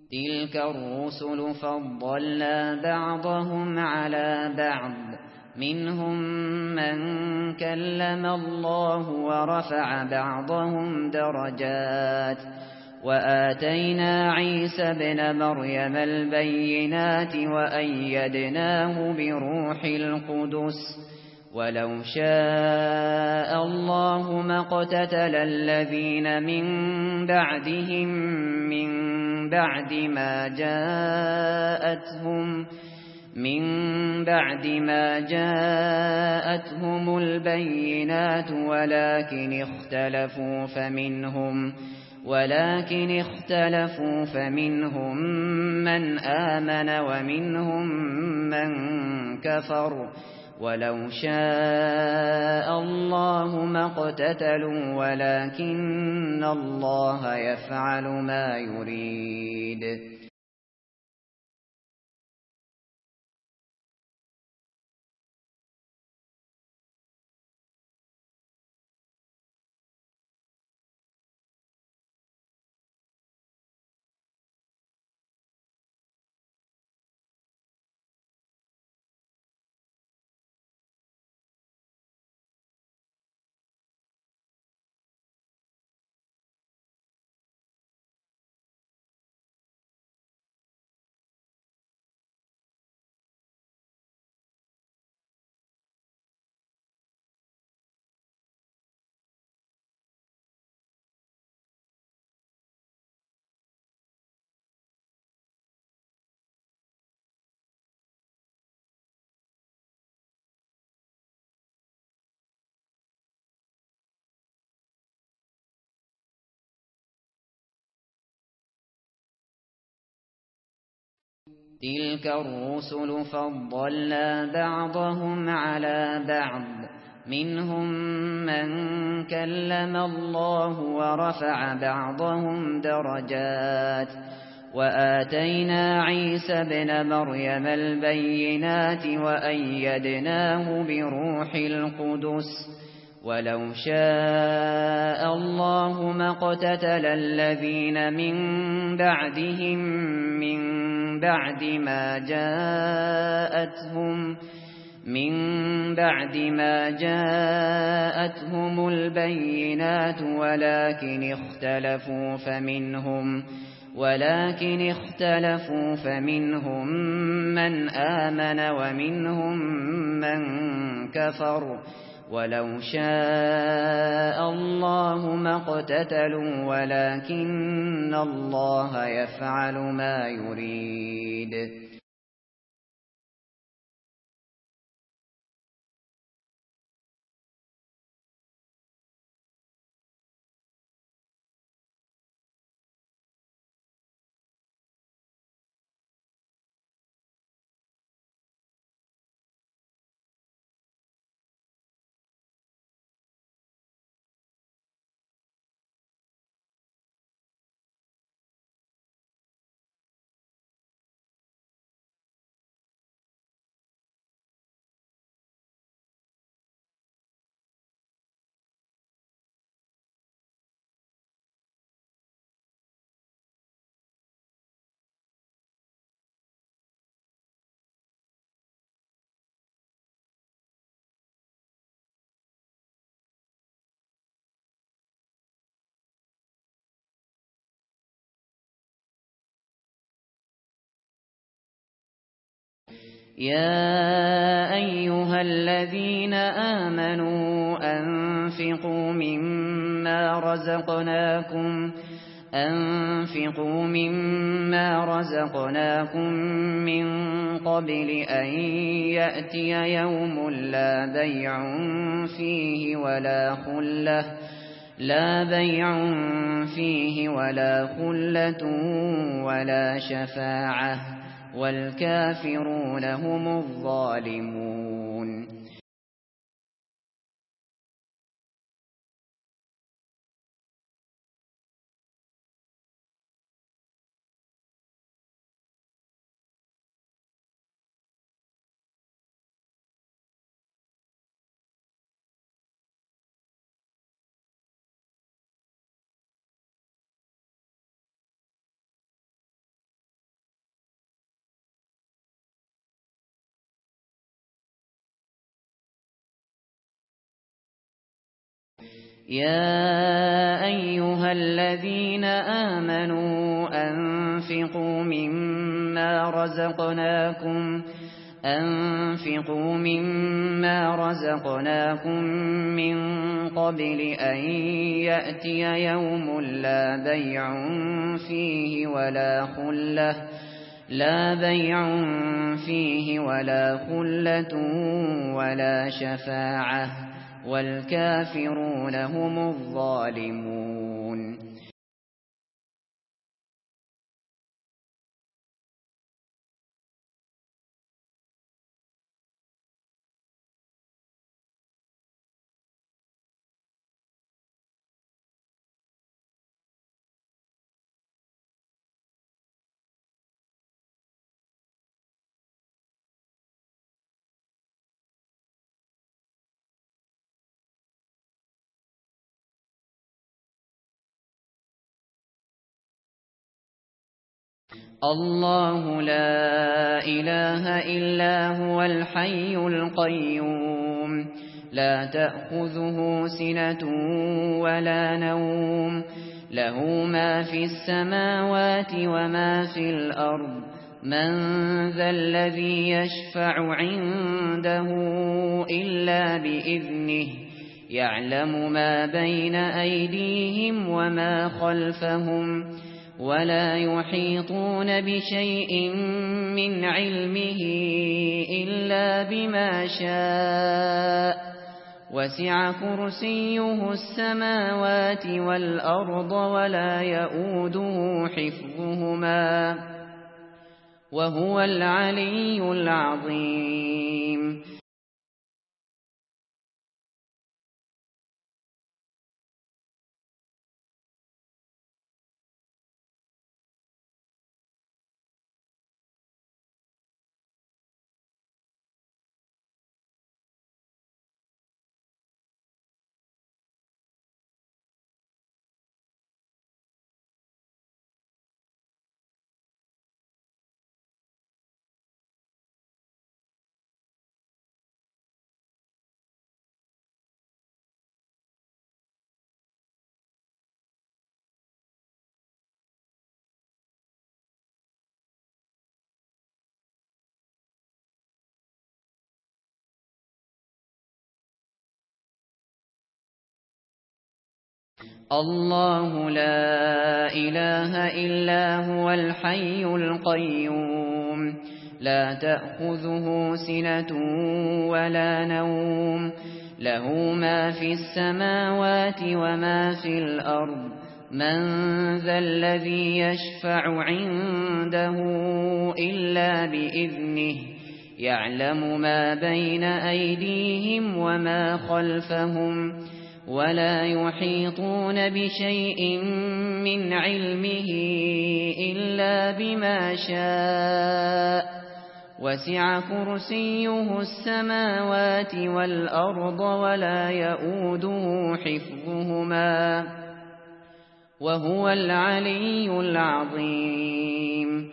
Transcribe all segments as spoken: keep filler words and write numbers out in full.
تِلْكَ الرُّسُلُ فَضَّلْنَا بَعْضَهُمْ عَلَى بَعْضٍ مِنْهُمْ مَنْ كَلَّمَ اللَّهُ وَرَفَعَ بَعْضَهُمْ دَرَجَاتٍ وَآتَيْنَا عِيسَى ابْنَ مَرْيَمَ الْبَيِّنَاتِ وَأَيَّدْنَاهُ بِرُوحِ الْقُدُسِ وَلَوْ شَاءَ اللَّهُ مَا اقْتَتَلَ الَّذِينَ مِن بَعْدِهِم مِّن بَعْدِ مَا جَاءَتْهُمْ مِن بَعْدِ مَا جَاءَتْهُمُ الْبَيِّنَاتُ وَلَكِنِ اخْتَلَفُوا فَمِنْهُمْ ولكن اختلفوا فمنهم من آمن ومنهم من كفر ولو شاء الله ما اقتتلوا ولكن الله يفعل ما يريد. تِلْكَ الرُّسُلُ فَضَّلْنَا بَعْضَهُمْ عَلَى بَعْضٍ مِنْهُمْ مَنْ كَلَّمَ اللَّهُ وَرَفَعَ بَعْضَهُمْ دَرَجَاتٍ وَآتَيْنَا عِيسَى ابْنَ مَرْيَمَ الْبَيِّنَاتِ وَأَيَّدْنَاهُ بِرُوحِ الْقُدُسِ وَلَوْ شَاءَ اللَّهُ مَا اقْتَتَلَ الَّذِينَ مِن بَعْدِهِم مِّن بَعْدِ مَا جَاءَتْهُمْ مِن بَعْدِ مَا جَاءَتْهُمُ الْبَيِّنَاتُ وَلَكِنِ اخْتَلَفُوا فَمِنْهُمْ ولكن اختلفوا فمنهم من آمن ومنهم من كفر ولو شاء الله ما اقتتلوا ولكن الله يفعل ما يريد. يا أيها الذين آمنوا أنفقوا مما رزقناكم أنفقوا مما رزقناكم من قبل أن يأتي يوم لا بيع فيه ولا خلة لا بيع فيه ولا خلة ولا شفاعة والكافرون هم الظالمون. يا أيها الذين آمنوا أنفقوا مما رزقناكم أنفقوا مما رزقناكم من قبل أن يأتي يوم لا بيع فيه ولا خلة لا بيع فيه ولا خلة ولا شفاعة والكافرون هم الظالمون. الله لا إله إلا هو الحي القيوم لا تأخذه سنة ولا نوم له ما في السماوات وما في الأرض من ذا الذي يشفع عنده إلا بإذنه يعلم ما بين أيديهم وما خلفهم ولا يحيطون بشيء من علمه إلا بما شاء وسع كرسيه السماوات والأرض ولا يؤوده حفظهما وهو العلي العظيم. الله لا إله إلا هو الحي القيوم لا تأخذه سنة ولا نوم له ما في السماوات وما في الأرض من ذا الذي يشفع عنده إلا بإذنه يعلم ما بين أيديهم وما خلفهم ولا يحيطون بشيء من علمه إلا بما شاء وسع كرسيه السماوات والأرض ولا يؤوده حفظهما وهو العلي العظيم.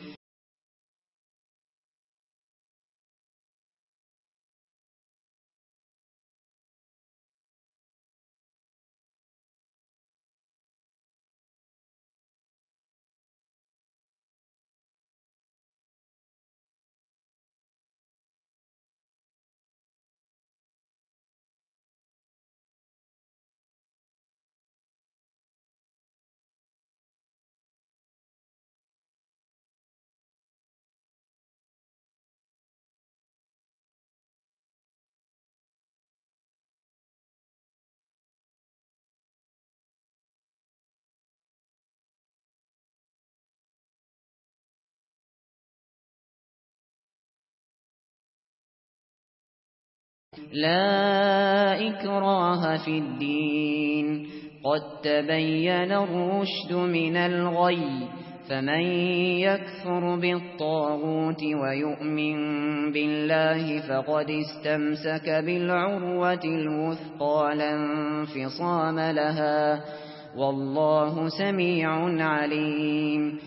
لا إكراه في الدين قد تبين الرشد من الغي فمن يكفر بالطاغوت ويؤمن بالله فقد استمسك بالعروة الوثقى لا انفصام لها والله سميع عليم.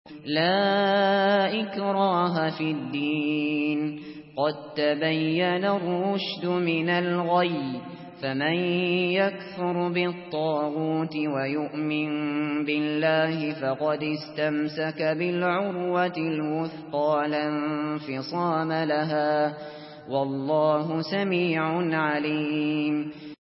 لا إكراه في الدين قد تبين الرشد من الغي فمن يكفر بالطاغوت ويؤمن بالله فقد استمسك بالعروة الوثقى لا انفصام لها والله سميع عليم.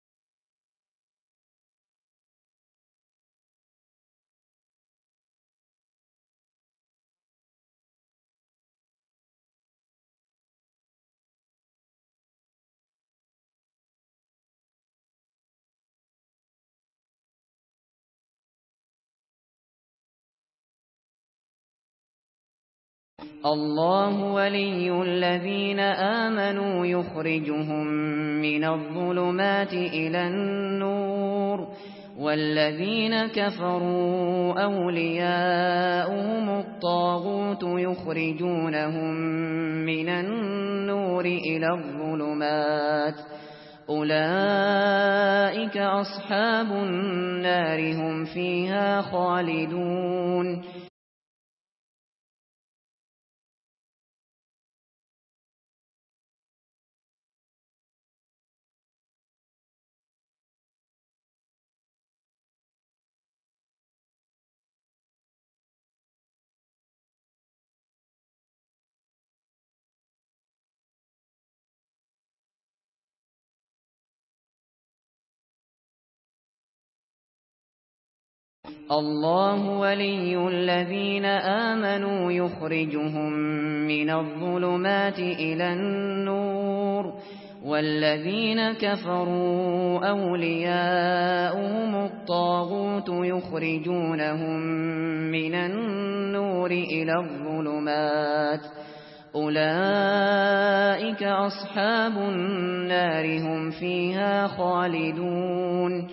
الله ولي الذين آمنوا يخرجهم من الظلمات إلى النور والذين كفروا أولياؤهم الطاغوت يخرجونهم من النور إلى الظلمات أولئك أصحاب النار هم فيها خالدون. الله ولي الذين آمنوا يخرجهم من الظلمات إلى النور والذين كفروا أولياؤهم الطاغوت يخرجونهم من النور إلى الظلمات أولئك أصحاب النار هم فيها خالدون.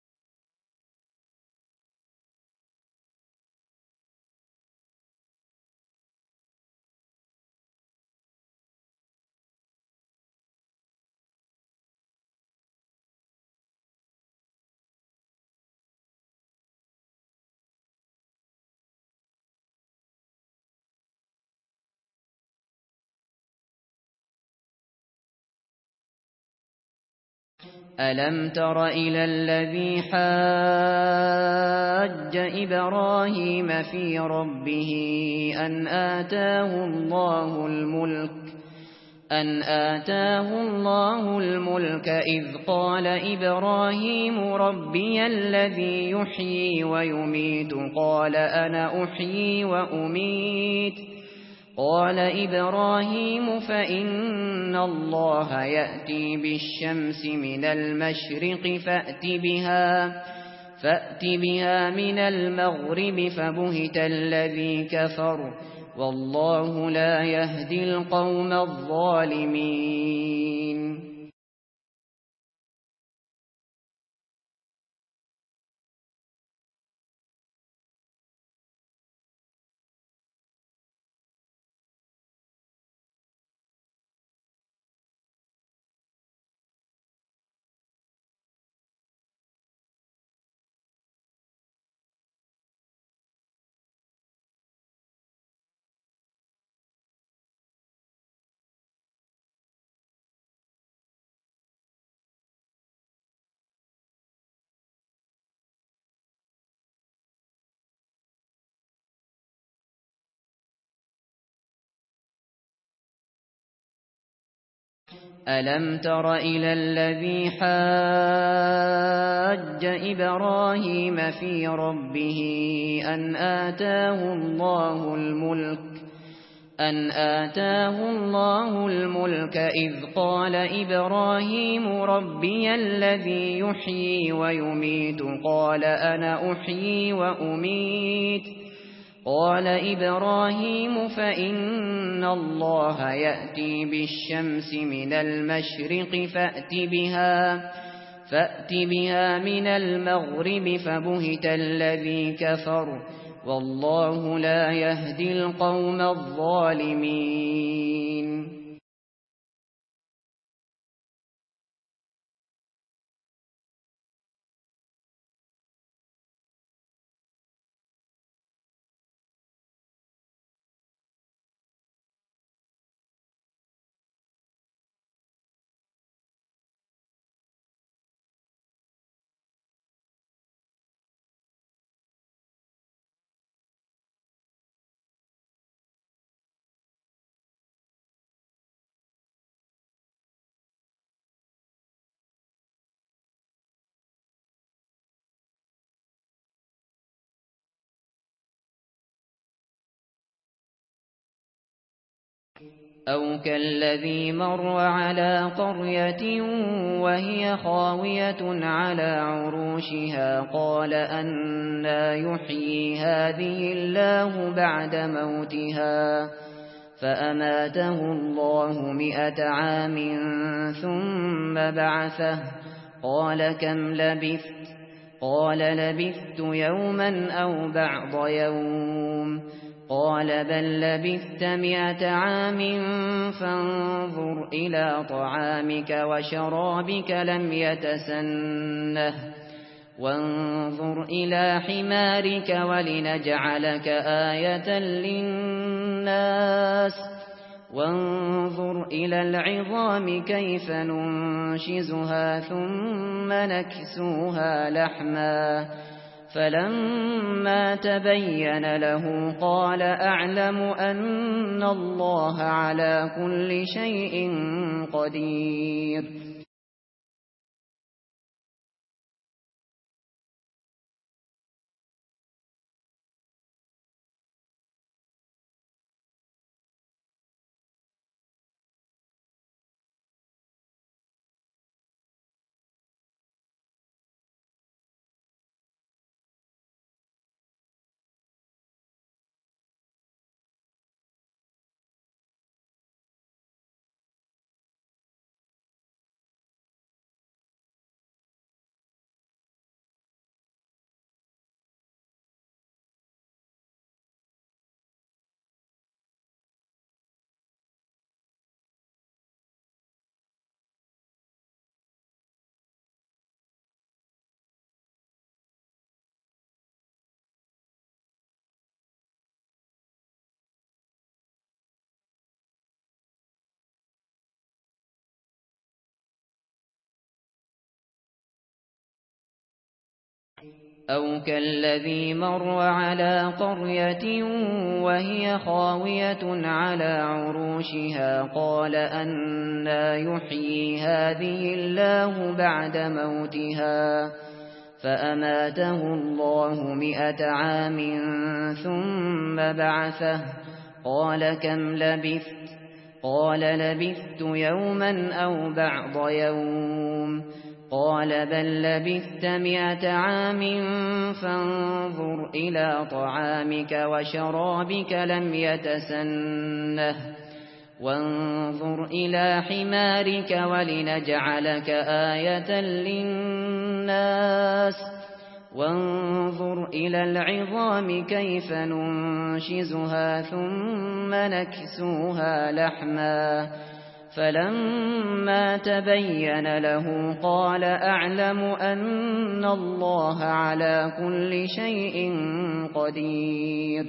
ألم تر إلى الذي حاج إبراهيم في ربه أن آتاه الله الملك أن آتاه الله الملك إذ قال إبراهيم ربي الذي يحيي ويميت قال أنا أحيي وأميت قال إبراهيم فإن الله يأتي بالشمس من المشرق فأت بها فأت بها من المغرب فبهت الذي كفر والله لا يهدي القوم الظالمين. ألم تر إلى الذي حاج إبراهيم في ربه أن آتاه الله الملك أن آتاه الله الملك إذ قال إبراهيم ربي الذي يحيي ويميت قال أنا أحيي وأميت قال إبراهيم فإن الله يأتي بالشمس من المشرق فأت بها فأت بها من المغرب فبهت الذي كفر والله لا يهدي القوم الظالمين. أو كالذي مر على قرية وهي خاوية على عروشها قال أنى يحيي هذه الله بعد موتها فأماته الله مئة عام ثم بعثه قال كم لبثت قال لبثت يوما أو بعض يوم قال بل لبثت مئة عام فانظر إلى طعامك وشرابك لم يتسنه وانظر إلى حمارك ولنجعلك آية للناس وانظر إلى العظام كيف ننشزها ثم نكسوها لحما فلما تبين له قال أعلم أن الله على كل شيء قدير. أو كالذي مر على قرية وهي خاوية على عروشها قال أنى يحيي هذه الله بعد موتها فأماته الله مئة عام ثم بعثه قال كم لبثت قال لبثت يوما أو بعض يوم قال بل لبثت مئة عام فانظر إلى طعامك وشرابك لم يتسنه وانظر إلى حمارك ولنجعلك آية للناس وانظر إلى العظام كيف ننشزها ثم نكسوها لحما فلما تبين له قال أعلم أن الله على كل شيء قدير.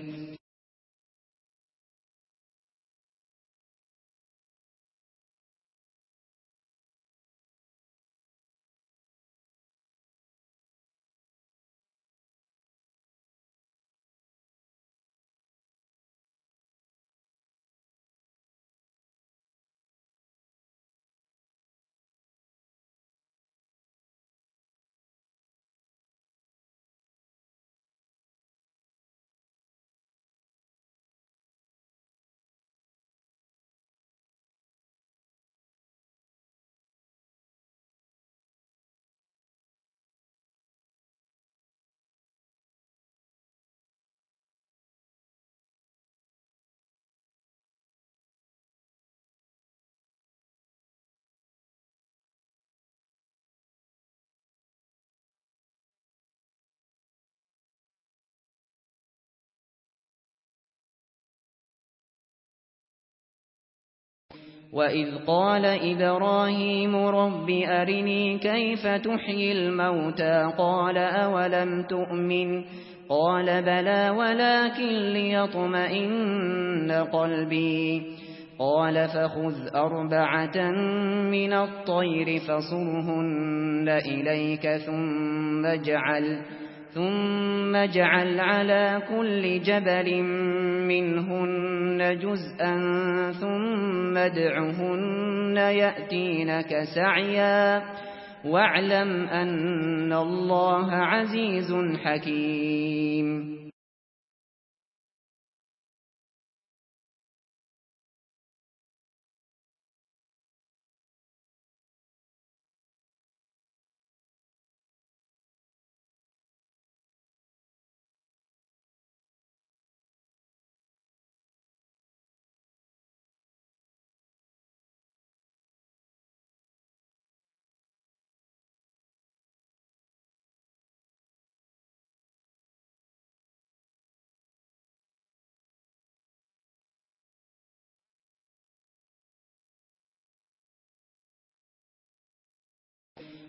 وإذ قال إبراهيم رب أرني كيف تحيي الموتى قال أولم تؤمن قال بلى ولكن ليطمئن قلبي قال فخذ أربعة من الطير فصرهن إليك ثم اجعل ثم اجعل على كل جبل منهن جزءا ثم ادعهن يأتينك سعيا واعلم أن الله عزيز حكيم.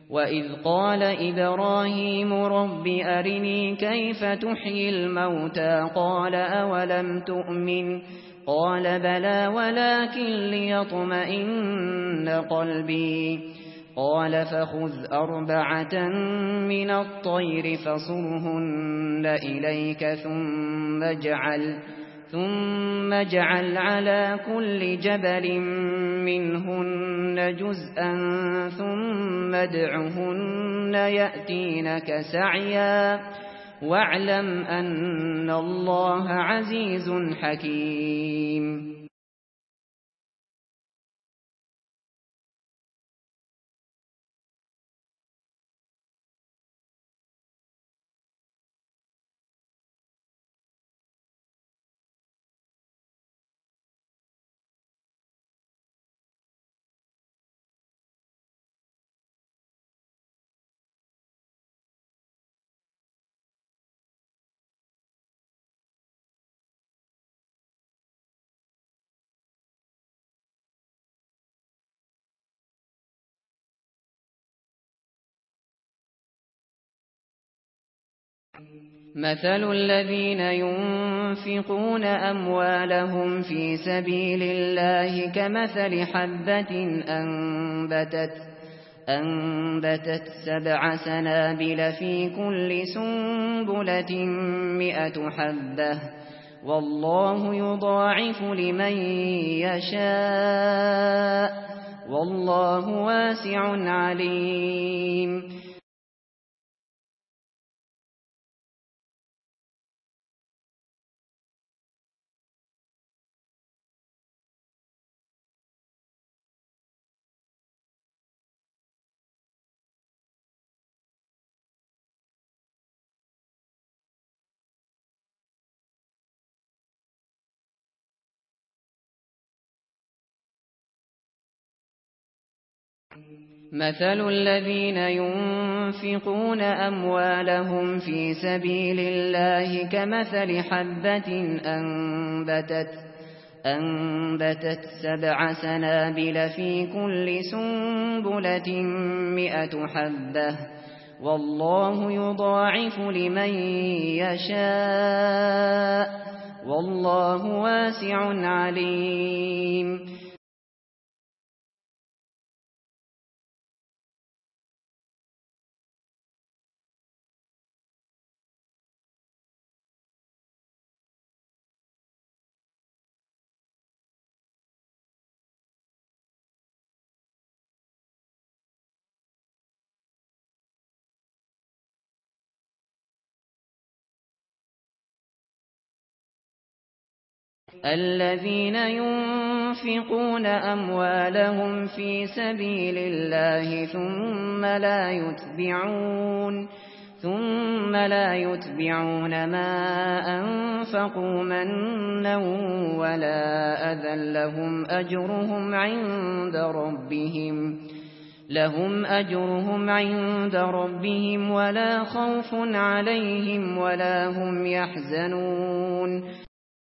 وَإِذْ قَالَ إِبْرَاهِيمُ رَبِّ أَرِنِي كَيْفَ تُحْيِي الْمَوْتَى قَالَ أَوَلَمْ تُؤْمِنْ قَالَ بَلَى وَلَكِنْ لِيَطْمَئِنَّ قَلْبِي قَالَ فَخُذْ أَرْبَعَةً مِنَ الطَّيْرِ فَصُرْهُنَّ إِلَيْكَ ثُمَّ اجْعَلْ ثُمَّ اجْعَلْ عَلَى كُلِّ جَبَلٍ مِّنْهُنَّ جُزْءًا ثُمَّ ادْعُهُنَّ يَأْتِينَكَ سَعْيًا وَاعْلَمْ أَنَّ اللَّهَ عَزِيزٌ حَكِيمٌ. مثل الذين ينفقون أموالهم في سبيل الله كمثل حبة أنبتت أنبتت سبع سنابل في كل سنبلة مئة حبة والله يضاعف لمن يشاء والله واسع عليم. مثل الذين ينفقون أموالهم في سبيل الله كمثل حبة أنبتت أنبتت سبع سنابل في كل سنبلة مئة حبة والله يضاعف لمن يشاء والله واسع عليم. الذين ينفقون أموالهم في سبيل الله ثم لا يتبعون ثم لا يتبعون ما أنفقوا منا ولا أذى لهم أجرهم عند ربهم لهم أجرهم عند ربهم ولا خوف عليهم ولا هم يحزنون.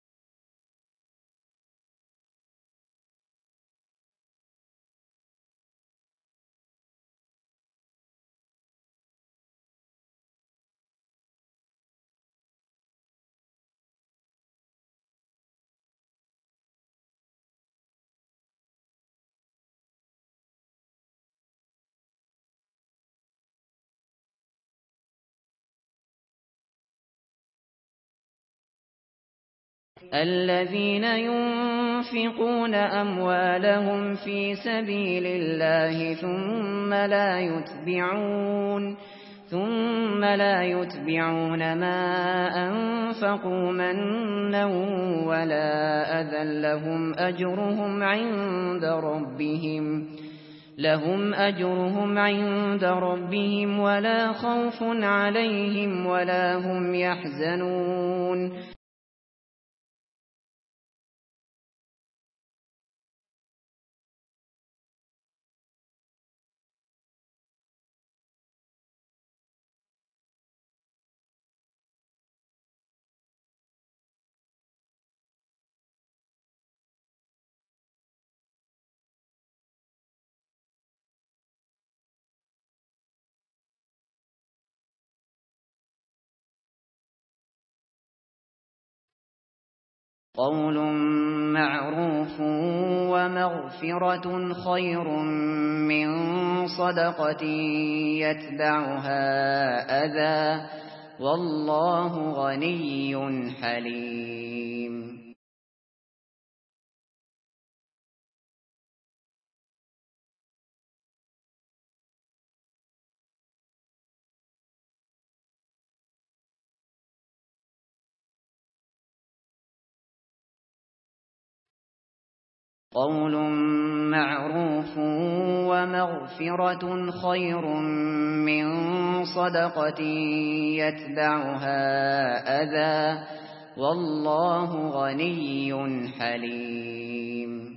الذين ينفقون أموالهم في سبيل الله ثم لا يتبعون ثم لا يتبعون ما أنفقوا منا ولا أذى لهم أجرهم عند ربهم لهم أجرهم عند ربهم ولا خوف عليهم ولا هم يحزنون. قول معروف ومغفرة خير من صدقة يتبعها أذى والله غني حليم. قول معروف ومغفرة خير من صدقة يتبعها أذى والله غني حليم.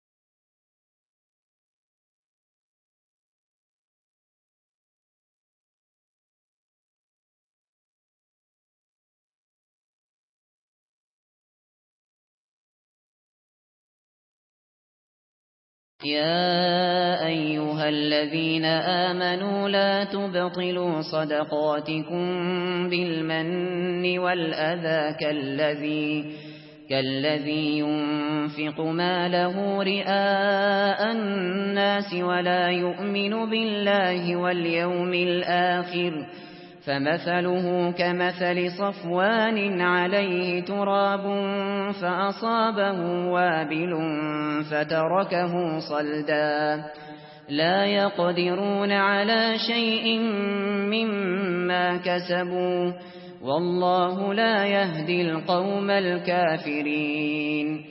يا أيها الذين آمنوا لا تبطلوا صدقاتكم بالمن والأذى كالذي كالذي ينفق ماله رئاء الناس ولا يؤمن بالله واليوم الآخر فمثله كمثل صفوان عليه تراب فأصابه وابل فتركه صلدا لا يقدرون على شيء مما كسبوا والله لا يهدي القوم الكافرين.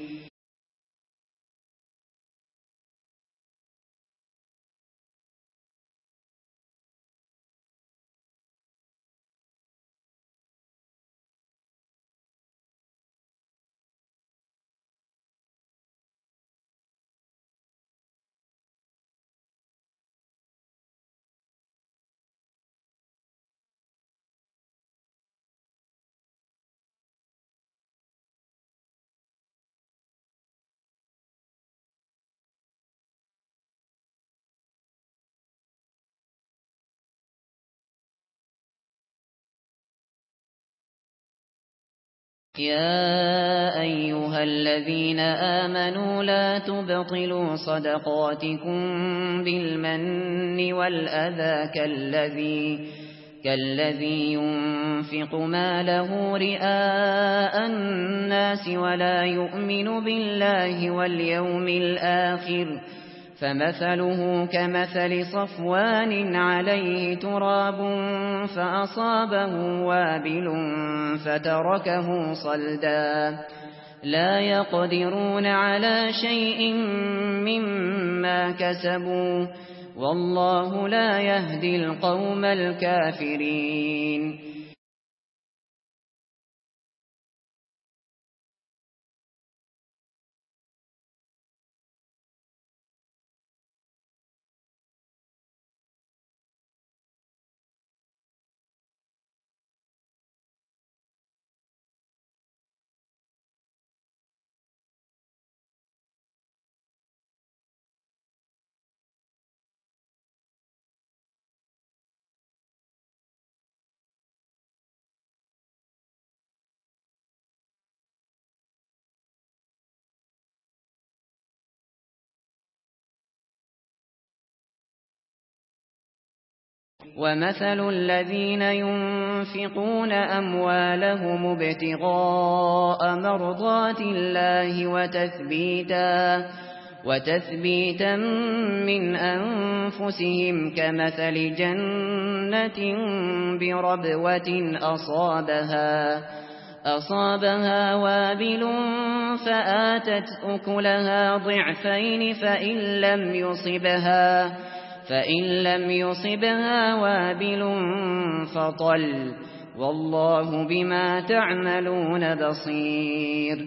يا أيها الذين آمنوا لا تبطلوا صدقاتكم بالمن والأذى كالذي كالذي ينفق ماله رئاء الناس ولا يؤمن بالله واليوم الآخر فمثله كمثل صفوان عليه تراب فأصابه وابل فتركه صلدا لا يقدرون على شيء مما كسبوا والله لا يهدي القوم الكافرين. ومثل الذين ينفقون أموالهم ابتغاء مرضات الله وتثبيتا وتثبيتا من أنفسهم كمثل جنة بربوة أصابها أصابها وابل فآتت أكلها ضعفين فإن لم يصبها فإن لم يصبها وابل فطل والله بما تعملون بصير.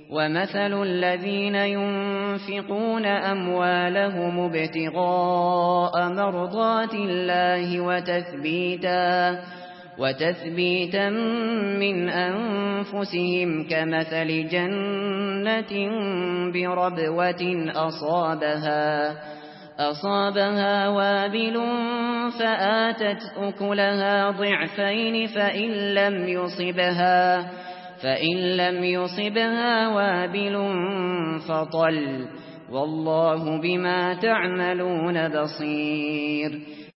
ومثل الذين ينفقون أموالهم ابتغاء مرضات الله وتثبيتا وتثبيتا من أنفسهم كمثل جنة بربوة أصابها أصابها وابل فآتت أكلها ضعفين فإن لم يصبها فإن لم يصبها وابل فطل والله بما تعملون بصير.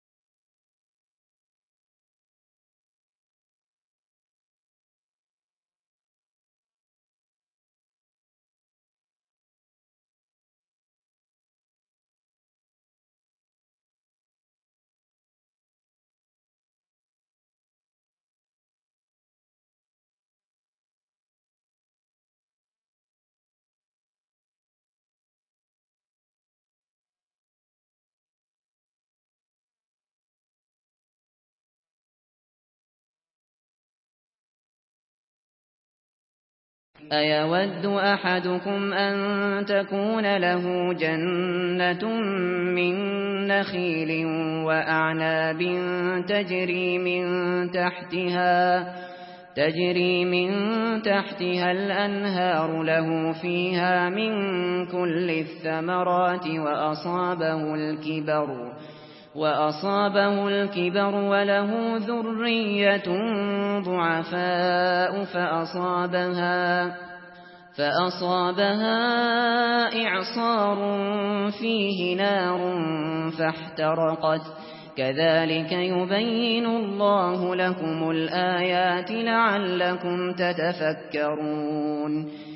أيود أحدكم أن تكون له جنة من نخيل وأعناب تجري من تحتها تجري من تحتها الأنهار له فيها من كل الثمرات وأصابه الكبر وأصابه الكبر وله ذرية ضعفاء فأصابها فأصابها إعصار فيه نار فاحترقت كذلك يبين الله لكم الآيات لعلكم تتفكرون.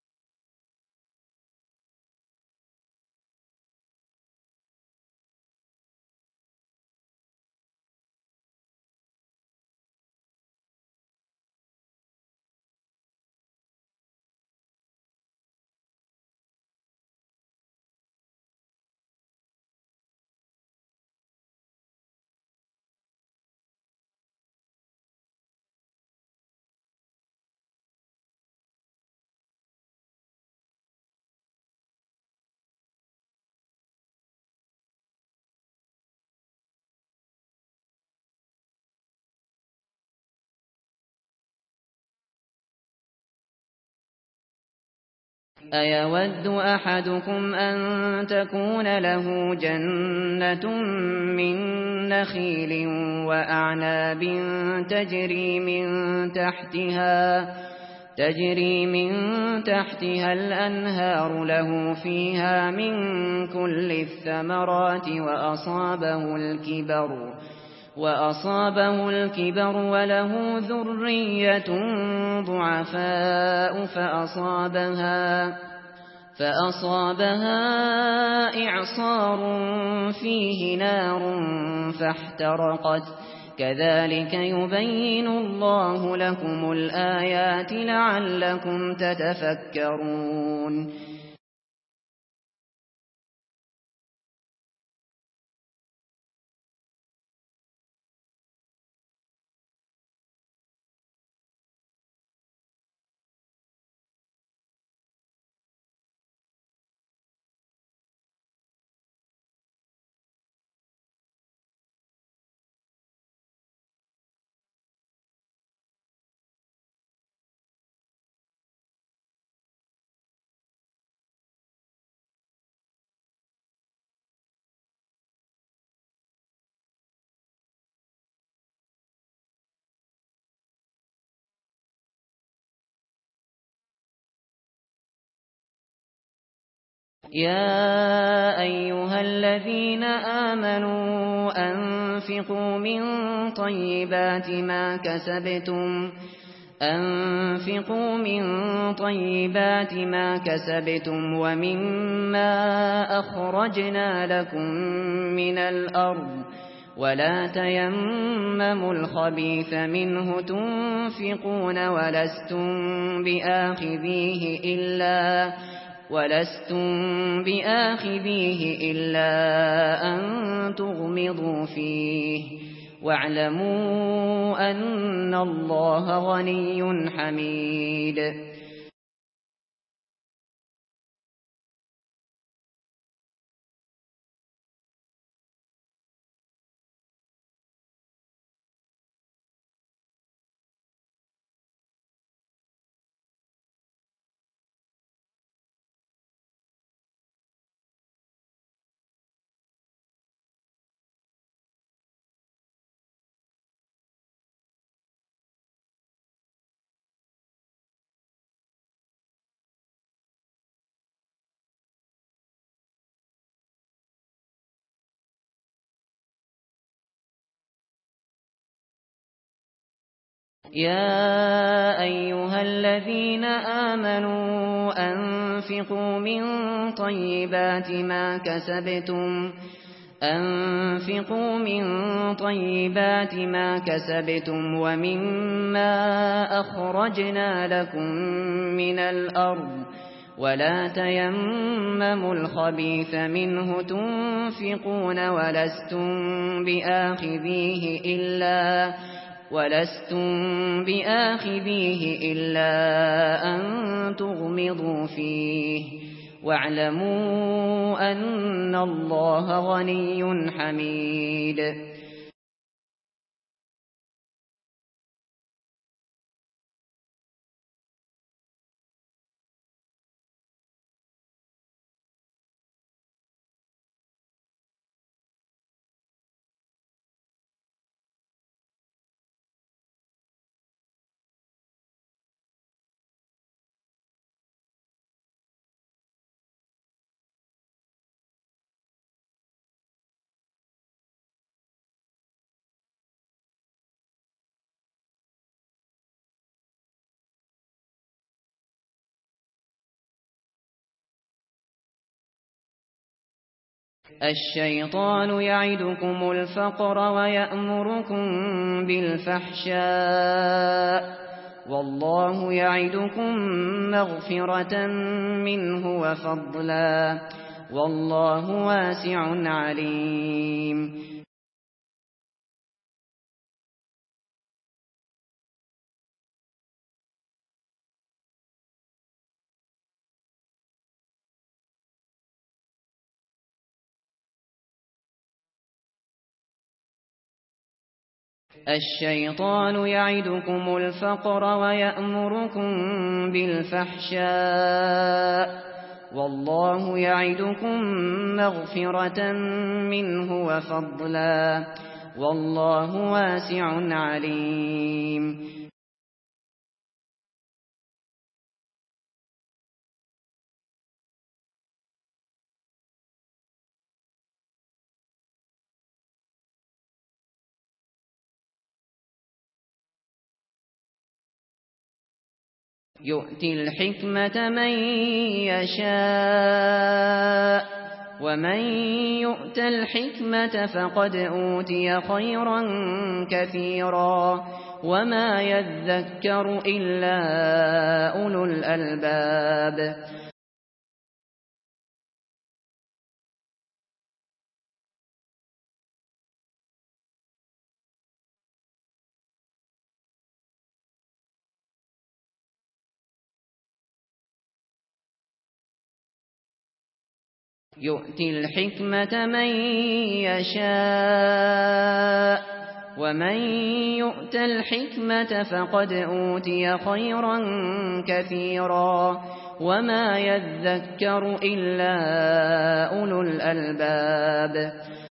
أيود أحدكم أن تكون له جنة من نخيل وأعناب تجري من تحتها تجري من تحتها الأنهار له فيها من كل الثمرات وأصابه الكبر وأصابه الكبر وله ذرية ضعفاء فأصابها فأصابها إعصار فيه نار فاحترقت كذلك يبين الله لكم الآيات لعلكم تتفكرون. يا أيها الذين آمنوا أنفقوا من طيبات ما كسبتم أنفقوا من طيبات ما كسبتم ومما أخرجنا لكم من الأرض ولا تيمموا الخبيث منه تنفقون ولستم بآخذيه إلا ولستم بآخذيه إلا أن تغمضوا فيه واعلموا أن الله غني حميد. يا أيها الذين آمنوا أنفقوا من طيبات ما كسبتم أنفقوا من طيبات ما كسبتم ومما أخرجنا لكم من الأرض ولا تيمموا الخبيث منه تنفقون ولستم بآخذيه إلا ولستم بآخذيه إلا أن تغمضوا فيه واعلموا أن الله غني حميد. الشيطان يعدكم الفقر ويأمركم بالفحشاء والله يعدكم مغفرة منه وفضلا والله واسع عليم. الشيطان يعدكم الفقر ويأمركم بالفحشاء والله يعدكم مغفرة منه وفضلا والله واسع عليم. يؤتي الحكمة من يشاء ومن يؤت الحكمة فقد أوتي خيرا كثيرا وما يذكر إلا أولو الألباب. يؤتي الحكمة من يشاء ومن يؤت الحكمة فقد أوتي خيرا كثيرا وما يذكر إلا أولو الألباب.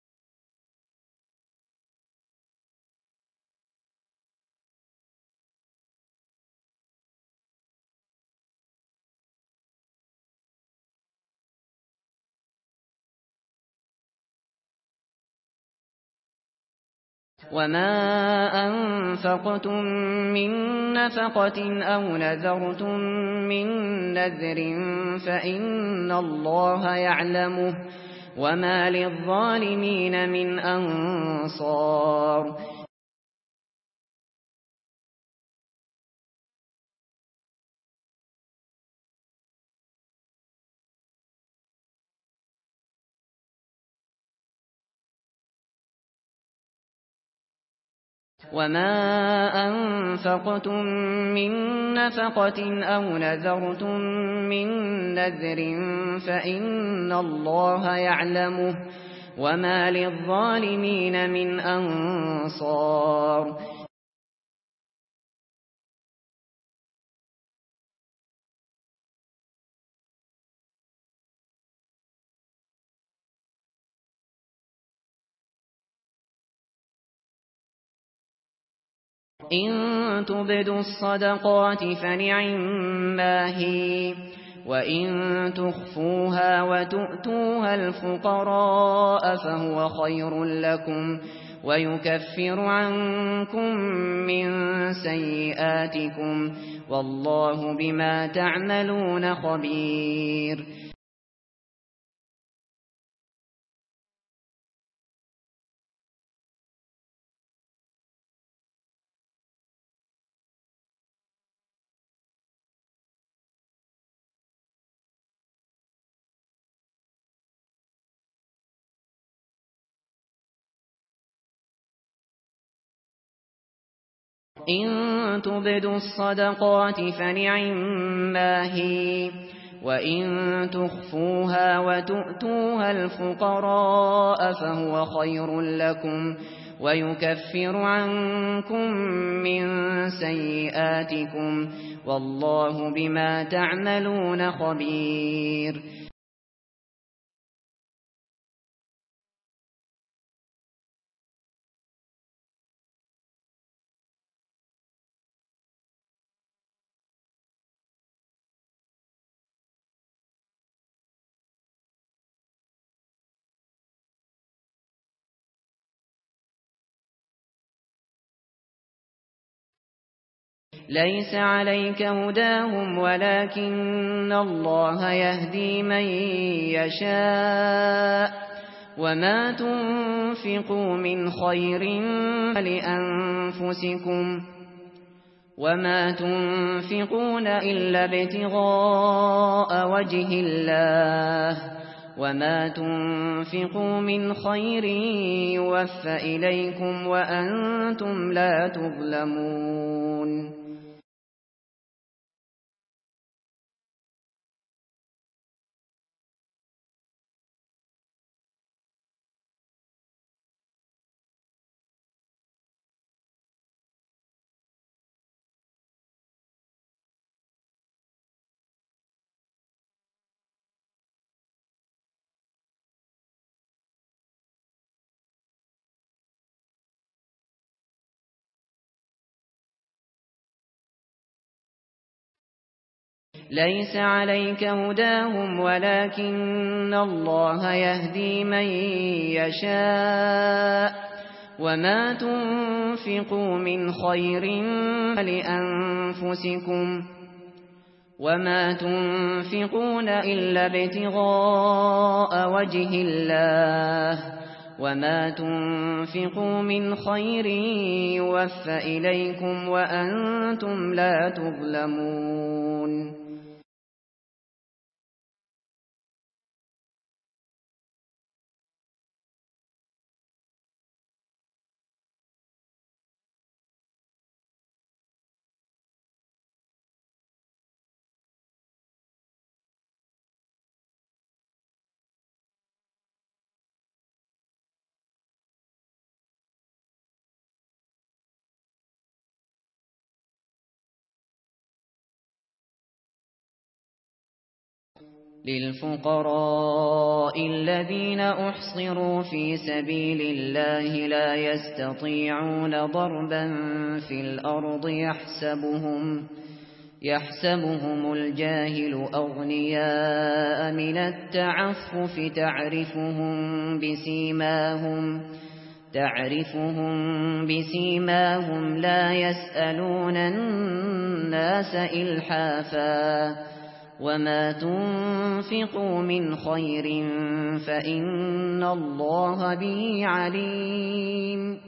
وما أنفقتم من نفقة أو نذرتم من نذر فإن الله يعلمه وما للظالمين من أنصار. وما أنفقتم من نفقة أو نذرتم من نذر فإن الله يعلمه وما للظالمين من أنصار. إن تبدوا الصدقات فنعما هي وإن تخفوها وتؤتوها الفقراء فهو خير لكم ويكفر عنكم من سيئاتكم والله بما تعملون خبير. إن تبدوا الصدقات فنعما هي وإن تخفوها وتؤتوها الفقراء فهو خير لكم ويكفر عنكم من سيئاتكم والله بما تعملون خبير. ليس عليك هداهم ولكن الله يهدي من يشاء وما تنفقوا من خير فلأنفسكم وما تنفقون إلا ابتغاء وجه الله وما تنفقوا من خير يوفى إليكم وأنتم لا تظلمون. ليس عليك هداهم ولكن الله يهدي من يشاء وما تنفقوا من خير فلأنفسكم وما تنفقون إلا ابتغاء وجه الله وما تنفقوا من خير يوفى إليكم وأنتم لا تظلمون. للفقراء الذين أحصروا في سبيل الله لا يستطيعون ضربا في الأرض يحسبهم يحسبهم الجاهل أغنياء من التعفف تعرفهم بسيماهم تعرفهم بسيماهم لا يسألون الناس إلحافا وما تنفقوا من خير فإن الله به عليم.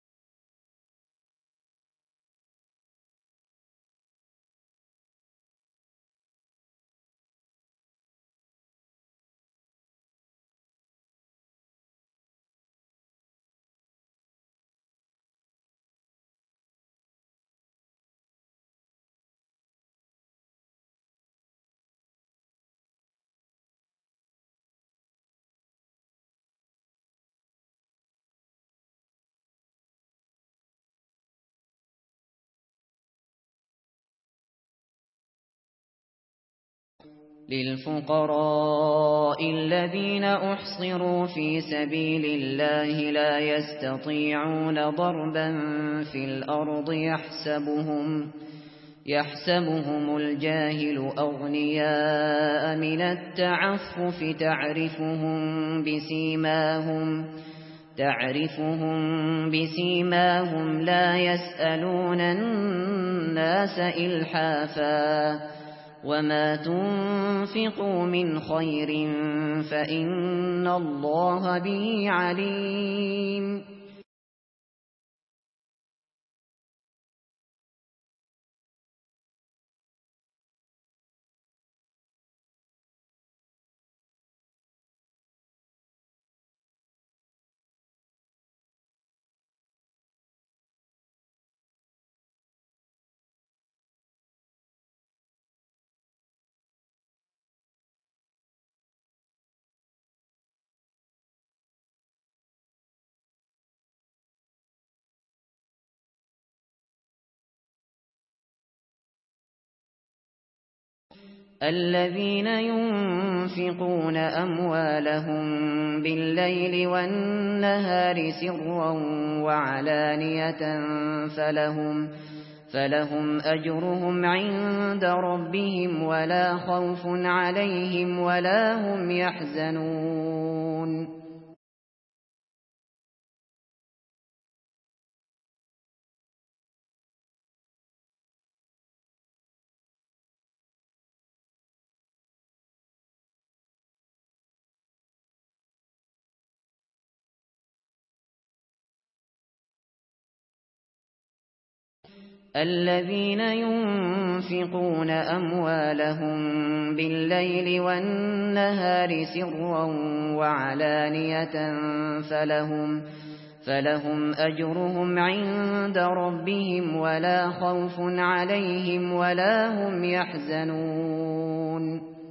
للفقراء الذين أحصروا في سبيل الله لا يستطيعون ضربا في الأرض يحسبهم يحسبهم الجاهل أغنياء من التعفف تعرفهم بسيماهم تعرفهم بسيماهم لا يسألون الناس إلحافا وما تنفقوا من خير فإن الله به عليم. الذين ينفقون أموالهم بالليل والنهار سرا وعلانية فلهم, فلهم أجرهم عند ربهم ولا خوف عليهم ولا هم يحزنون. الذين ينفقون أموالهم بالليل والنهار سرا وعلانية فلهم, فلهم أجرهم عند ربهم ولا خوف عليهم ولا هم يحزنون.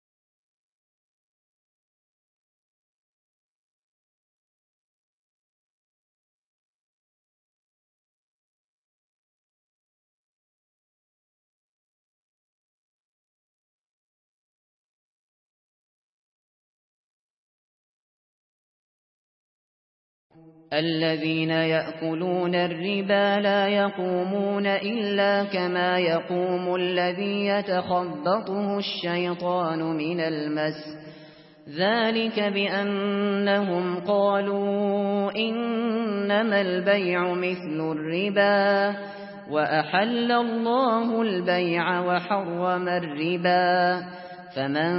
الذين يأكلون الربا لا يقومون إلا كما يقوم الذي يتخبطه الشيطان من المس، ذلك بأنهم قالوا إنما البيع مثل الربا وأحل الله البيع وحرم الربا، فمن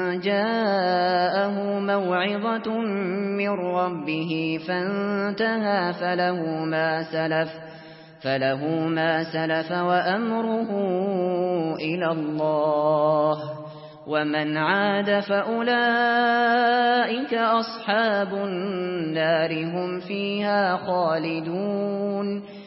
جاءه موعظة من ربه فانتهى فله ما سلف فله ما سلف وأمره إلى الله، ومن عاد فأولئك أصحاب النار هم فيها خالدون.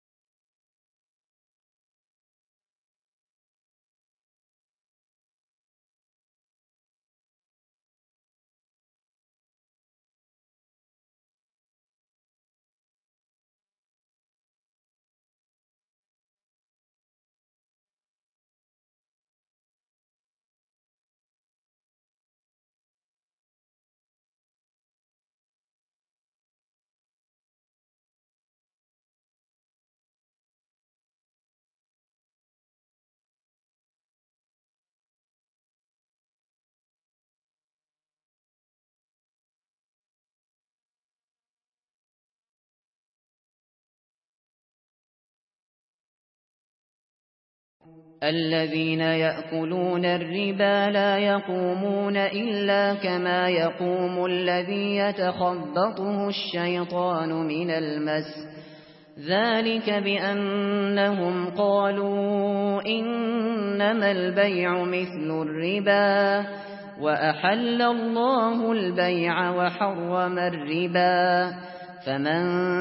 الذين يأكلون الربا لا يقومون إلا كما يقوم الذي يتخبطه الشيطان من المس، ذلك بأنهم قالوا إنما البيع مثل الربا وأحل الله البيع وحرم الربا، فمن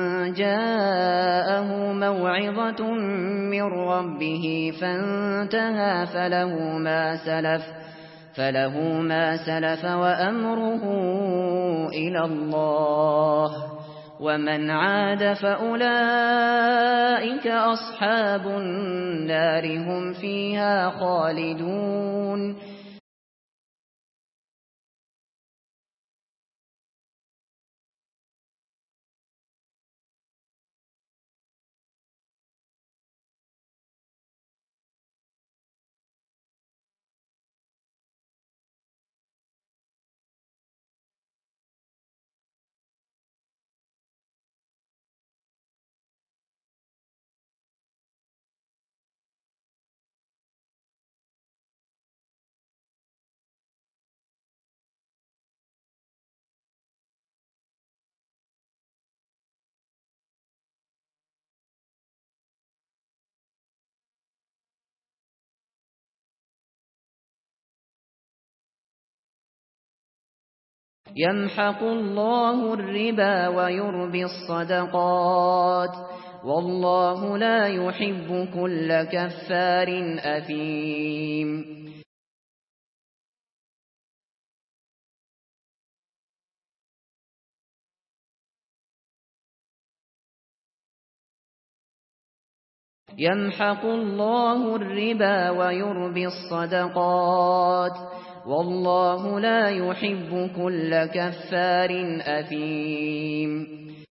جاءه موعظة من ربه فانتهى فله ما سلف فله ما سلف وأمره إلى الله، ومن عاد فأولئك أصحاب النار هم فيها خالدون. يمحق الله الربا ويربي الصدقات والله لا يحب كل كفار أثيم. يمحق الله الربا ويربي الصدقات والله لا يحب كل كفار أثيم.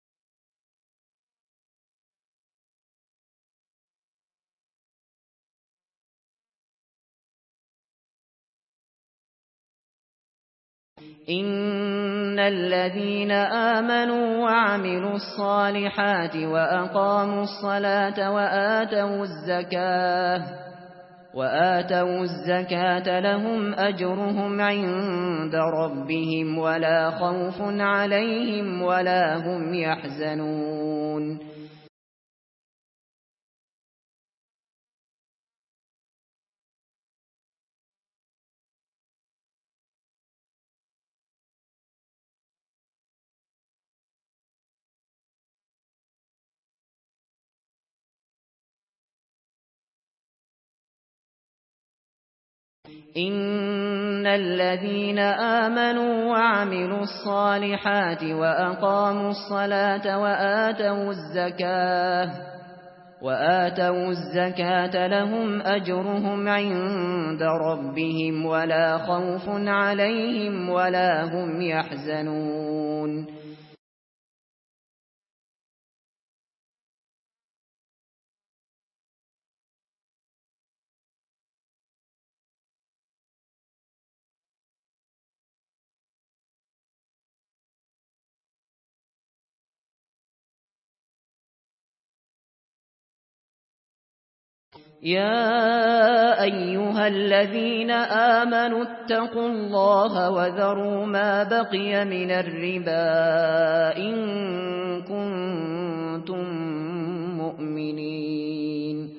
إن الذين آمنوا وعملوا الصالحات وأقاموا الصلاة وآتوا الزكاة وآتوا الزكاة لهم أجرهم عند ربهم ولا خوف عليهم ولا هم يحزنون. إن الذين آمنوا وعملوا الصالحات وأقاموا الصلاة وآتوا الزكاة وآتوا الزكاة لهم أجرهم عند ربهم ولا خوف عليهم ولا هم يحزنون. يا أيها الذين آمنوا اتقوا الله وذروا ما بقي من الربا إن كنتم مؤمنين.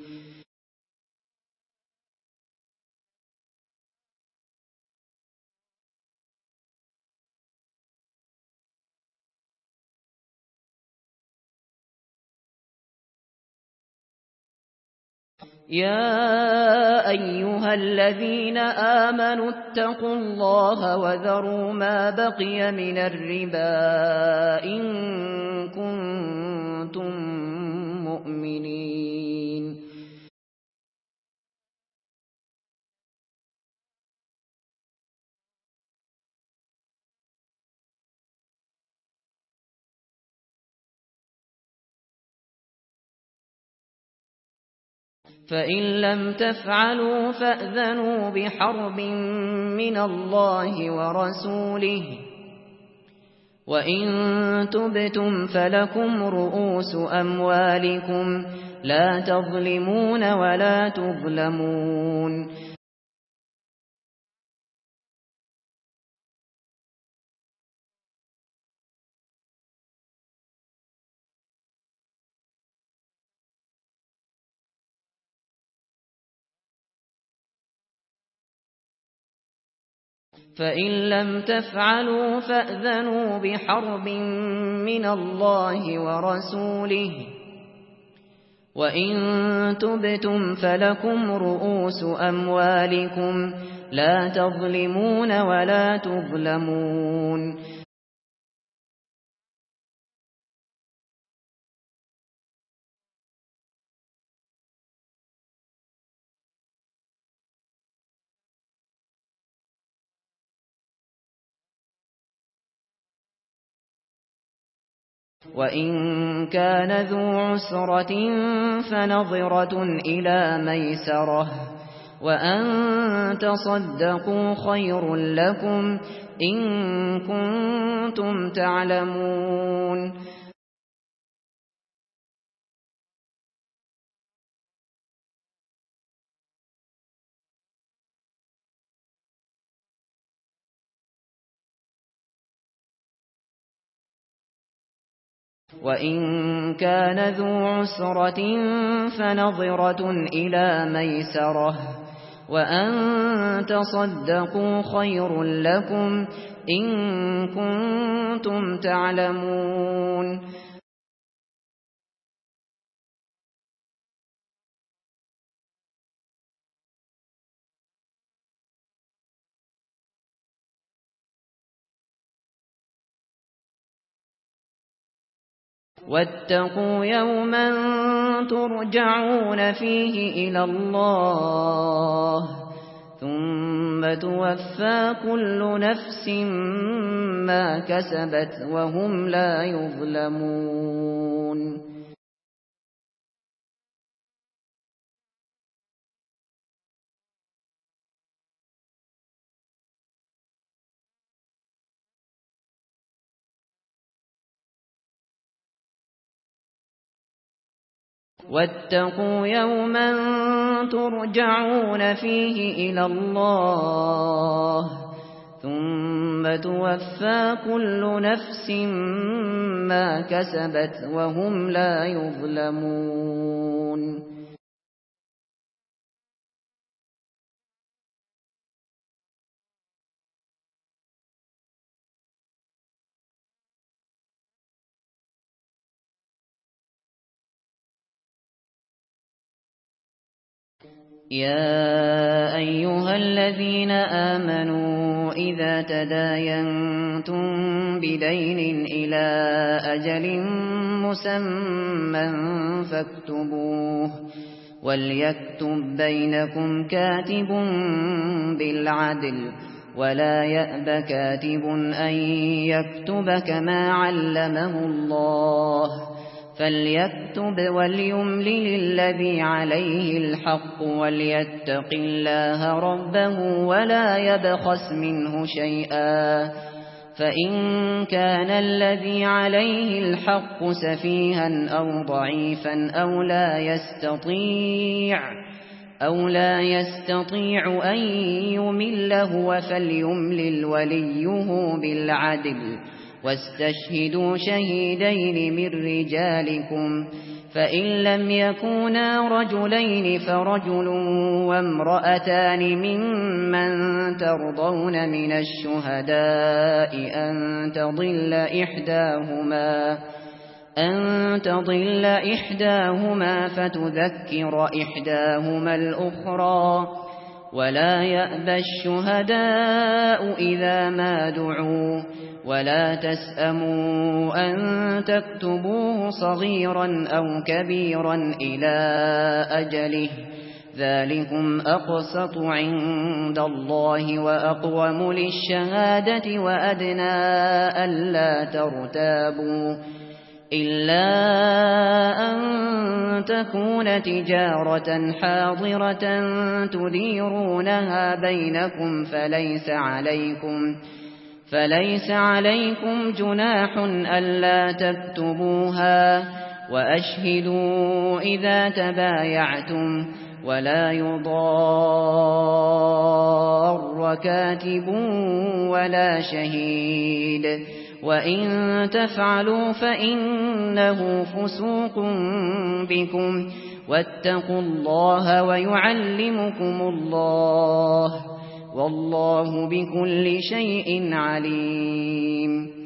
يا أيها الذين آمنوا اتقوا الله وذروا ما بقي من الربا إن كنتم مؤمنين. فإن لم تفعلوا فأذنوا بحرب من الله ورسوله وإن تبتم فلكم رؤوس أموالكم لا تظلمون ولا تظلمون. فإن لم تفعلوا فأذنوا بحرب من الله ورسوله وإن تبتم فلكم رؤوس أموالكم لا تظلمون ولا تظلمون. وإن كان ذو عسرة فنظرة إلى ميسرة وأن تصدقوا خير لكم إن كنتم تعلمون. وإن كان ذو عسرة فنظرة إلى ميسرة وأن تصدقوا خير لكم إن كنتم تعلمون. واتقوا يوما ترجعون فيه إلى الله ثم توفى كل نفس ما كسبت وهم لا يظلمون. واتقوا يوما ترجعون فيه إلى الله ثم توفى كل نفس ما كسبت وهم لا يظلمون. يا أيها الذين آمنوا إذا تداينتم بدين إلى أجل مسمى فاكتبوه وليكتب بينكم كاتب بالعدل ولا يأب كاتب أن يكتب كما علمه الله فليكتب وليملل الذي عليه الحق وليتق الله ربه ولا يبخس منه شيئا فإن كان الذي عليه الحق سفيها أو ضعيفا أو لا يستطيع أو لا يستطيع أن يمل هو فليملل وليه بالعدل واستشهدوا شهيدين من رجالكم فإن لم يكونا رجلين فرجل وامرأتان ممن ترضون من الشهداء أن تضل إحداهما أن تضل إحداهما فتذكر إحداهما الأخرى ولا يأبى الشهداء إذا ما دعوا ولا تسأموا أن تكتبوه صغيرا أو كبيرا إلى أجله ذلكم أقسط عند الله وأقوم للشهادة وأدنى ألا ترتابوا إلا أن تكون تجارة حاضرة تديرونها بينكم فليس عليكم فليس عليكم جناح ألا تكتبوها وأشهدوا إذا تبايعتم ولا يضار كاتب ولا شهيد وإن تفعلوا فإنه فسوق بكم واتقوا الله ويعلمكم الله والله بكل شيء عليم.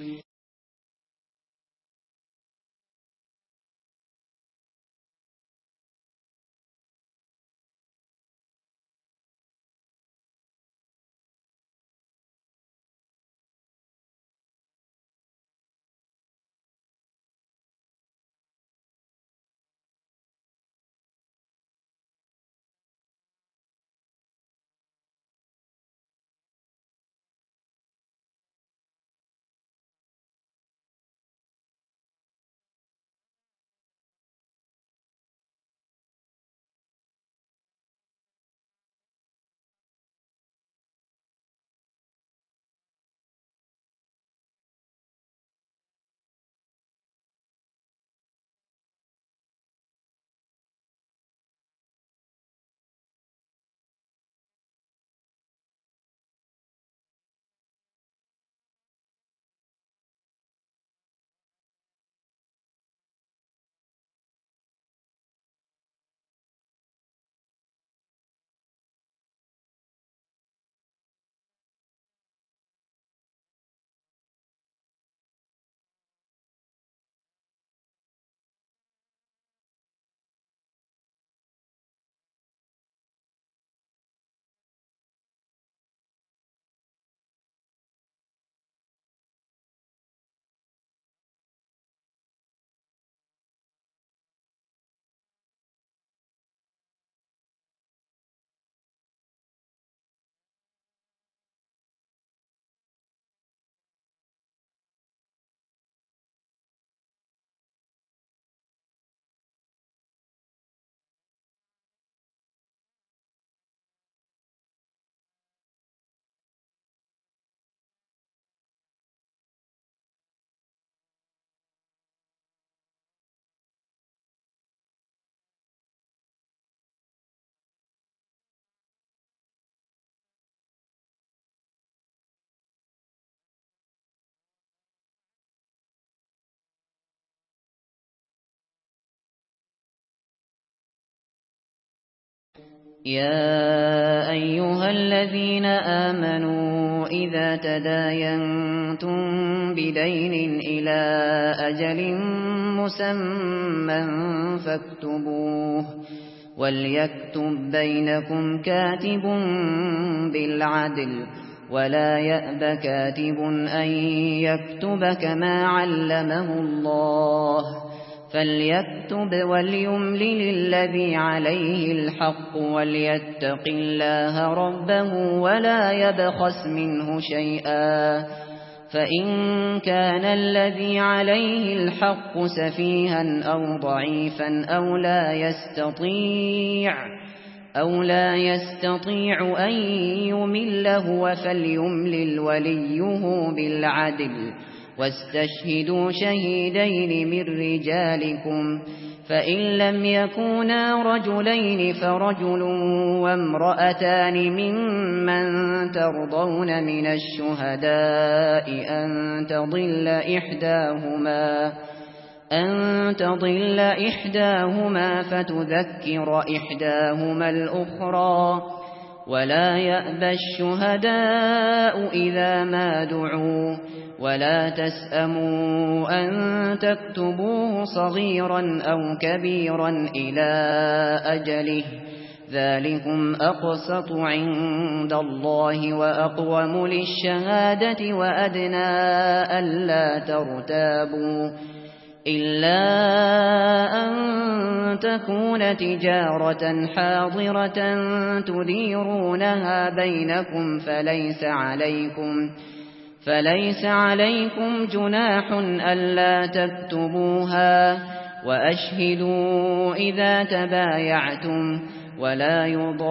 يا أيها الذين آمنوا إذا تداينتم بدين إلى أجل مسمى فاكتبوه وليكتب بينكم كاتب بالعدل ولا يأب كاتب أن يكتب كما علمه الله فليكتب وليملل الذي عليه الحق وليتق الله ربه ولا يبخس منه شيئا فإن كان الذي عليه الحق سفيها أو ضعيفا أو لا يستطيع أو لا يستطيع أن يمل هو فليملل وليه بالعدل واستشهدوا شهيدين من رجالكم فإن لم يكونا رجلين فرجل وامرأتان ممن ترضون من الشهداء أن تضل إحداهما أن تضل إحداهما فتذكر إحداهما الأخرى ولا يأبى الشهداء إذا ما دعوا ولا تسأموا أن تكتبوه صغيرا أو كبيرا إلى أجله ذلكم أقسط عند الله وأقوم للشهادة وأدنى ألا ترتابوا إلا أن تكون تجارة حاضرة تديرونها بينكم فليس عليكم فليس عليكم جناح ألا تكتبوها وأشهدوا إذا تبايعتم ولا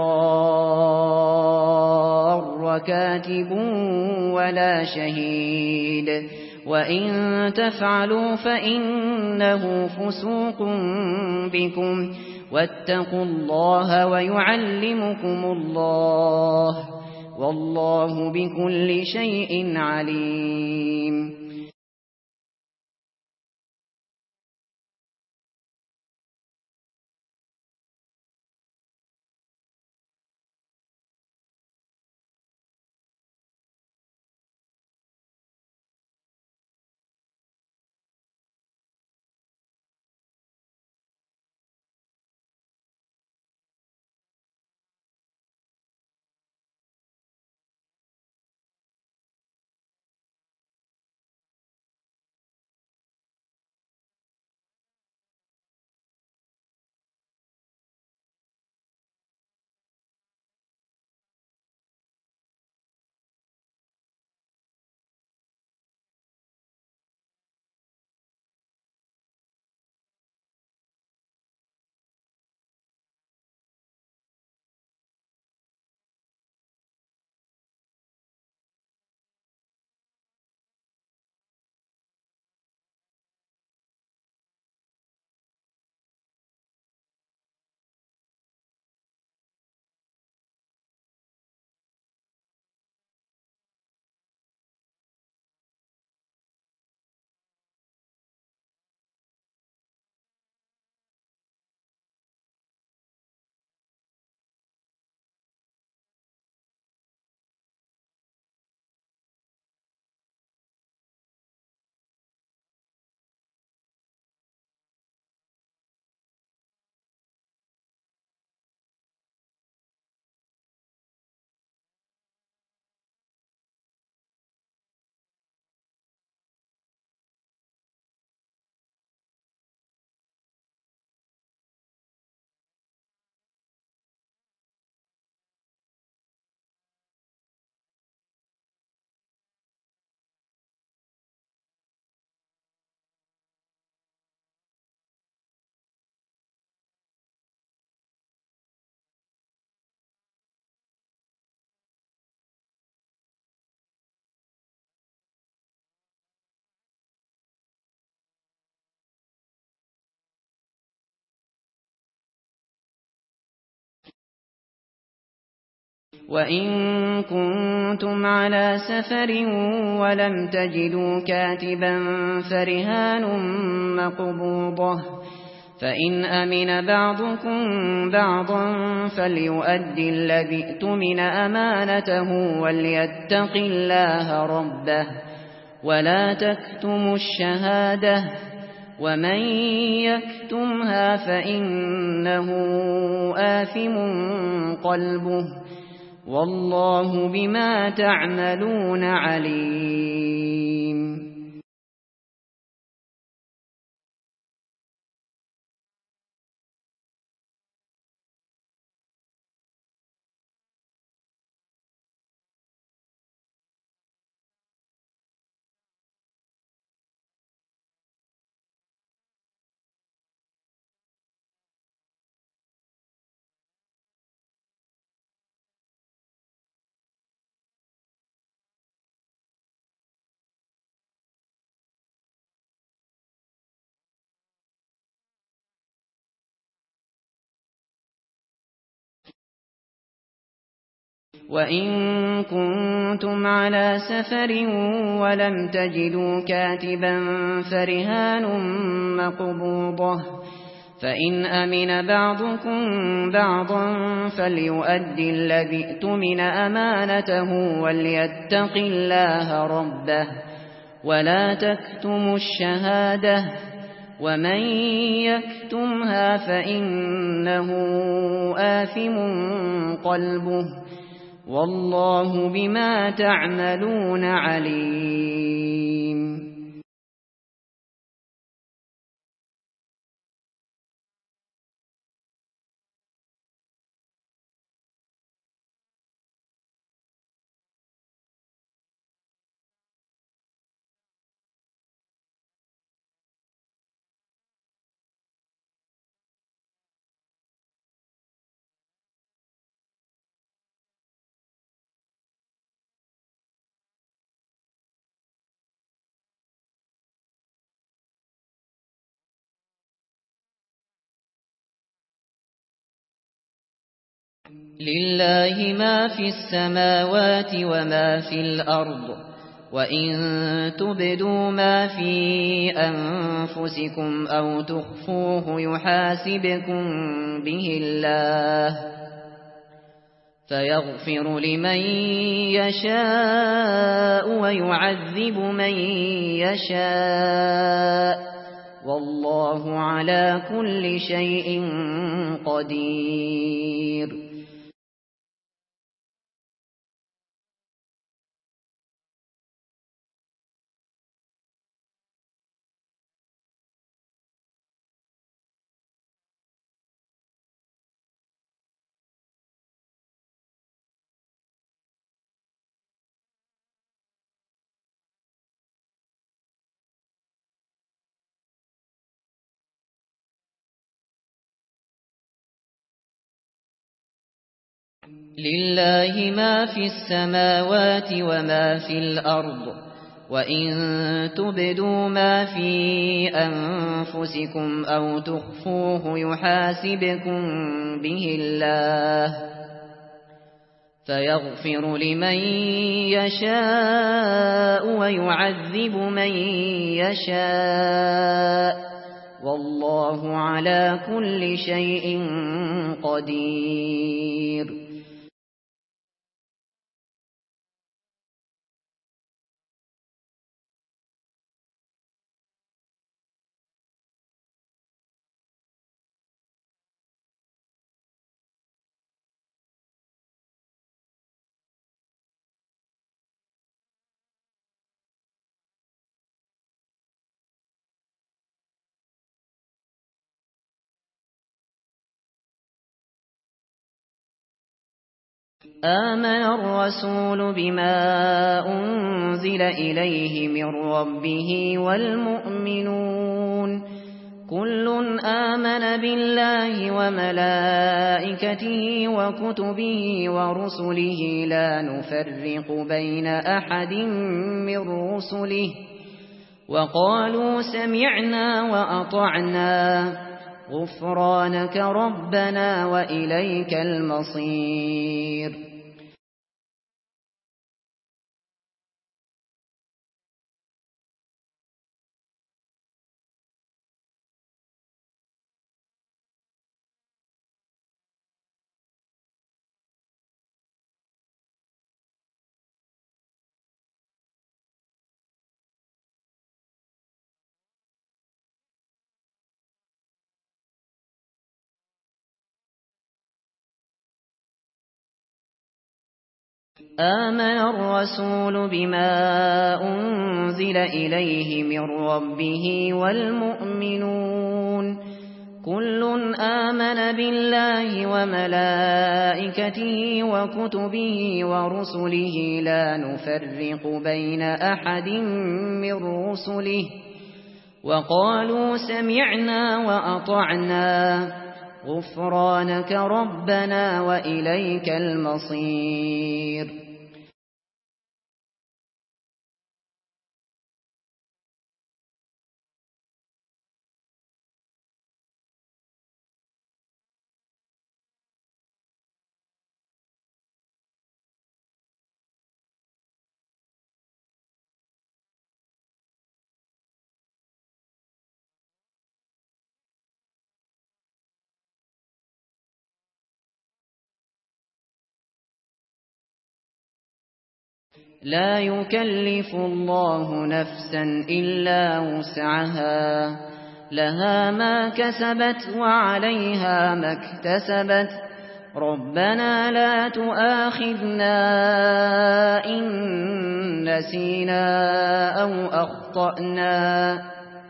يضار كاتب ولا شهيد وإن تفعلوا فإنه فسوق بكم واتقوا الله ويعلمكم الله والله بكل شيء عليم. وإن كنتم على سفر ولم تجدوا كاتبا فرهان مقبوضة فإن أمن بعضكم بعضا فليؤد الذي اؤتمن أمانته وليتق الله ربه ولا تكتموا الشهادة ومن يكتمها فإنه آثم قلبه والله بما تعملون عليم. وإن كنتم على سفر ولم تجدوا كاتبا فرهان مقبوضة فإن أمن بعضكم بعضا فليؤد الذي اؤتمن أمانته وليتق الله ربه ولا تكتموا الشهادة ومن يكتمها فإنه آثم قلبه والله بما تعملون عليم. لله ما في السماوات وما في الأرض وإن تبدوا ما في أنفسكم أو تخفوه يحاسبكم به الله فيغفر لمن يشاء ويعذب من يشاء والله على كل شيء قدير. لله ما في السماوات وما في الأرض وإن تبدوا ما في أنفسكم أو تخفوه يحاسبكم به الله فيغفر لمن يشاء ويعذب من يشاء والله على كل شيء قدير. آمن الرسول بما أنزل إليه من ربه والمؤمنون كل آمن بالله وملائكته وكتبه ورسله لا نفرق بين أحد من رسله وقالوا سمعنا وأطعنا غفرانك ربنا وإليك المصير. آمن الرسول بما أنزل إليه من ربه والمؤمنون كل آمن بالله وملائكته وكتبه ورسله لا نفرق بين أحد من رسله وقالوا سمعنا وأطعنا غفرانك ربنا وإليك المصير. لا يكلف الله نفسا إلا وسعها لها ما كسبت وعليها ما اكتسبت ربنا لا تؤاخذنا إن نسينا أو أخطأنا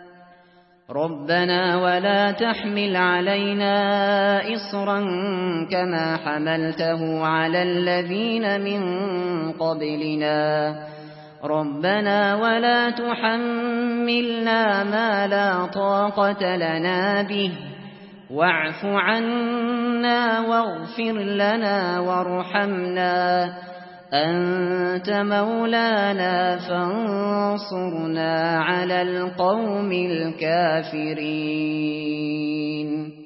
ربنا ولا تحمل علينا إصرا كما حملته على الذين من قبلنا ربنا ولا تحملنا ما لا طاقة لنا به واعف عنا واغفر لنا وارحمنا أنت مولانا فانصرنا على القوم الكافرين.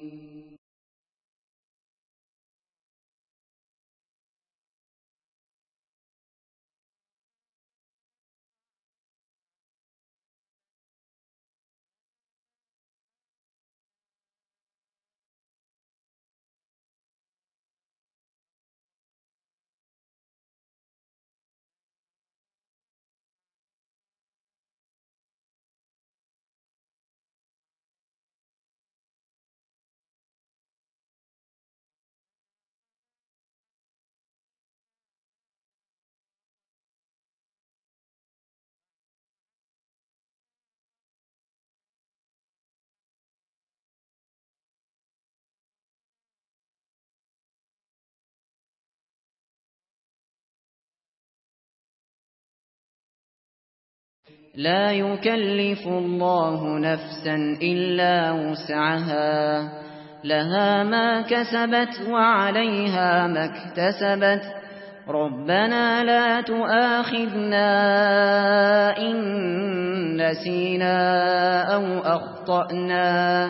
لا يكلف الله نفسا إلا وسعها لها ما كسبت وعليها ما اكتسبت ربنا لا تؤاخذنا إن نسينا أو أخطأنا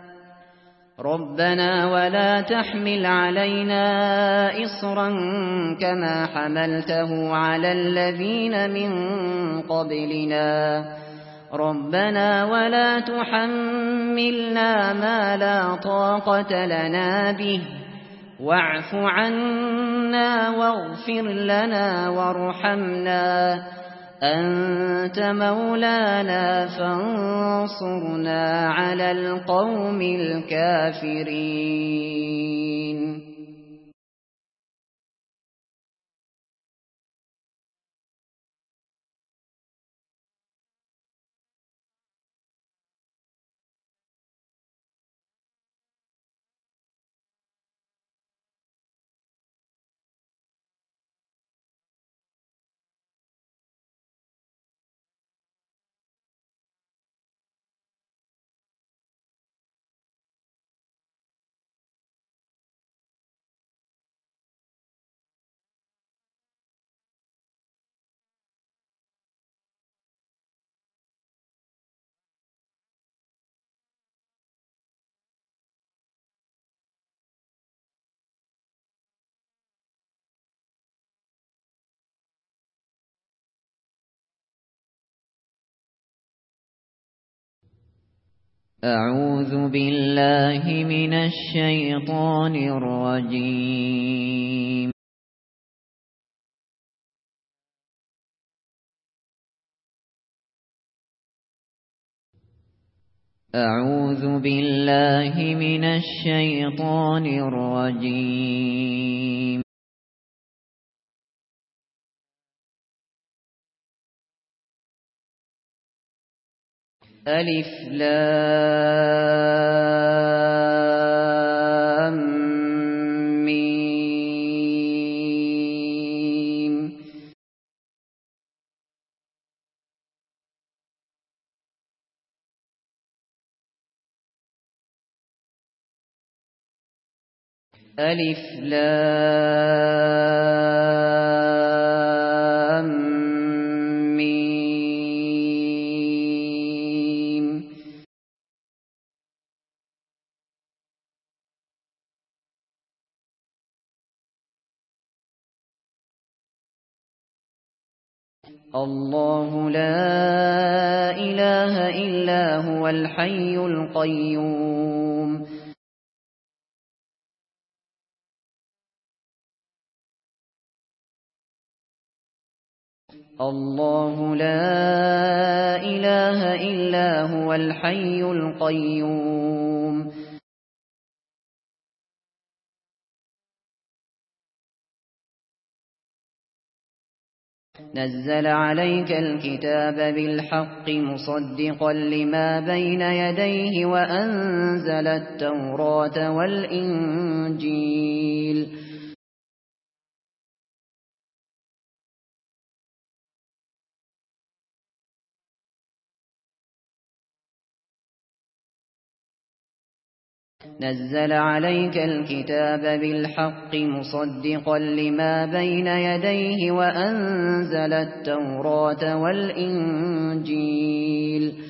ربنا ولا تحمل علينا إصرا كما حملته على الذين من قبلنا ربنا ولا تحملنا ما لا طاقة لنا به واعف عنا واغفر لنا وارحمنا أنت مولانا فانصرنا على القوم الكافرين. أعوذ بالله من الشيطان الرجيم. أعوذ بالله من الشيطان الرجيم. ألف لام ميم ألف لام ميم الله لا إله إلا هو الحي القيوم الله لا إله إلا هو الحي القيوم نزل عليك الكتاب بالحق مصدقا لما بين يديه وأنزل التوراة والإنجيل نزل عليك الكتاب بالحق مصدقا لما بين يديه وأنزل التوراة والإنجيل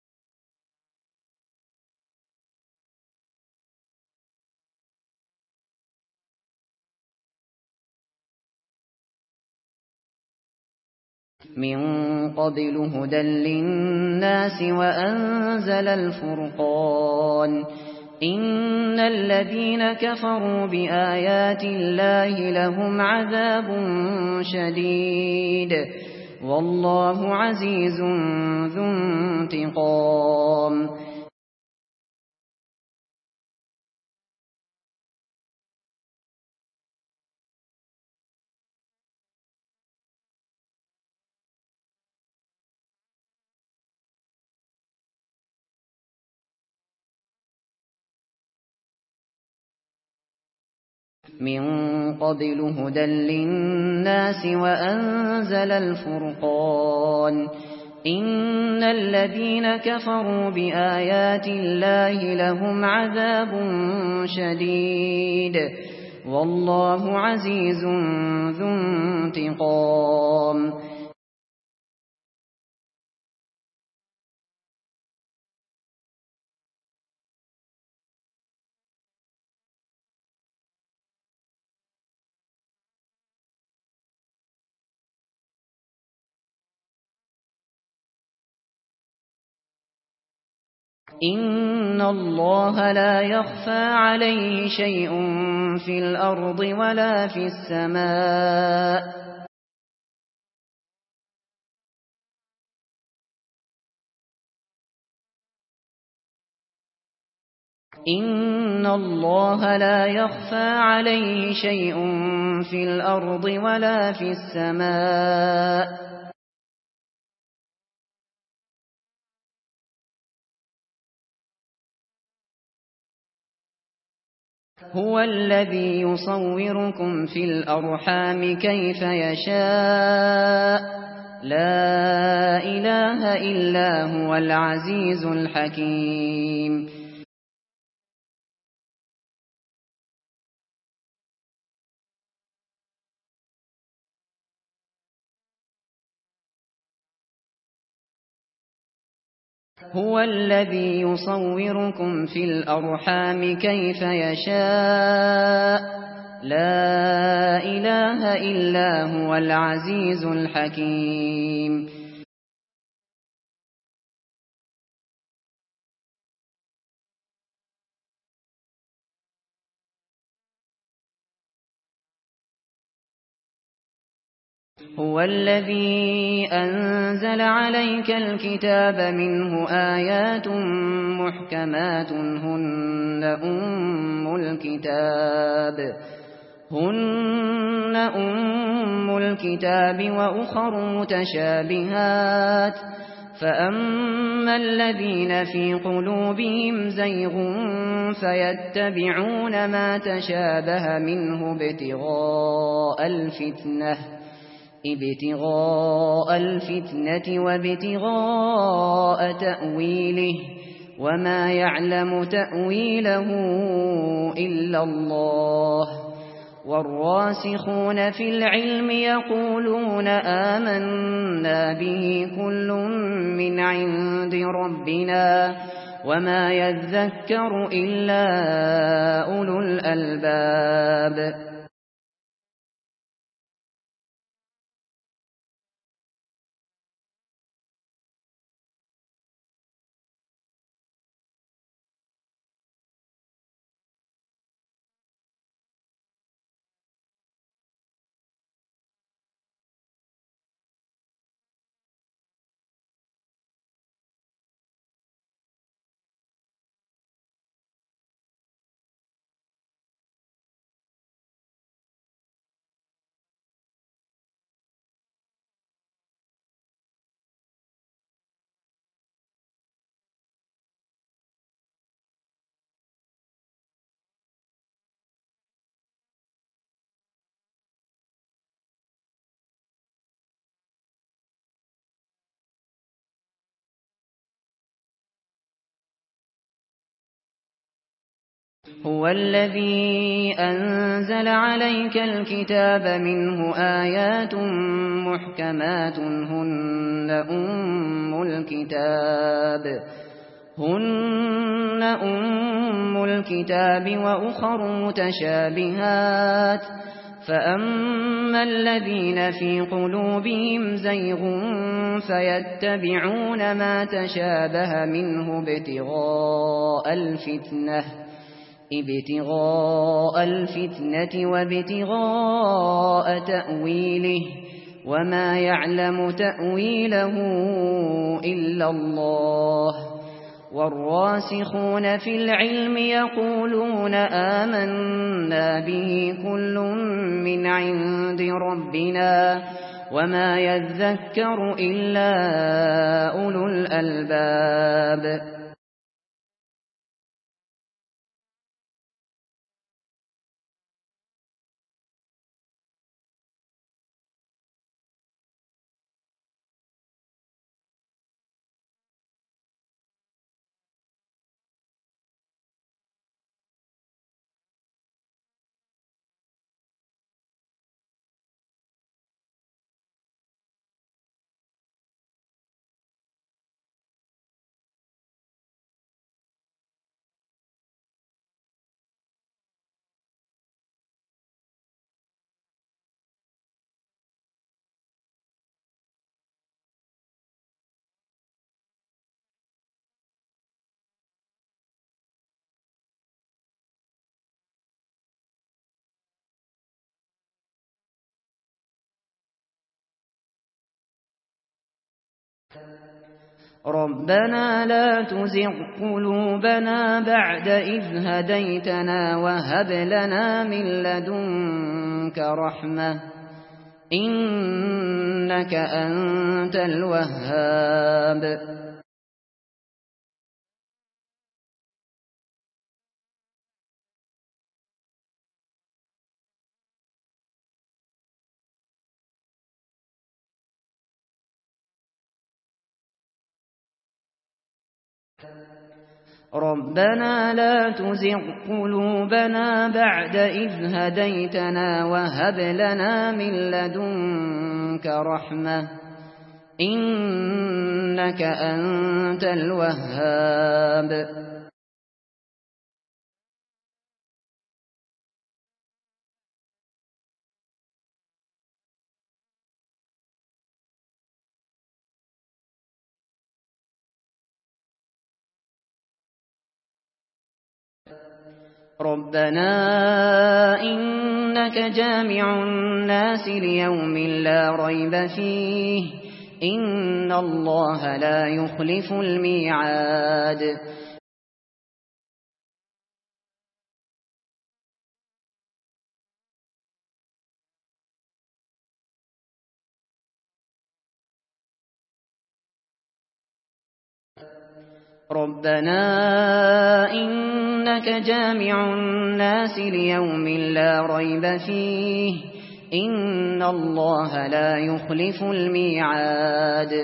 من قبل هدى للناس وأنزل الفرقان إن الذين كفروا بآيات الله لهم عذاب شديد والله عزيز ذو انتقام من قبل هدى للناس وأنزل الفرقان إن الذين كفروا بآيات الله لهم عذاب شديد والله عزيز ذو انتقام إن الله لا يخفى عليه شيء في الأرض ولا في السماء إن الله لا يخفى عليه شيء في الأرض ولا في السماء هو الذي يصوركم في الأرحام كيف يشاء لا إله إلا هو العزيز الحكيم هو الذي يصوركم في الأرحام كيف يشاء لا إله إلا هو العزيز الحكيم هو الذي أنزل عليك الكتاب منه آيات محكمات هن أم الكتاب هن أم الكتاب وأخر متشابهات فأما الذين في قلوبهم زيغ فيتبعون ما تشابه منه ابتغاء الفتنة ابتغاء الفتنة وابتغاء تأويله وما يعلم تأويله إلا الله والراسخون في العلم يقولون آمنا به كل من عند ربنا وما يذكر إلا أولو الألباب. هو الذي أنزل عليك الكتاب منه آيات محكمات هن أم الكتاب هن أم الكتاب وأخر متشابهات فأما الذين في قلوبهم زيغ فيتبعون ما تشابه منه ابتغاء الفتنة ابتغاء الفتنة وابتغاء تأويله وما يعلم تأويله إلا الله والراسخون في العلم يقولون آمنا به كل من عند ربنا وما يذكر إلا أولو الألباب. ربنا لا تزغ قلوبنا بعد إذ هديتنا وهب لنا من لدنك رحمة إنك أنت الوهاب. ربنا لا تزغ قلوبنا بعد إذ هديتنا وهب لنا من لدنك رحمة إنك أنت الوهاب. ربنا إنك جامع الناس ليوم لا ريب فيه إن الله لا يخلف الميعاد. ربنا إنك جامع الناس ليوم لا ريب فيه إن الله لا يخلف الميعاد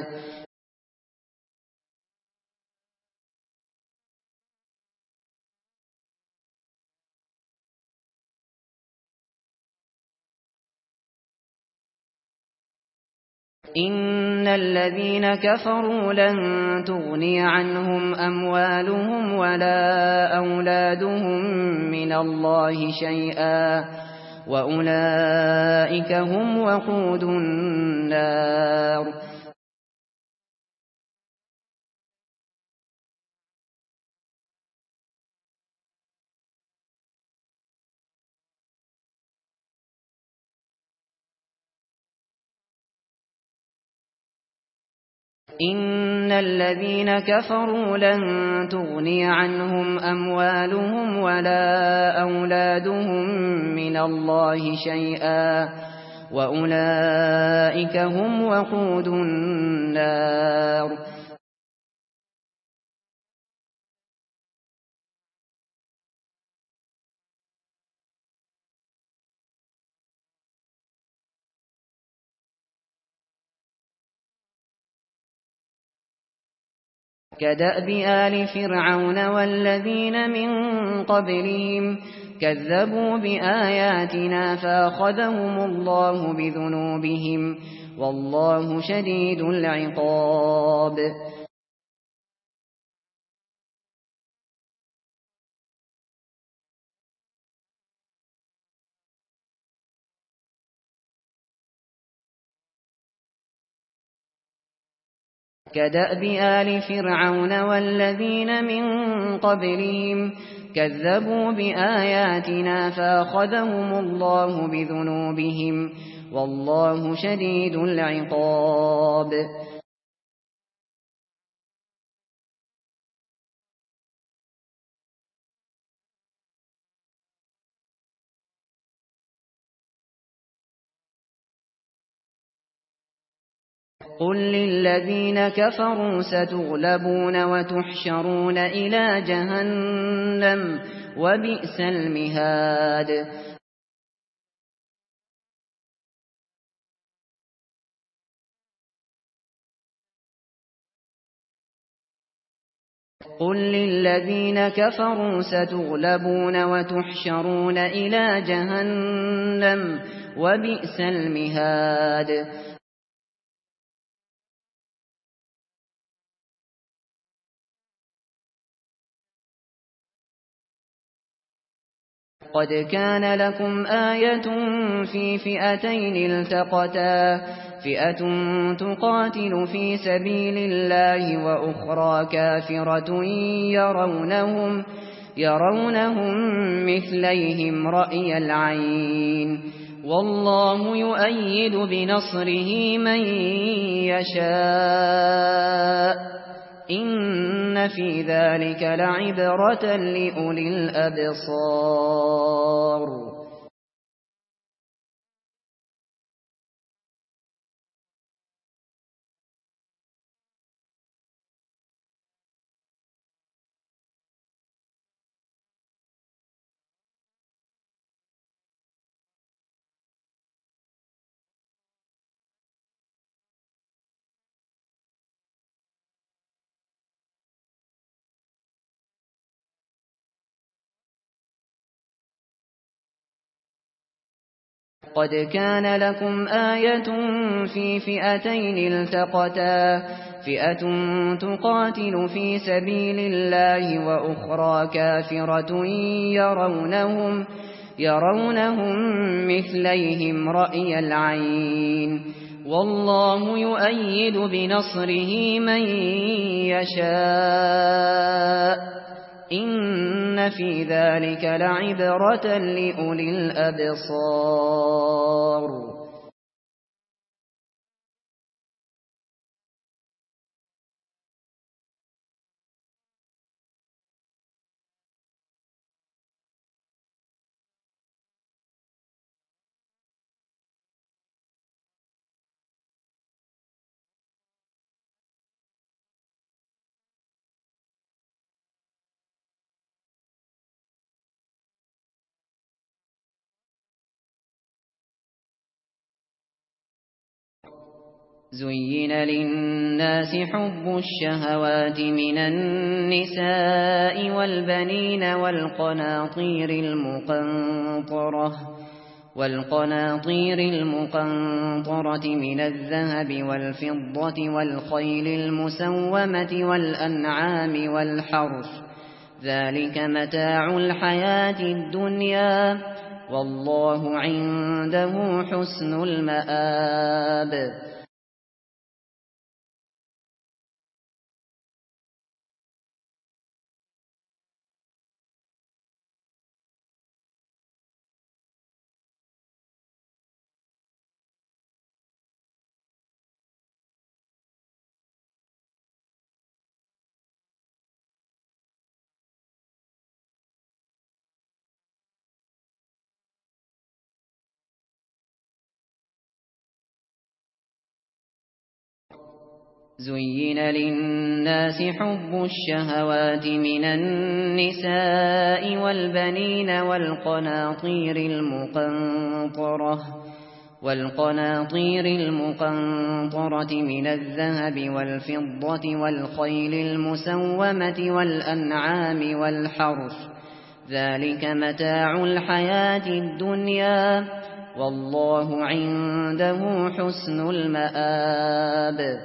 إن الذين كفروا لن تغني عنهم أموالهم ولا أولادهم من الله شيئا وأولئك هم وقود النار إن الذين كفروا لن تغني عنهم أموالهم ولا أولادهم من الله شيئا وأولئك هم وقود النار كدأب آل فرعون والذين من قبلهم كذبوا بآياتنا فأخذهم الله بذنوبهم والله شديد العقاب كدأب آل فرعون والذين من قبلهم كذبوا بآياتنا فأخذهم الله بذنوبهم والله شديد العقاب قل للذين كفروا ستغلبون وتحشرون إلى جهنم وبئس المهاد قل للذين كفروا ستغلبون وتحشرون إلى جهنم وبئس المهاد قد كان لكم آية في فئتين التقتا فئة تقاتل في سبيل الله وأخرى كافرة يرونهم يرونهم مثليهم رأي العين والله يؤيد بنصره من يشاء إن في ذلك لعبرة لأولي الأبصار قد كان لكم آية في فئتين التقتا فئة تقاتل في سبيل الله وأخرى كافرة يرونهم يرونهم مثليهم رأي العين والله يؤيد بنصره من يشاء إن في ذلك لعبرة لأولي الأبصار زين للناس حب الشهوات من النساء والبنين والقناطير المقنطرة والقناطير المقنطرة من الذهب والفضة والخيل المسومة والأنعام والحرث ذلك متاع الحياة الدنيا والله عنده حسن المآب. زين للناس حب الشهوات من النساء والبنين والقناطير المقنطرة والقناطير المقنطرة من الذهب والفضة والخيل المسومة والأنعام والحرث ذلك متاع الحياة الدنيا والله عنده حسن المآب.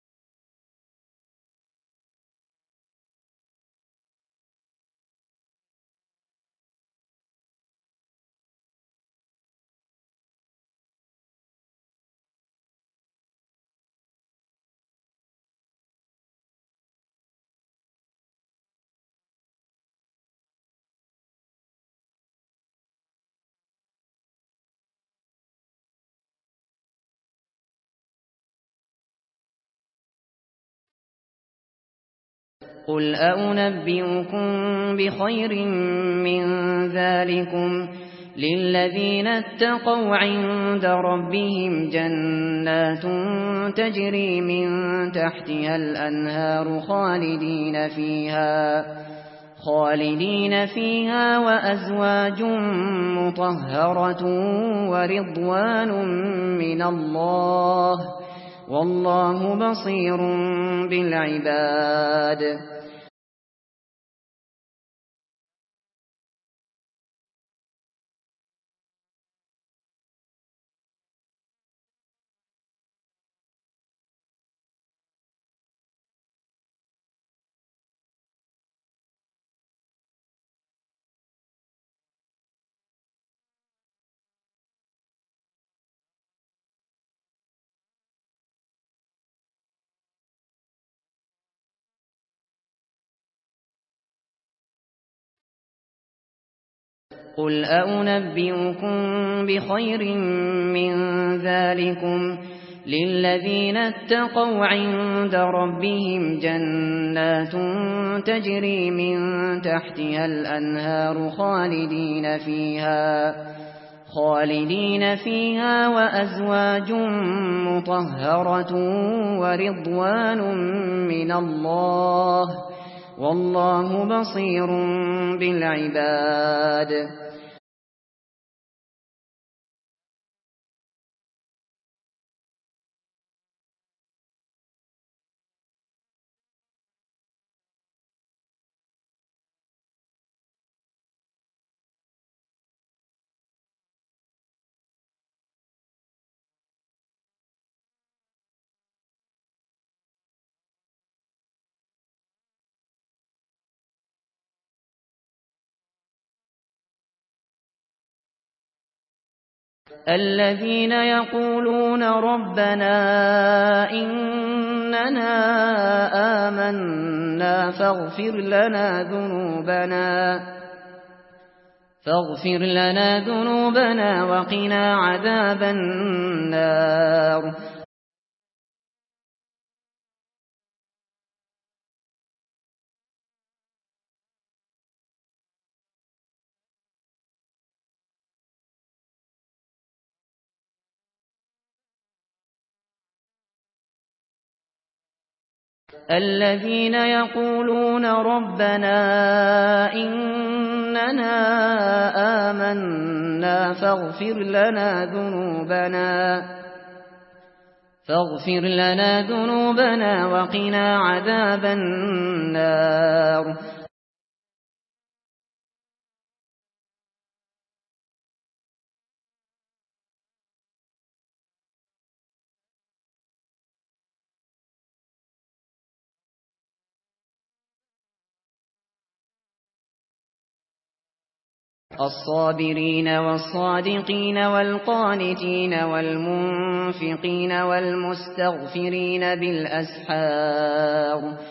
قل أنبئكم بخير من ذلكم للذين اتقوا عند ربهم جنات تجري من تحتها الأنهار خالدين فيها خالدين فيها وأزواج مطهرة ورضوان من الله والله بصير بالعباد. قل أنبئكم بخير من ذلكم للذين اتقوا عند ربهم جنات تجري من تحتها الأنهار خالدين فيها خالدين فيها وأزواج مطهرة ورضوان من الله والله بصير بالعباد. الذين يقولون ربنا إننا آمنا فاغفر لنا ذنوبنا فاغفر لنا ذنوبنا وقنا عذاب النار. الذين يقولون ربنا إننا آمنا فاغفر لنا ذنوبنا فاغفر لنا ذنوبنا وقنا عذاب النار. الصابرين والصادقين والقانتين والمنفقين والمستغفرين بالأسحار.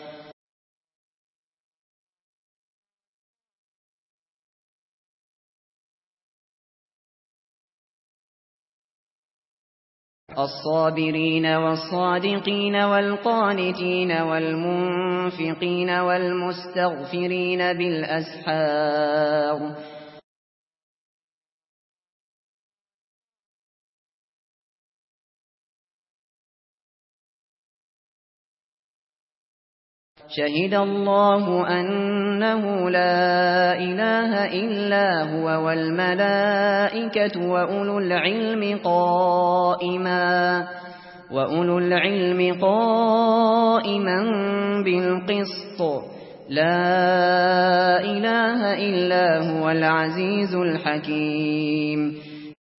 الصابرين والصادقين والقانتين والمنفقين والمستغفرين بالأسحار. شهد الله أنه لا إله إلا هو والملائكة وأولو العلم قائما وأولو العلم قائما بالقسط لا إله إلا هو العزيز الحكيم.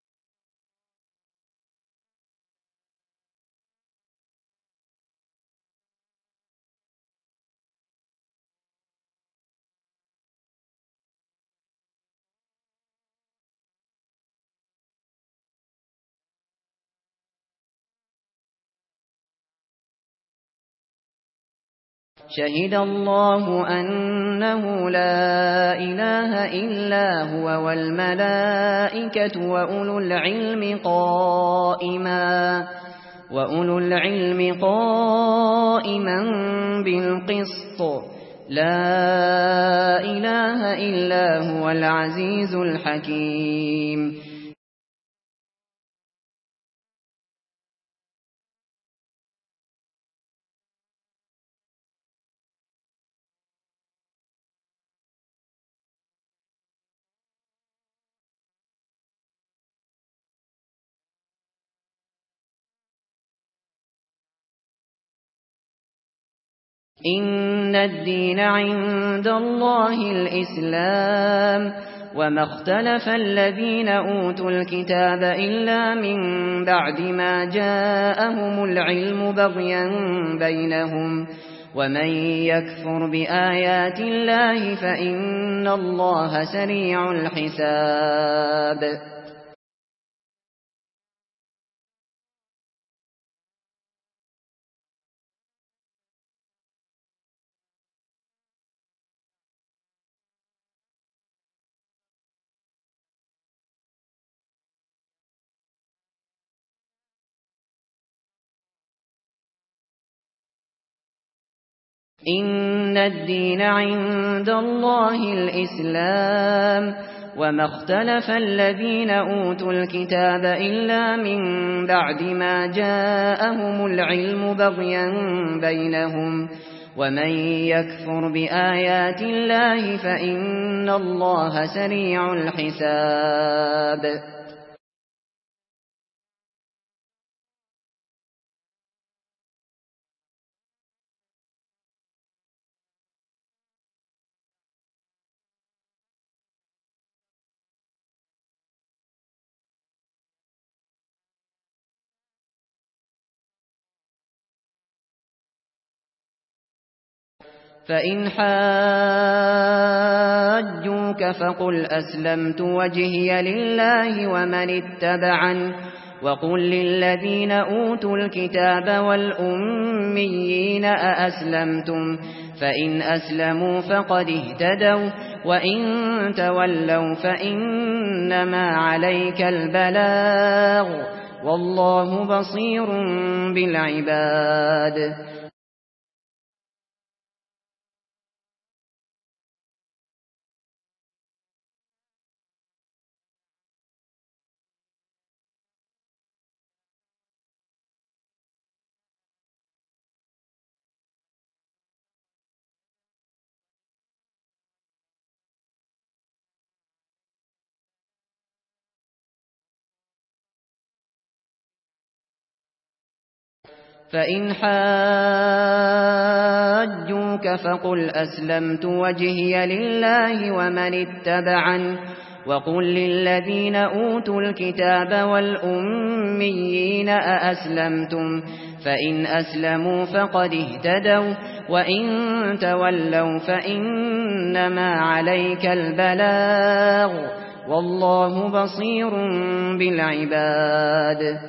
شهد الله أنه لا إله إلا هو والملائكة وأولو العلم قائما وأولو العلم قائما بالقسط لا إله إلا هو العزيز الحكيم. إن الدين عند الله الإسلام وما اختلف الذين أوتوا الكتاب إلا من بعد ما جاءهم العلم بغيا بينهم ومن يكفر بآيات الله فإن الله سريع الحساب. إن الدين عند الله الإسلام وما اختلف الذين أوتوا الكتاب إلا من بعد ما جاءهم العلم بغيا بينهم ومن يكفر بآيات الله فإن الله سريع الحساب. فإن حاجوك فقل أسلمت وجهي لله ومن اتبعني وقل للذين أوتوا الكتاب والأميين أأسلمتم فإن أسلموا فقد اهتدوا وإن تولوا فإنما عليك البلاغ والله بصير بالعباد. فإن حاجوك فقل أسلمت وجهي لله ومن اتبعن وقل للذين أوتوا الكتاب والأميين أأسلمتم فإن أسلموا فقد اهتدوا وإن تولوا فإنما عليك البلاغ والله بصير بالعباد.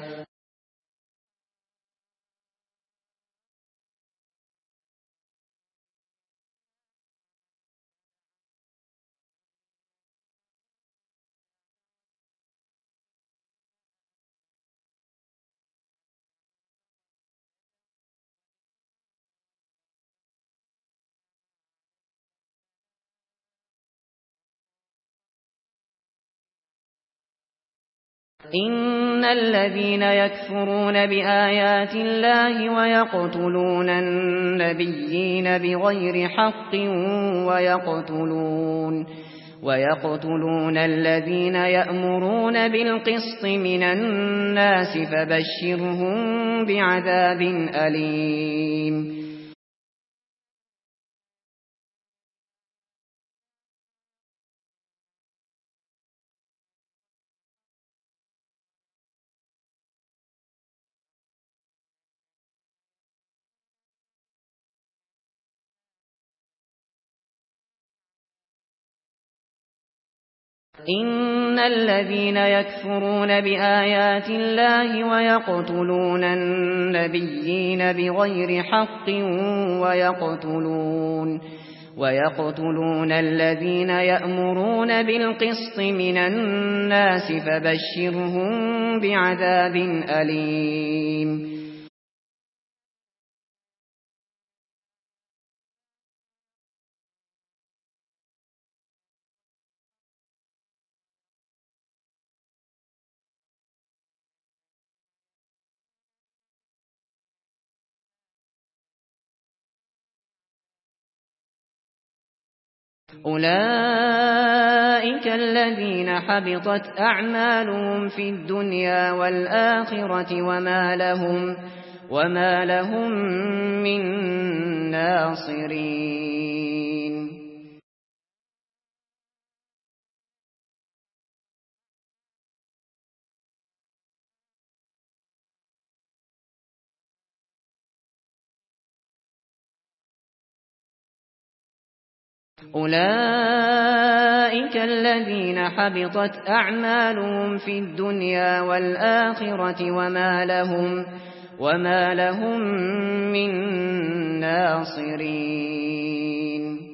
إن الذين يكفرون بآيات الله ويقتلون النبيين بغير حق ويقتلون ويقتلون الذين يأمرون بالقسط من الناس فبشرهم بعذاب أليم. إن الذين يكفرون بآيات الله ويقتلون النبيين بغير حق ويقتلون ويقتلون الذين يأمرون بالقسط من الناس فبشرهم بعذاب أليم. أولئك الذين حبطت أعمالهم في الدنيا والآخرة وما لهم وما لهم من ناصرين. أولئك الذين حبطت أعمالهم في الدنيا والآخرة وما لهم وما لهم من ناصرين.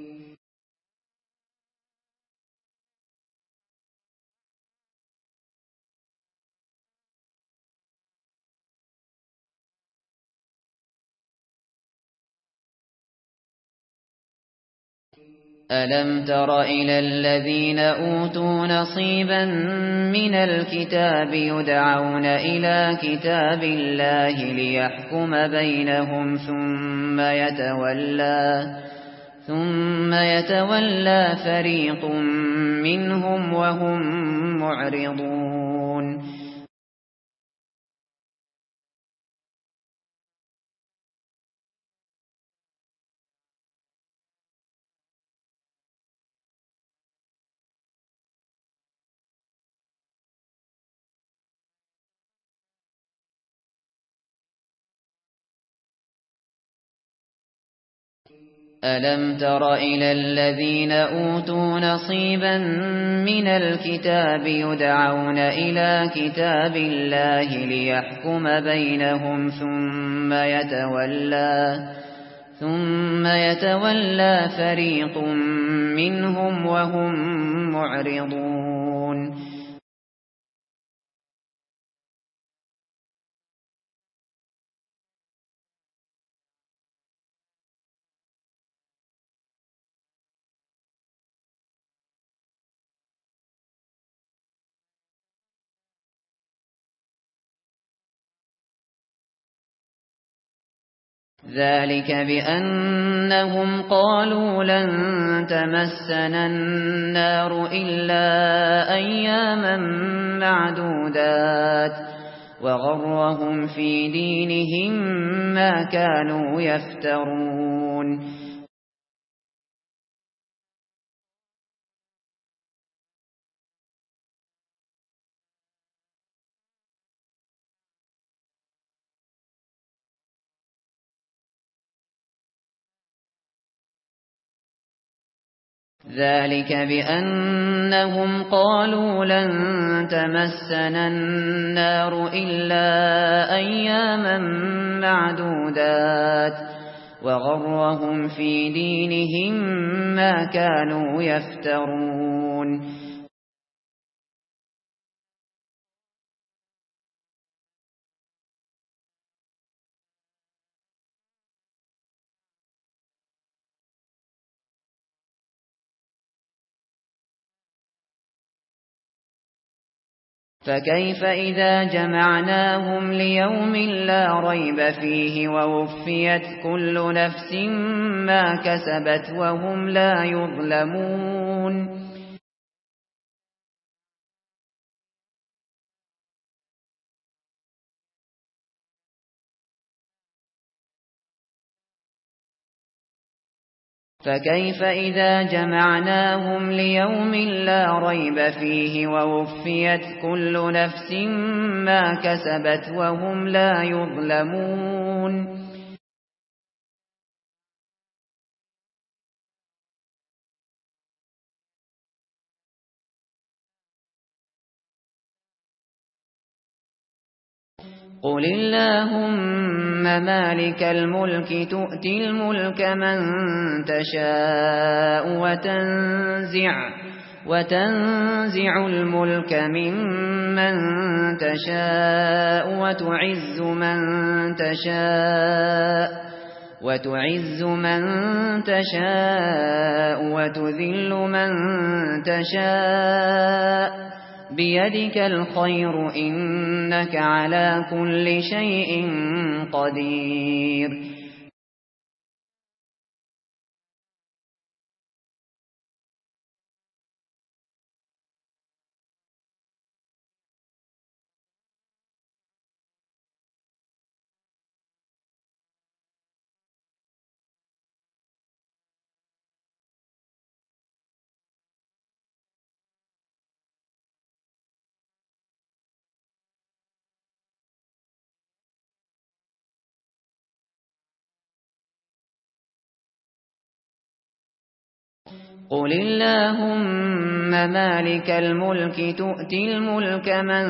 ألم تر إلى الذين أوتوا نصيبا من الكتاب يدعون إلى كتاب الله ليحكم بينهم ثم يتولى ثم يتولى فريق منهم وهم معرضون. ألم تر إلى الذين أوتوا نصيبا من الكتاب يدعون إلى كتاب الله ليحكم بينهم ثم يتولى ثم يتولى فريق منهم وهم معرضون. ذلك بأنهم قالوا لن تمسنا النار إلا أياما معدودات وغرهم في دينهم ما كانوا يفترون ذلك بأنهم قالوا لن تمسنا النار إلا أياما معدودات وغرهم في دينهم ما كانوا يفترون فكيف إذا جمعناهم ليوم لا ريب فيه ووفيت كل نفس ما كسبت وهم لا يظلمون فكيف إذا جمعناهم ليوم لا ريب فيه ووفيت كل نفس ما كسبت وهم لا يظلمون قل اللهم مالك الملك تؤتي الملك من تشاء وتنزع وتنزع الملك ممن تشاء وتعز من تشاء وتعز من تشاء وتذل من تشاء بيدك الخير إنك على كل شيء قدير قل اللهم مالك الملك تؤتي الملك من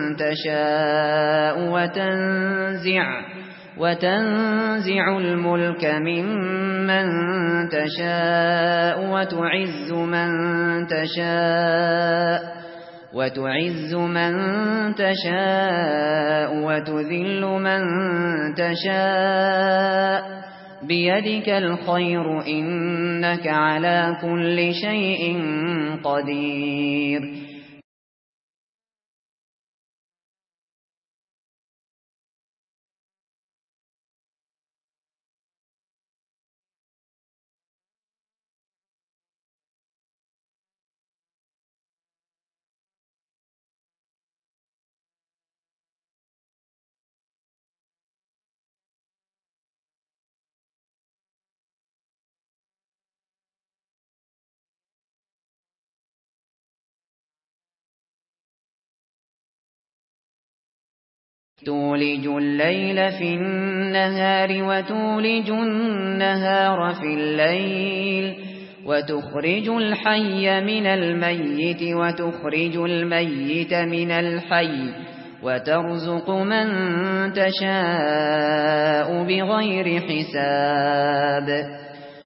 تشاء وتنزع وتنزع الملك ممن تشاء وتعز من تشاء وتعز من تشاء وتذل من تشاء بيدك الخير إنك على كل شيء قدير تولج الليل في النهار وتولج النهار في الليل وتخرج الحي من الميت وتخرج الميت من الحي وترزق من تشاء بغير حساب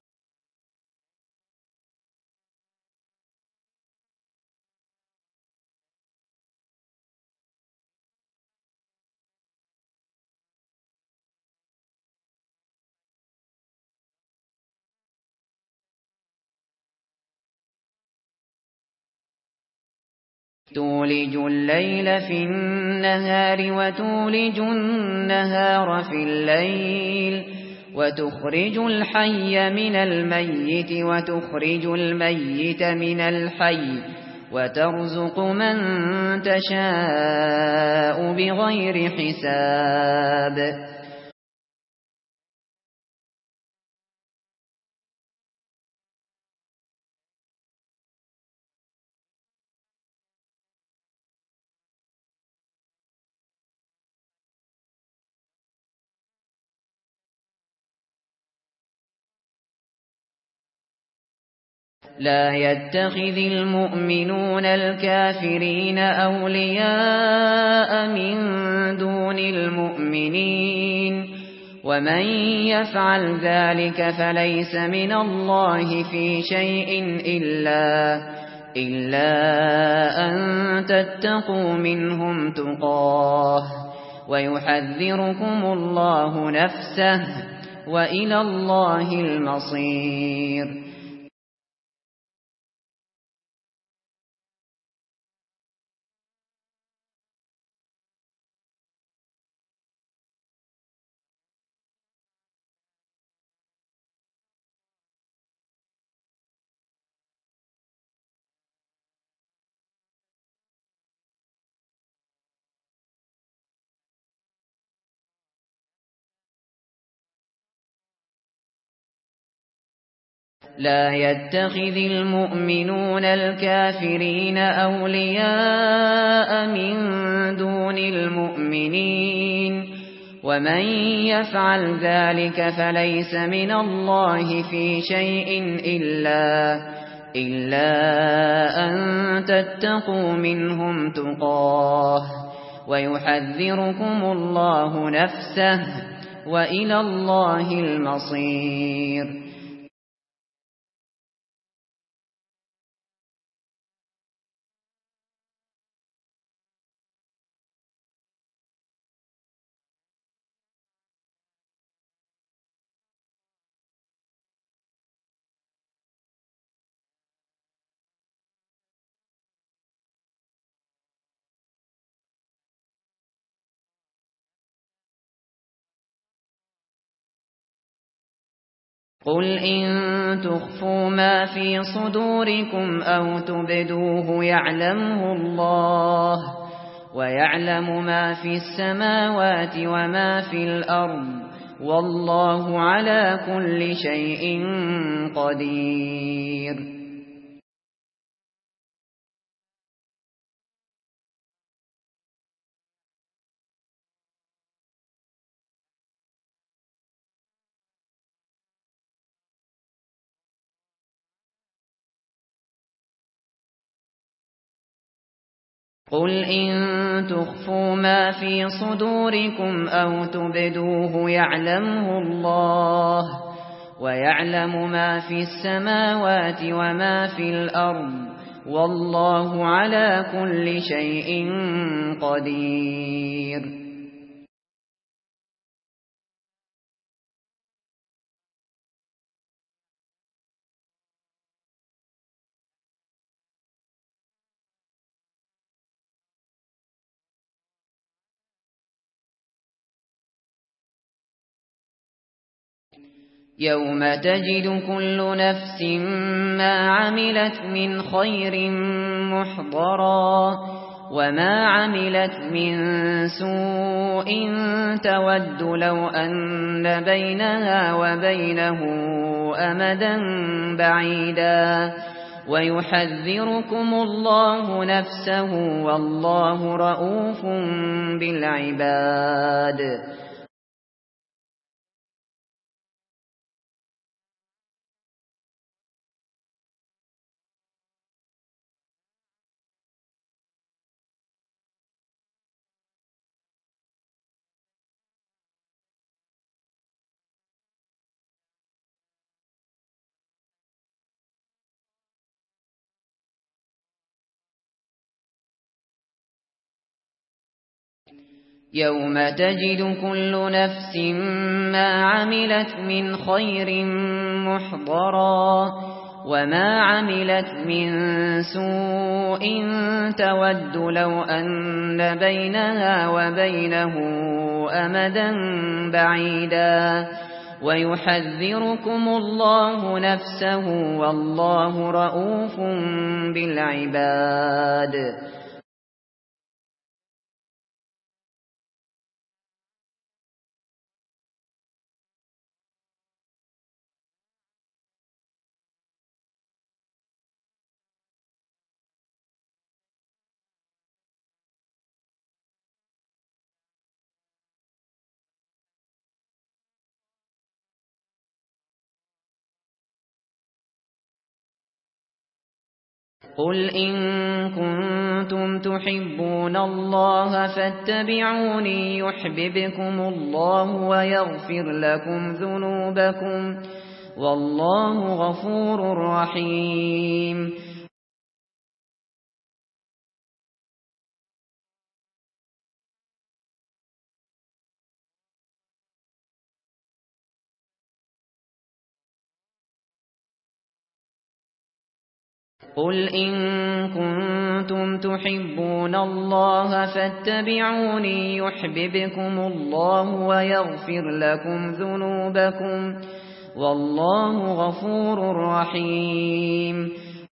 تولج الليل في النهار وتولج النهار في الليل وتخرج الحي من الميت وتخرج الميت من الحي وترزق من تشاء بغير حساب لا يتخذ المؤمنون الكافرين أولياء من دون المؤمنين ومن يفعل ذلك فليس من الله في شيء إلا إلا أن تتقوا منهم تقاه ويحذركم الله نفسه وإلى الله المصير. لا يتخذ المؤمنون الكافرين أولياء من دون المؤمنين ومن يفعل ذلك فليس من الله في شيء إلا إلا أن تتقوا منهم تقاه ويحذركم الله نفسه وإلى الله المصير. قل إن تخفوا ما في صدوركم أو تبدوه يعلمه الله ويعلم ما في السماوات وما في الأرض والله على كل شيء قدير. قل إن تخفوا ما في صدوركم أو تبدوه يعلمه الله ويعلم ما في السماوات وما في الأرض والله على كل شيء قدير. يوم تجد كل نفس ما عملت من خير محضرا وما عملت من سوء تود لو أن بينها وبينه أمدا بعيدا ويحذركم الله نفسه والله رءوف بالعباد. يوم تجد كل نفس ما عملت من خير محضرا وما عملت من سوء تود لو أن بينها وبينه أمدا بعيدا ويحذركم الله نفسه والله رءوف بالعباد. قل إن كنتم تحبون الله فاتبعوني يحببكم الله ويغفر لكم ذنوبكم والله غفور رحيم. قل إن كنتم تحبون الله فاتبعوني يحببكم الله ويغفر لكم ذنوبكم والله غفور رحيم.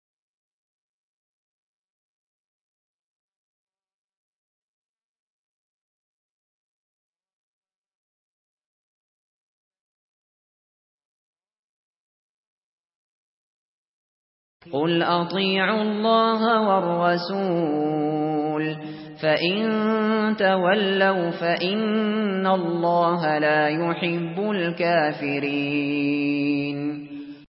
قل أطيعوا الله والرسول فإن تولوا فإن الله لا يحب الكافرين.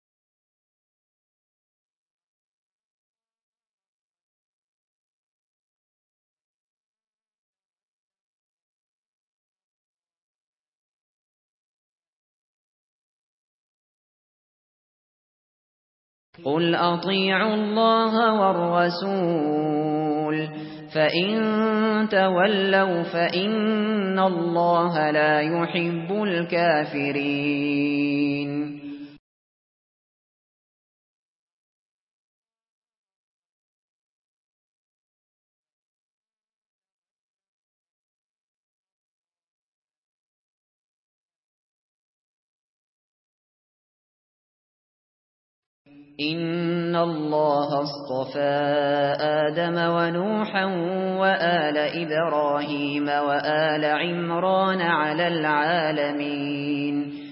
قل أطيعوا الله والرسول فإن تولوا فإن الله لا يحب الكافرين. إن الله اصطفى آدم ونوحا وآل إبراهيم وآل عمران على العالمين.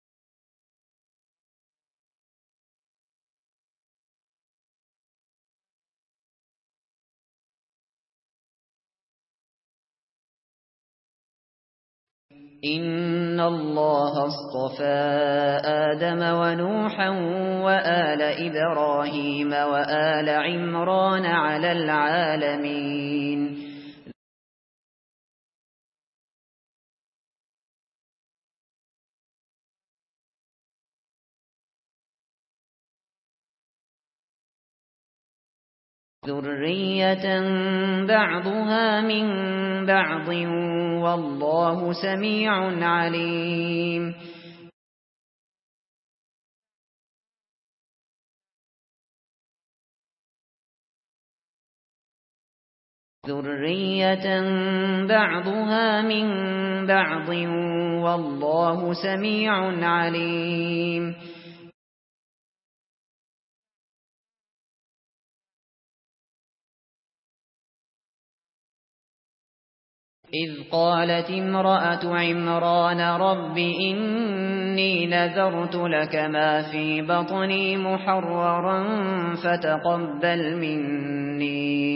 إن الله اصطفى آدم ونوحا وآل إبراهيم وآل عمران على العالمين. ذرية بعضها من بعض والله سميع عليم. ذرية بعضها من بعض والله سميع عليم. إذ قالت امرأة عمران رب إني نذرت لك ما في بطني محررا فتقبل مني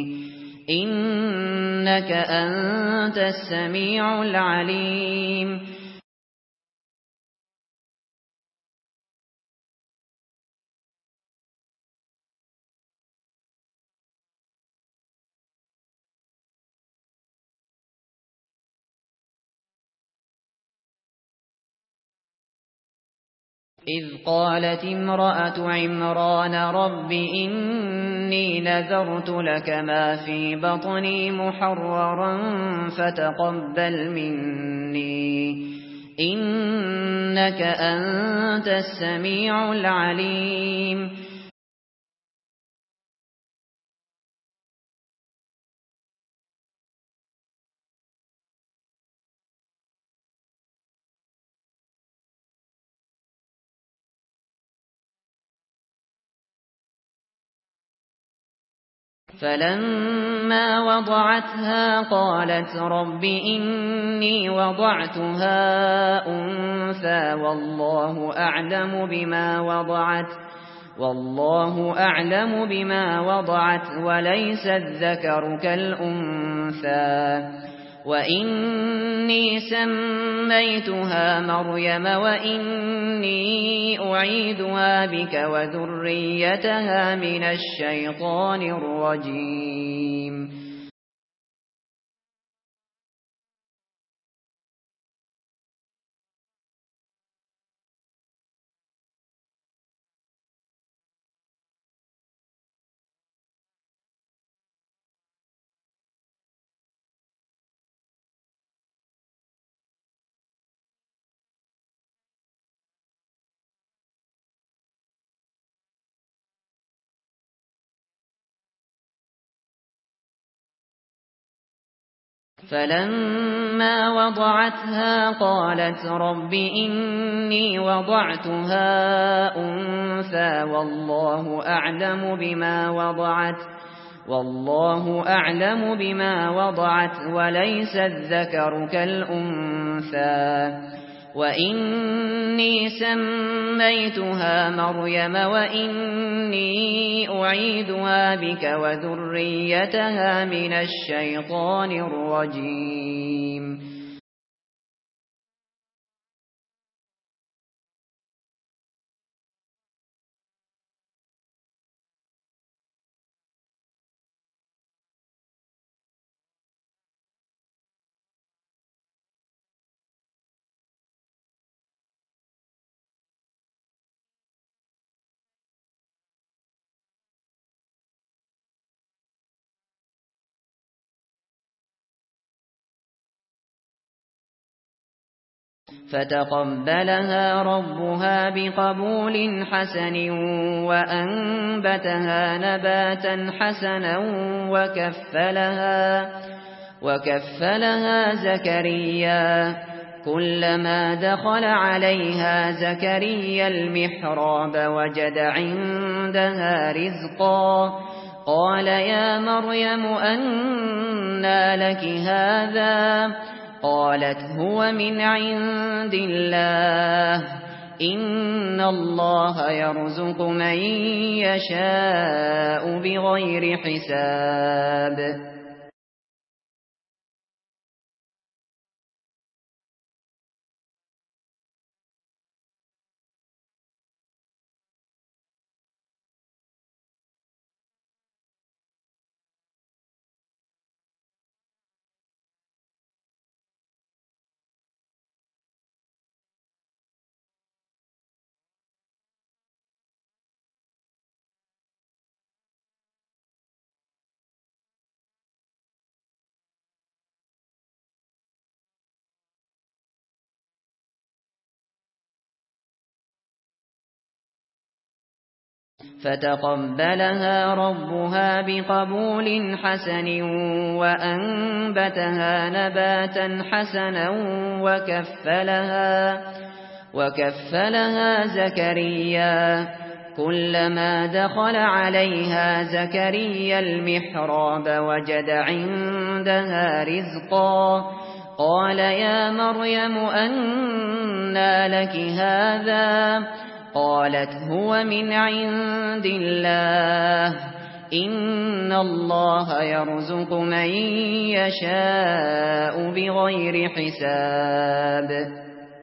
إنك أنت السميع العليم. إذ قالت امرأة عمران رب إني نذرت لك ما في بطني محررا فتقبل مني إنك أنت السميع العليم. فلما وضعتها قالت رب إني وضعتها أنثى والله أعلم بما وضعت والله أعلم بما وضعت وليس الذكر كالأنثى وإني سميتها مريم وإني أعيدها بك وذريتها من الشيطان الرجيم. فلما وضعتها قالت رب إني وضعتها أنثى والله أعلم بما وضعت والله أعلم بما وضعت وليس الذكر كالأنثى وإني سميتها مريم وإني أعيدها بك وذريتها من الشيطان الرجيم. فتقبلها ربها بقبول حسن وأنبتها نباتا حسنا وكفلها وكفلها زكريا كلما دخل عليها زكريا المحراب وجد عندها رزقا قال يا مريم أنى لك هذا قالت هو من عند الله إن الله يرزق من يشاء بغير حساب. فتقبلها ربها بقبول حسن وأنبتها نباتا حسنا وكفلها وكفلها زكريا كلما دخل عليها زكريا المحراب وجد عندها رزقا قال يا مريم أنى لك هذا قالت هو من عند الله إن الله يرزق من يشاء بغير حساب.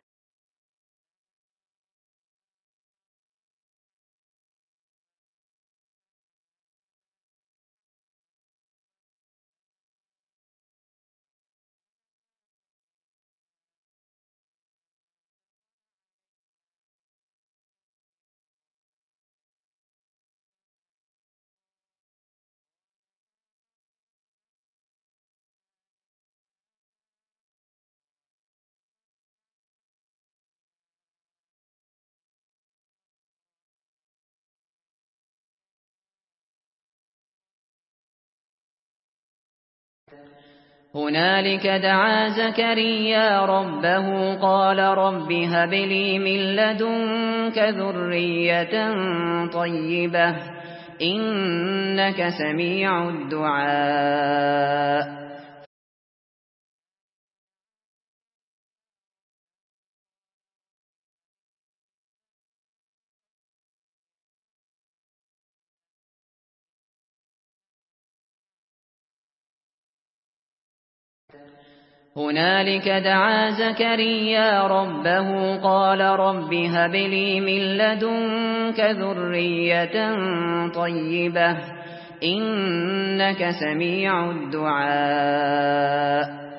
هنالك دعا زكريا ربه قال رب هب لي من لدنك ذرية طيبة إنك سميع الدعاء. هنالك دعا زكريا ربه قال رب هب لي من لدنك ذرية طيبة إنك سميع الدعاء.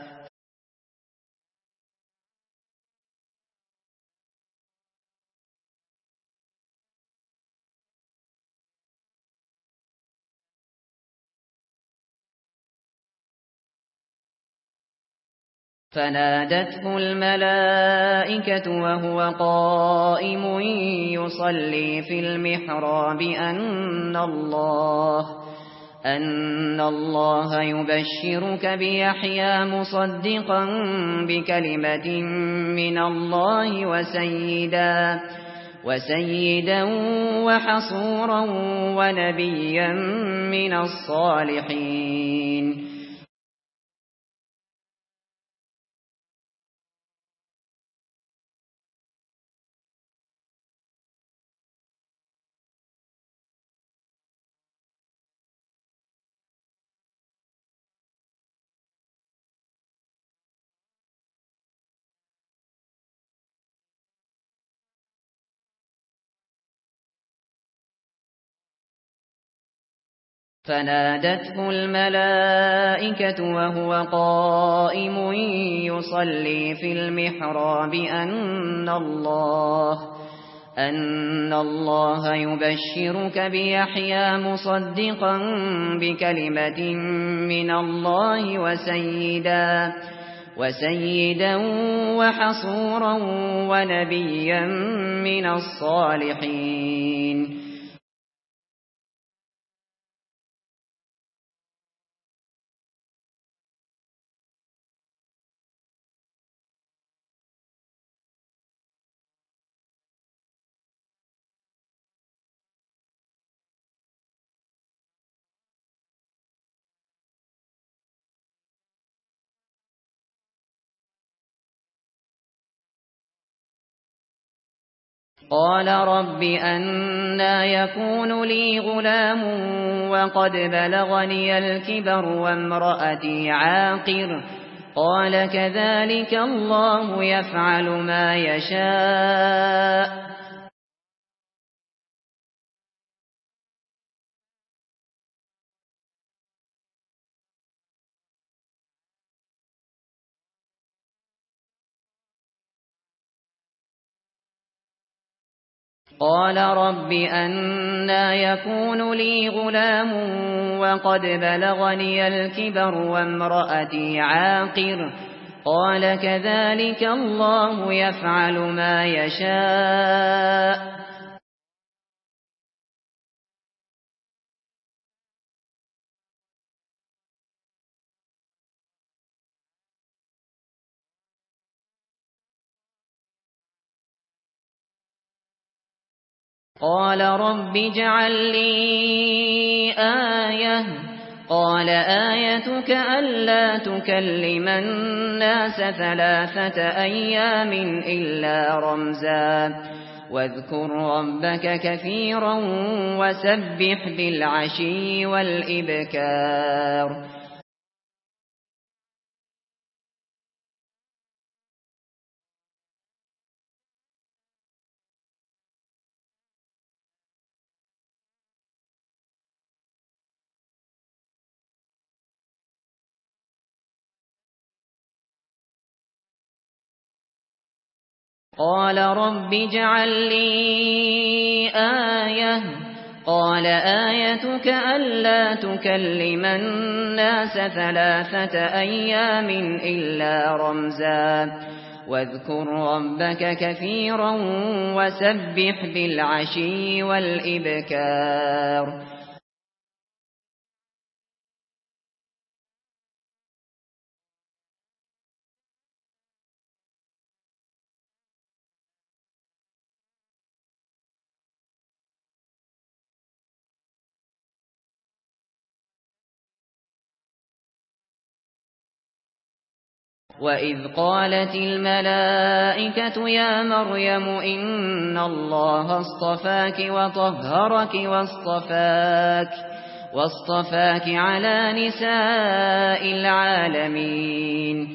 فنادته الملائكة وهو قائم يصلي في المحراب أن الله أن الله يبشرك بيحيى مصدقا بكلمة من الله وسيدا وسيدا وحصورا ونبيا من الصالحين. فنادته الملائكة وهو قائم يصلي في المحراب أن الله أن الله يبشرك بيحيى مصدقا بكلمة من الله وسيدا وسيدا وحصورا ونبيا من الصالحين. قال رب أنى يكون لي غلام وقد بلغني الكبر وامرأتي عاقر قال كذلك الله يفعل ما يشاء. قال رب أنى يكون لي غلام وقد بلغني الكبر وامرأتي عاقر قال كذلك الله يفعل ما يشاء. قال رب اجعل لي آية قال آيتك ألا تكلم الناس ثلاثة أيام إلا رمزا واذكر ربك كثيرا وسبح بالعشي والإبكار. قال رب اجعل لي آية قال آيتك ألا تكلم الناس ثلاثة أيام إلا رمزا واذكر ربك كثيرا وسبح بالعشي والإبكار. وإذ قالت الملائكة يا مريم إن الله اصطفاك وطهرك واصطفاك, واصطفاك على نساء العالمين.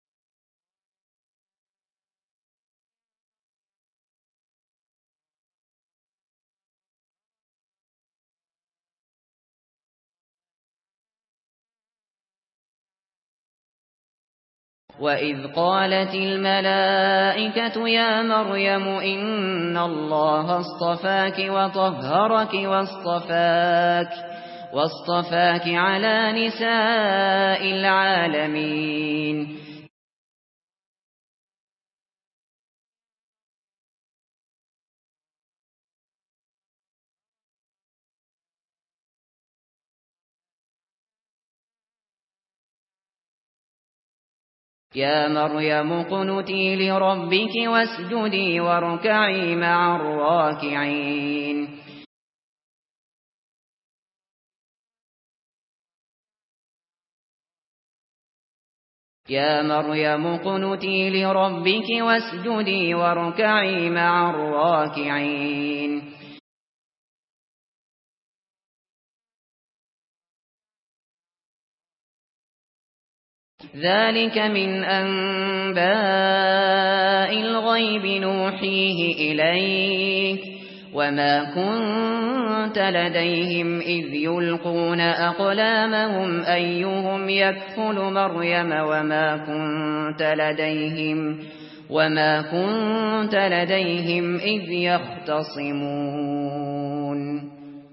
وإذ قالت الملائكة يا مريم إن الله اصطفاك وطهرك واصطفاك, واصطفاك على نساء العالمين. يا مريم اقنتي لربك واسجدي واركعي مع الراكعين. يا مريم اقنتي لربك واسجدي واركعي مع الراكعين. ذلك من أنباء الغيب نوحيه إليك وما كنت لديهم إذ يلقون أقلامهم أيهم يكفل مريم وما كنت لديهم وما كنت لديهم إذ يختصمون.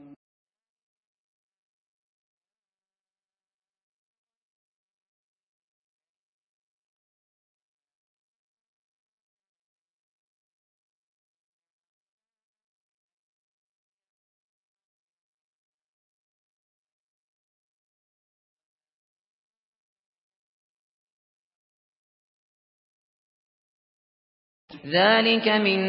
ذلك من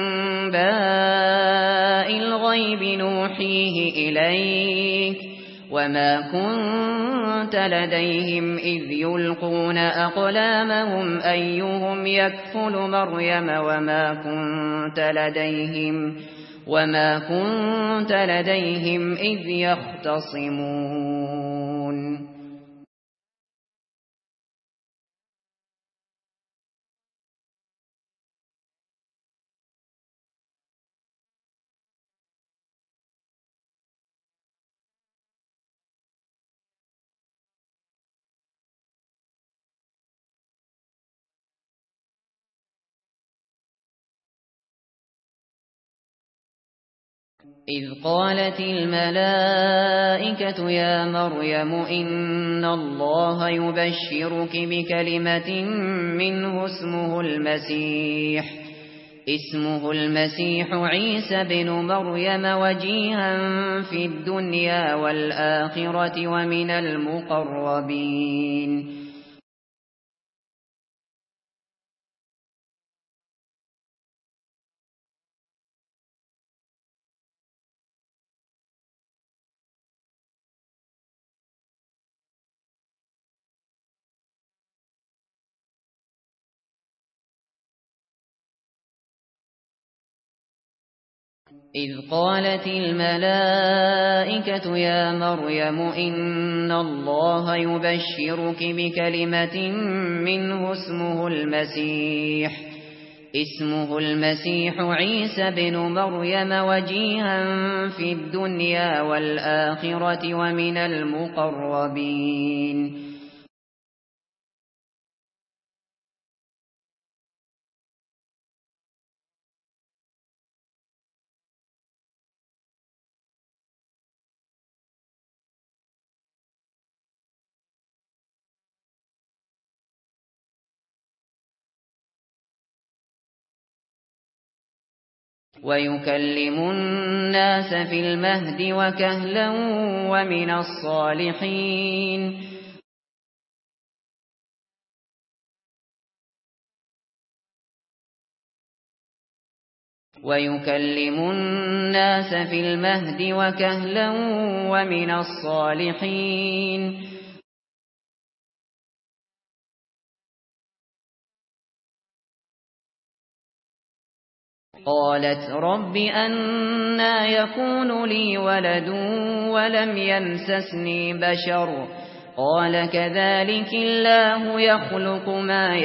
أنباء الغيب نوحيه إليك وما كنت لديهم إذ يلقون أقلامهم أيهم يكفل مريم وما كنت لديهم وما كنت لديهم إذ يختصمون. إذ قالت الملائكة يا مريم إن الله يبشرك بكلمة منه اسمه المسيح اسمه المسيح عيسى بن مريم وجيها في الدنيا والآخرة ومن المقربين. إذ قالت الملائكة يا مريم إن الله يبشرك بكلمة منه اسمه المسيح اسمه المسيح عيسى بن مريم وجيها في الدنيا والآخرة ومن المقربين. ويكلم الناس في المهد وكهلا ومن الصالحين. ويكلم الناس في المهد وكهلا ومن الصالحين. قالت رب أنى يكون لي ولد ولم يمسسني بشر قال كذلك الله يخلق ما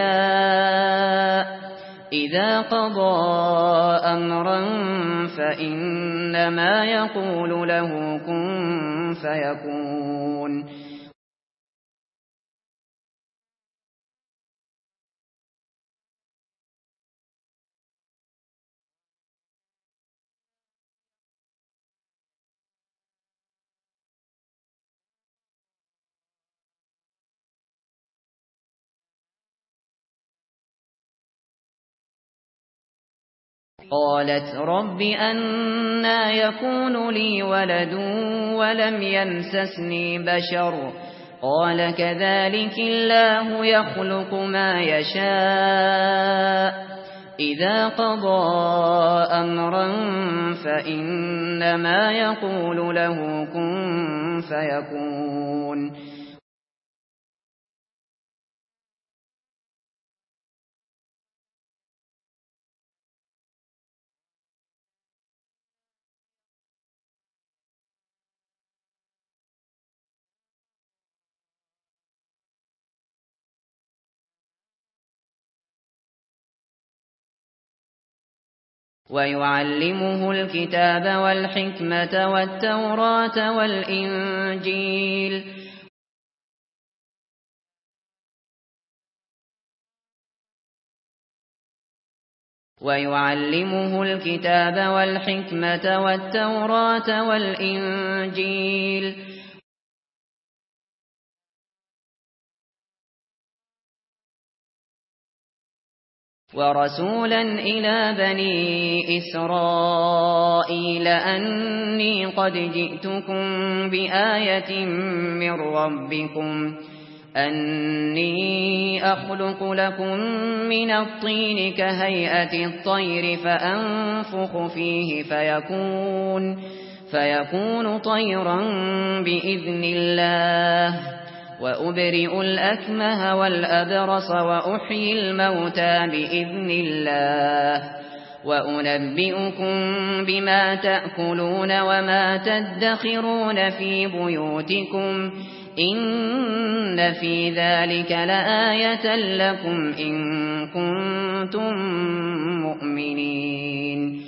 يشاء إذا قضى أمرا فإنما يقول له كن فيكون. قالت رب أنى يكون لي ولد ولم يمسسني بشر قال كذلك الله يخلق ما يشاء إذا قضى أمرا فإنما يقول له كن فيكون. ويعلمه الكتاب والحكمة والتوراة والإنجيل ويعلمه الكتاب والحكمة والتوراة والإنجيل ورسولا إلى بني إسرائيل أني قد جئتكم بآية من ربكم أني أخلق لكم من الطين كهيئة الطير فأنفخ فيه فيكون, فيكون طيرا بإذن الله وأبرئ الأكمه والأبرص وأحيي الموتى بإذن الله وأنبئكم بما تأكلون وما تدخرون في بيوتكم إن في ذلك لآية لكم إن كنتم مؤمنين.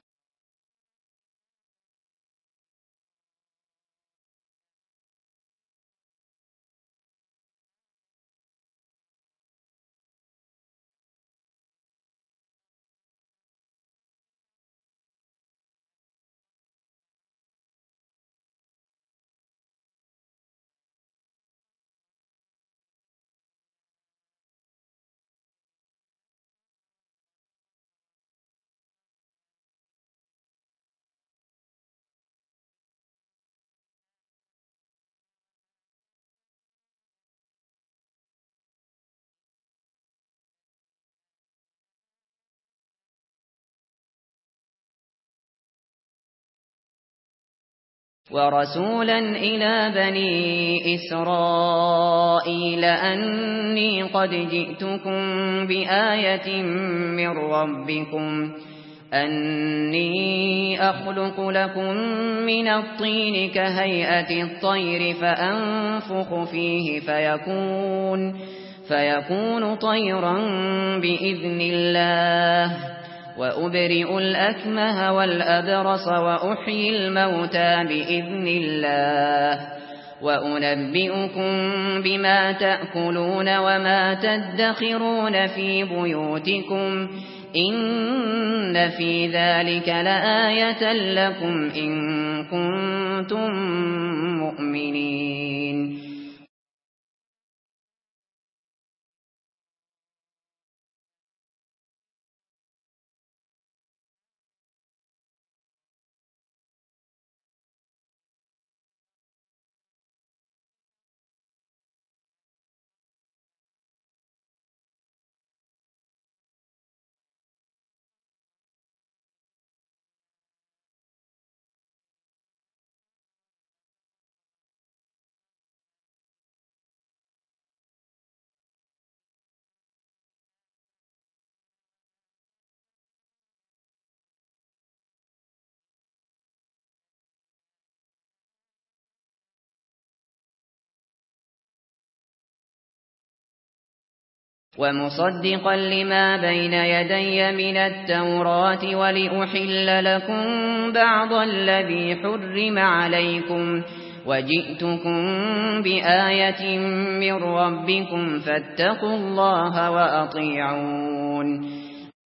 ورسولا إلى بني إسرائيل أني قد جئتكم بآية من ربكم أني أخلق لكم من الطين كهيئة الطير فأنفخ فيه فيكون, فيكون طيرا بإذن الله وأبرئ الأكمه والأبرص وأحيي الموتى بإذن الله وأنبئكم بما تأكلون وما تدخرون في بيوتكم إن في ذلك لآية لكم إن كنتم مؤمنين. ومصدقا لما بين يدي من التوراة ولأحل لكم بعض الذي حرم عليكم وجئتكم بآية من ربكم فاتقوا الله وأطيعون.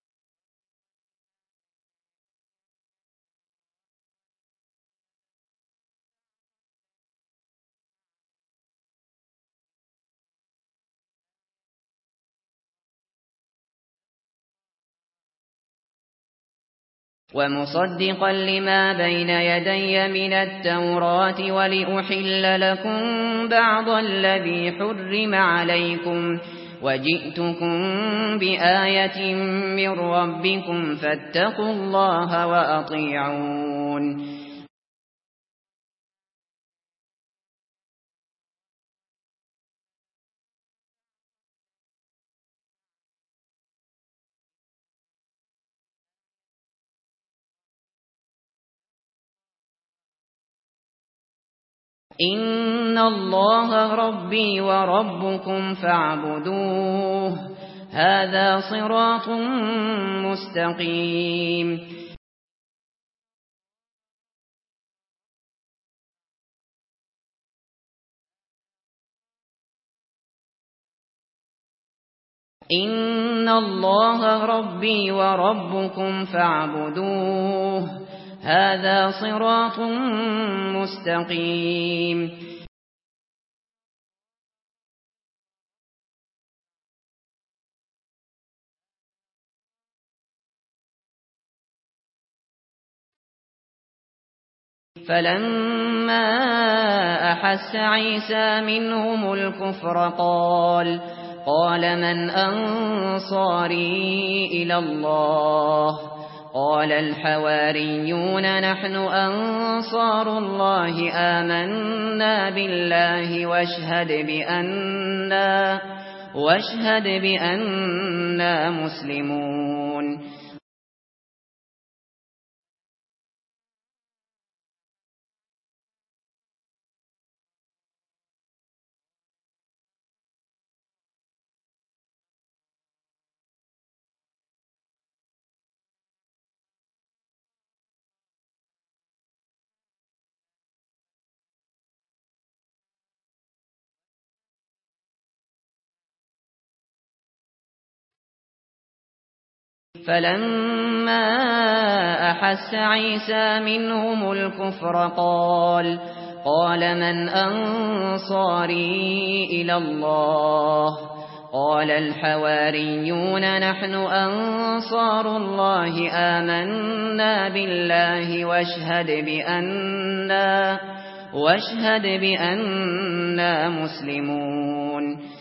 ومصدقا لما بين يدي من التوراة ولأحل لكم بعض الذي حرم عليكم وجئتكم بآية من ربكم فاتقوا الله وأطيعون. إن الله ربي وربكم فاعبدوه هذا صراط مستقيم. إن الله ربي وربكم فاعبدوه هذا صراط مستقيم. فلما أحس عيسى منهم الكفر قال قال من أنصاري إلى الله قال الحواريون نحن أنصار الله آمنا بالله واشهد بأننا واشهد بأننا مسلمون. فلما أحس عيسى منهم الكفر قال قال من أنصاري إلى الله قال الحواريون نحن أنصار الله آمنا بالله واشهد بأننا واشهد بأننا مسلمون.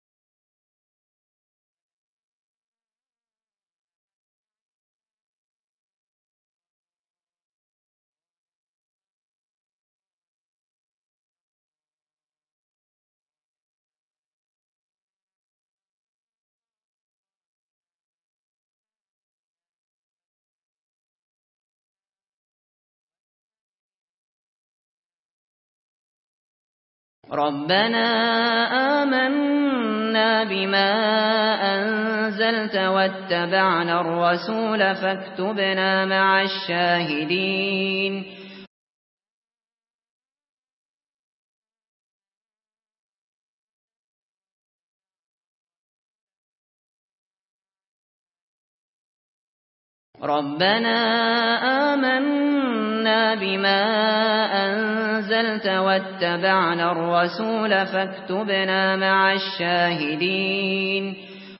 ربنا آمنا بما أنزلت واتبعنا الرسول فاكتبنا مع الشاهدين. ربنا آمنا بما أنزلت واتبعنا الرسول فاكتبنا مع الشاهدين.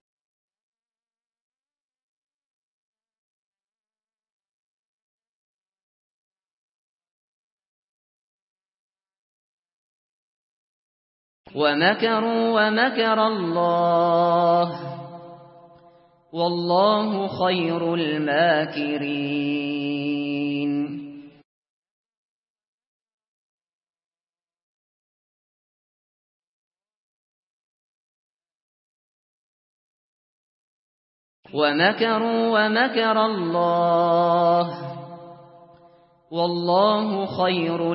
ومكروا ومكر الله والله خير الماكرين. ومكروا ومكر الله والله خير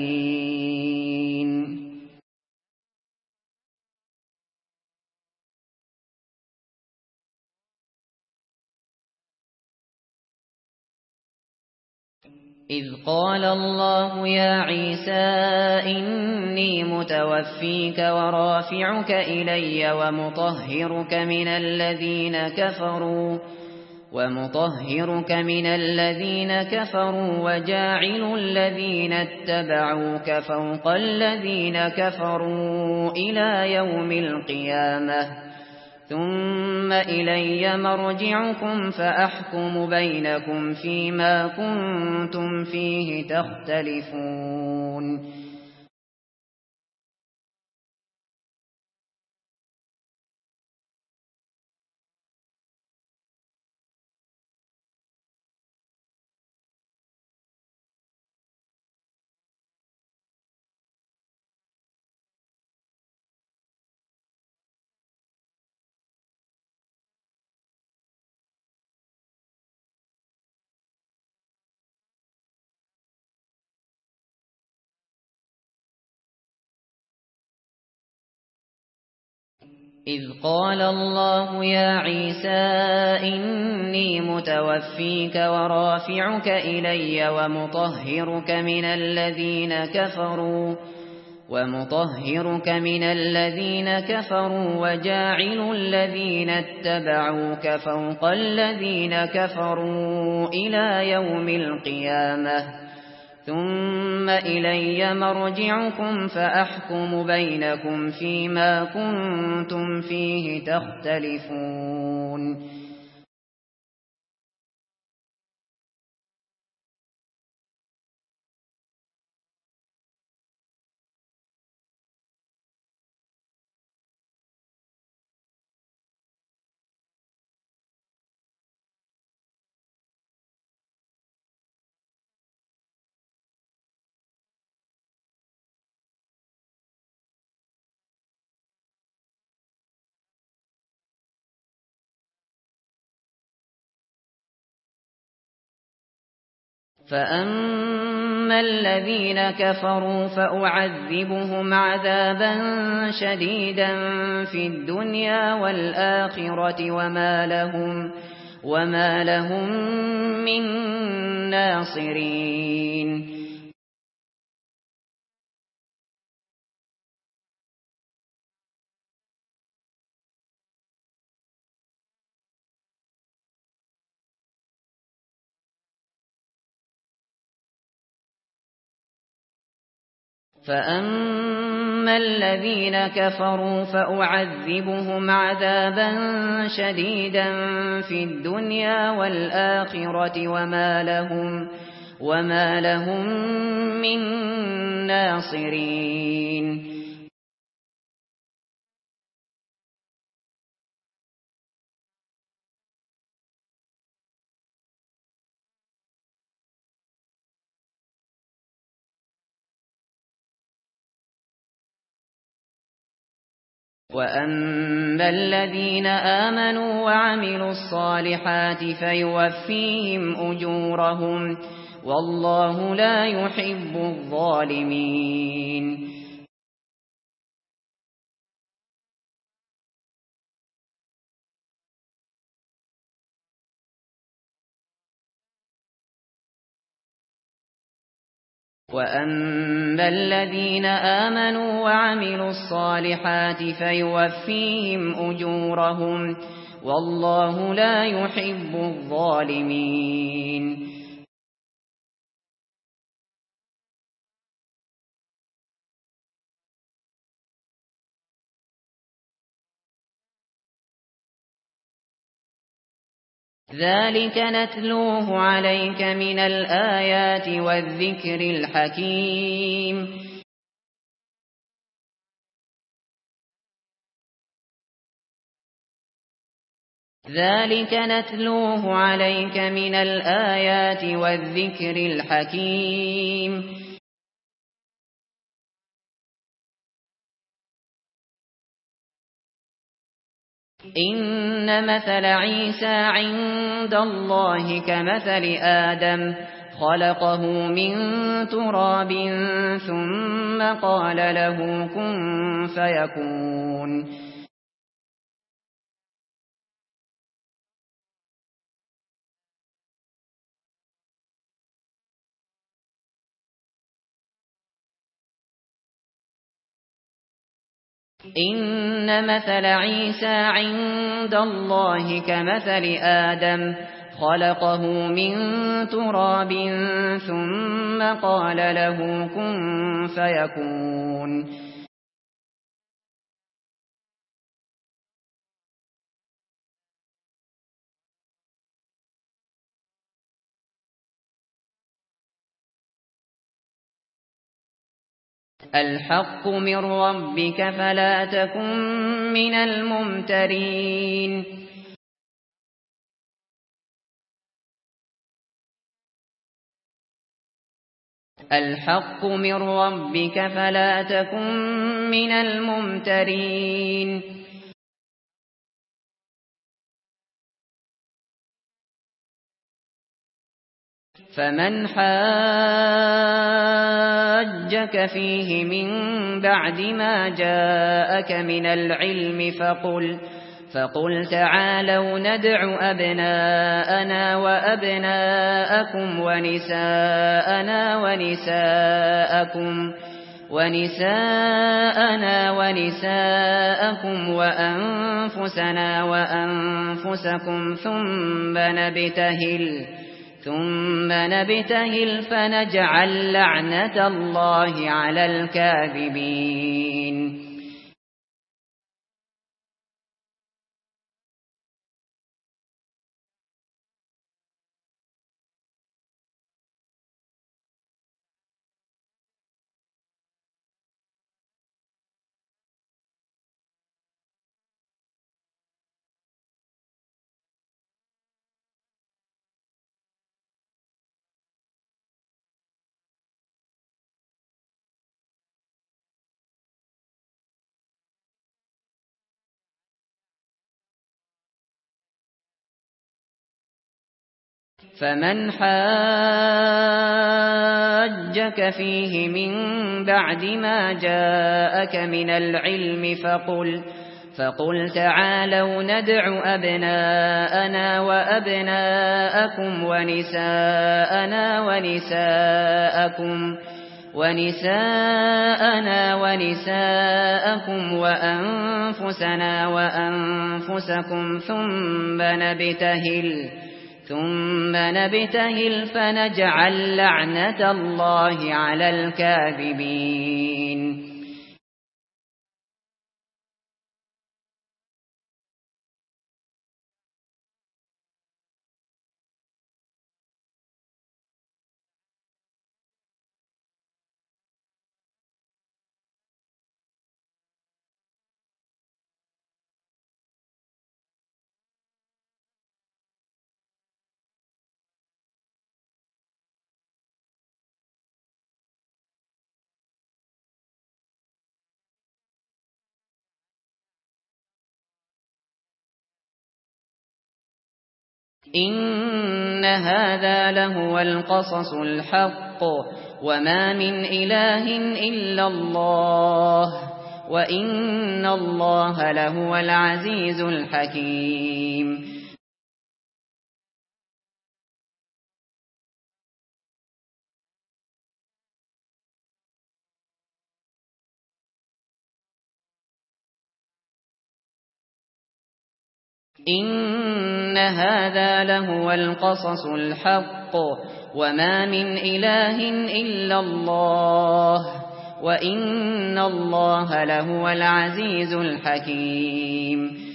الماكرين. إذ قال الله يا عيسى إني متوفيك ورافعك إلي ومطهرك من الذين كفروا ومطهرك من الذين كفروا وجاعل الذين اتبعوك فوق الذين كفروا إلى يوم القيامة ثم إلي مرجعكم فأحكم بينكم فيما كنتم فيه تختلفون. إذ قال الله يا عيسى إني متوفيك ورافعك إلي ومطهرك من الذين كفروا ومطهرك من الذين كفروا وجاعل الذين اتبعوك فوق الذين كفروا إلى يوم القيامة ثم إلي مرجعكم فأحكم بينكم فيما كنتم فيه تختلفون. فأما الذين كفروا فأعذبهم عذابا شديدا في الدنيا والآخرة وما لهم وما لهم من ناصرين. فأما الذين كفروا فأعذبهم عذابا شديدا في الدنيا والآخرة وما لهم وما لهم من ناصرين. وأما الذين آمنوا وعملوا الصالحات فيوفيهم أجورهم والله لا يحب الظالمين. وأما الذين آمنوا وعملوا الصالحات فيوفيهم أجورهم والله لا يحب الظالمين. ذلك نتلوه عليك من الآيات والذكر الحكيم. ذلك نتلوه عليك من الآيات والذكر الحكيم. إن مثل عيسى عند الله كمثل آدم خلقه من تراب ثم قال له كن فيكون. إن مثل عيسى عند الله كمثل آدم خلقه من تراب ثم قال له كن فيكون. الحق من ربك فلا تكن من الممترين. الحق من ربك فلا تكن من الممترين. فمن حاجك فيه من بعد ما جاءك من العلم فقل فقل تعالوا ندع أبناءنا وأبناءكم ونساءنا ونساءكم ونساءنا ونساءكم وأنفسنا وأنفسكم ثم نبتهل ثم نبتهل فنجعل لعنة الله على الكاذبين. فمن حاجك فيه من بعد ما جاءك من العلم فقل فقل تعالوا ندع أبناءنا وأبناءكم ونساءنا ونساءكم ونساءنا ونساءكم وأنفسنا وأنفسكم ثم نبتهل ثم نبتهل فنجعل لعنة الله على الكاذبين. إن هذا لهو القصص الحق وما من إله إلا الله وإن الله لهو العزيز الحكيم. إن هذا لهو القصص الحق وما من إله إلا الله وإن الله لهو العزيز الحكيم.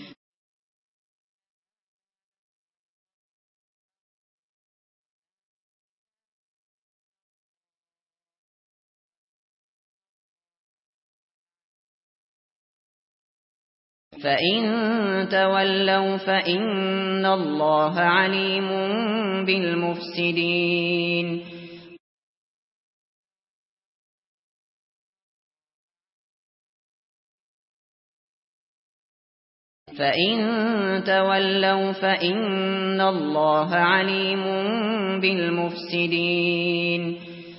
فإن تولوا فإن الله عليم بالمفسدين. فإن تولوا فإن الله عليم بالمفسدين.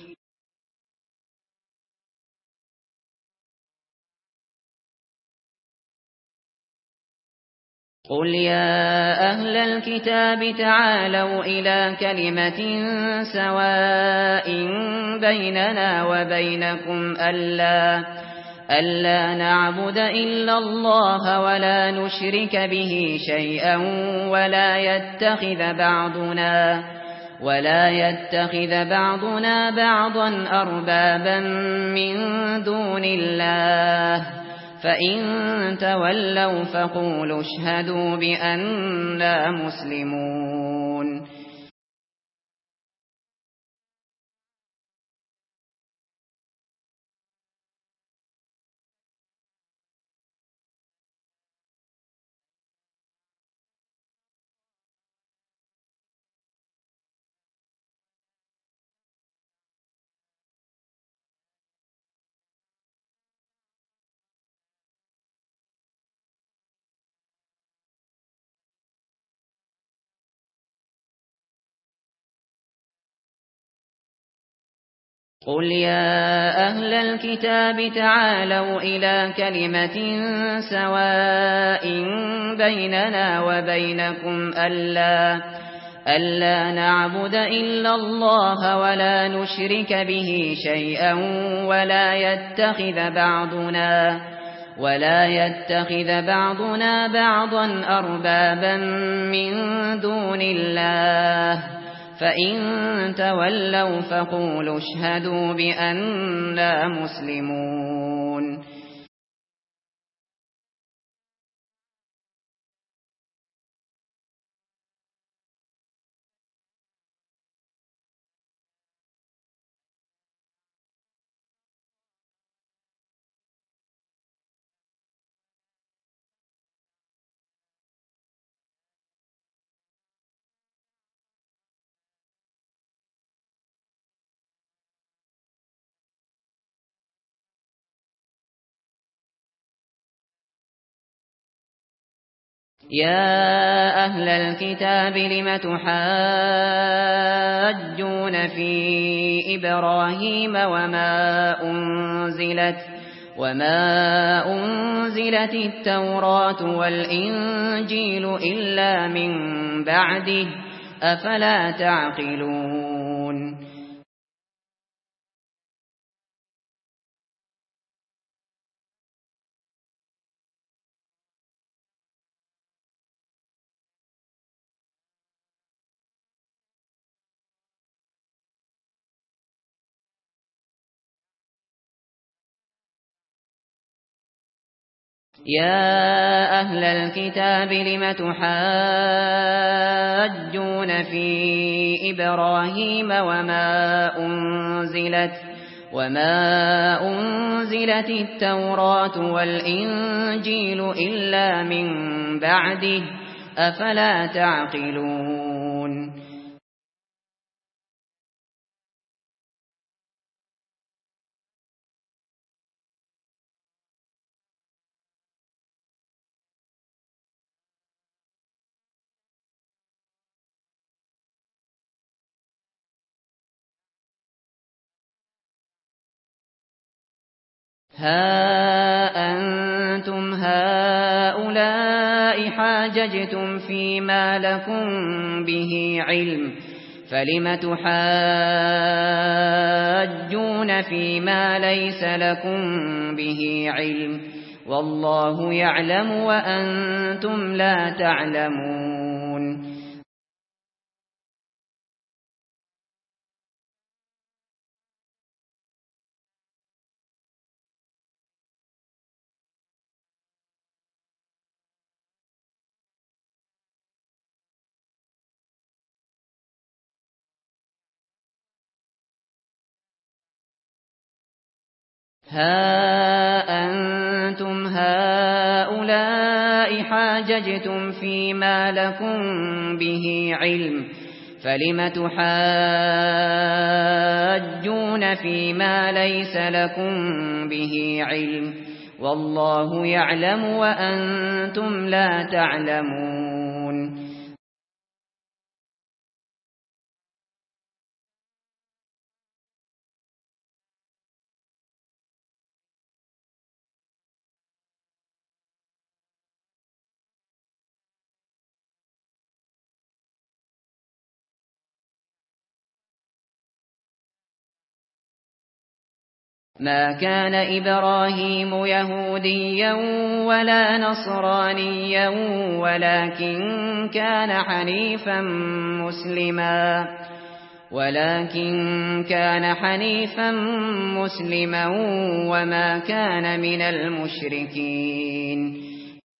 قل يا أهل الكتاب تعالوا إلى كلمة سواء بيننا وبينكم ألا ألا نعبد إلا الله ولا نشرك به شيئا ولا يتخذ بعضنا ولا يتخذ بعضنا بعضا أربابا من دون الله فإن تولوا فقولوا اشهدوا بأننا مسلمون. قل يا أهل الكتاب تعالوا إلى كلمة سواء بيننا وبينكم ألا ألا نعبد إلا الله ولا نشرك به شيئا ولا يتخذ بعضنا ولا يتخذ بعضنا بعضا أربابا من دون الله فإن تولوا فقولوا اشهدوا بأننا مسلمون. يا أهل الكتاب لم تحاجون في إبراهيم وما أنزلت وما أنزلت التوراة والإنجيل إلا من بعده أفلا تعقلون. يا أهل الكتاب لم تحاجون في إبراهيم وما أنزلت وما أنزلت التوراة والإنجيل إلا من بعده أفلا تعقلون. ها أنتم هؤلاء حاججتم فيما لكم به علم فلم تحاجون فيما ليس لكم به علم والله يعلم وأنتم لا تعلمون. ها أنتم هؤلاء حاججتم فيما لكم به علم فلم تحاجون فيما ليس لكم به علم والله يعلم وأنتم لا تعلمون. ما كان إبراهيم يهوديا ولا نصرانيا ولكن كان حنيفا مسلما ولكن كان حنيفا مسلما وما كان من المشركين.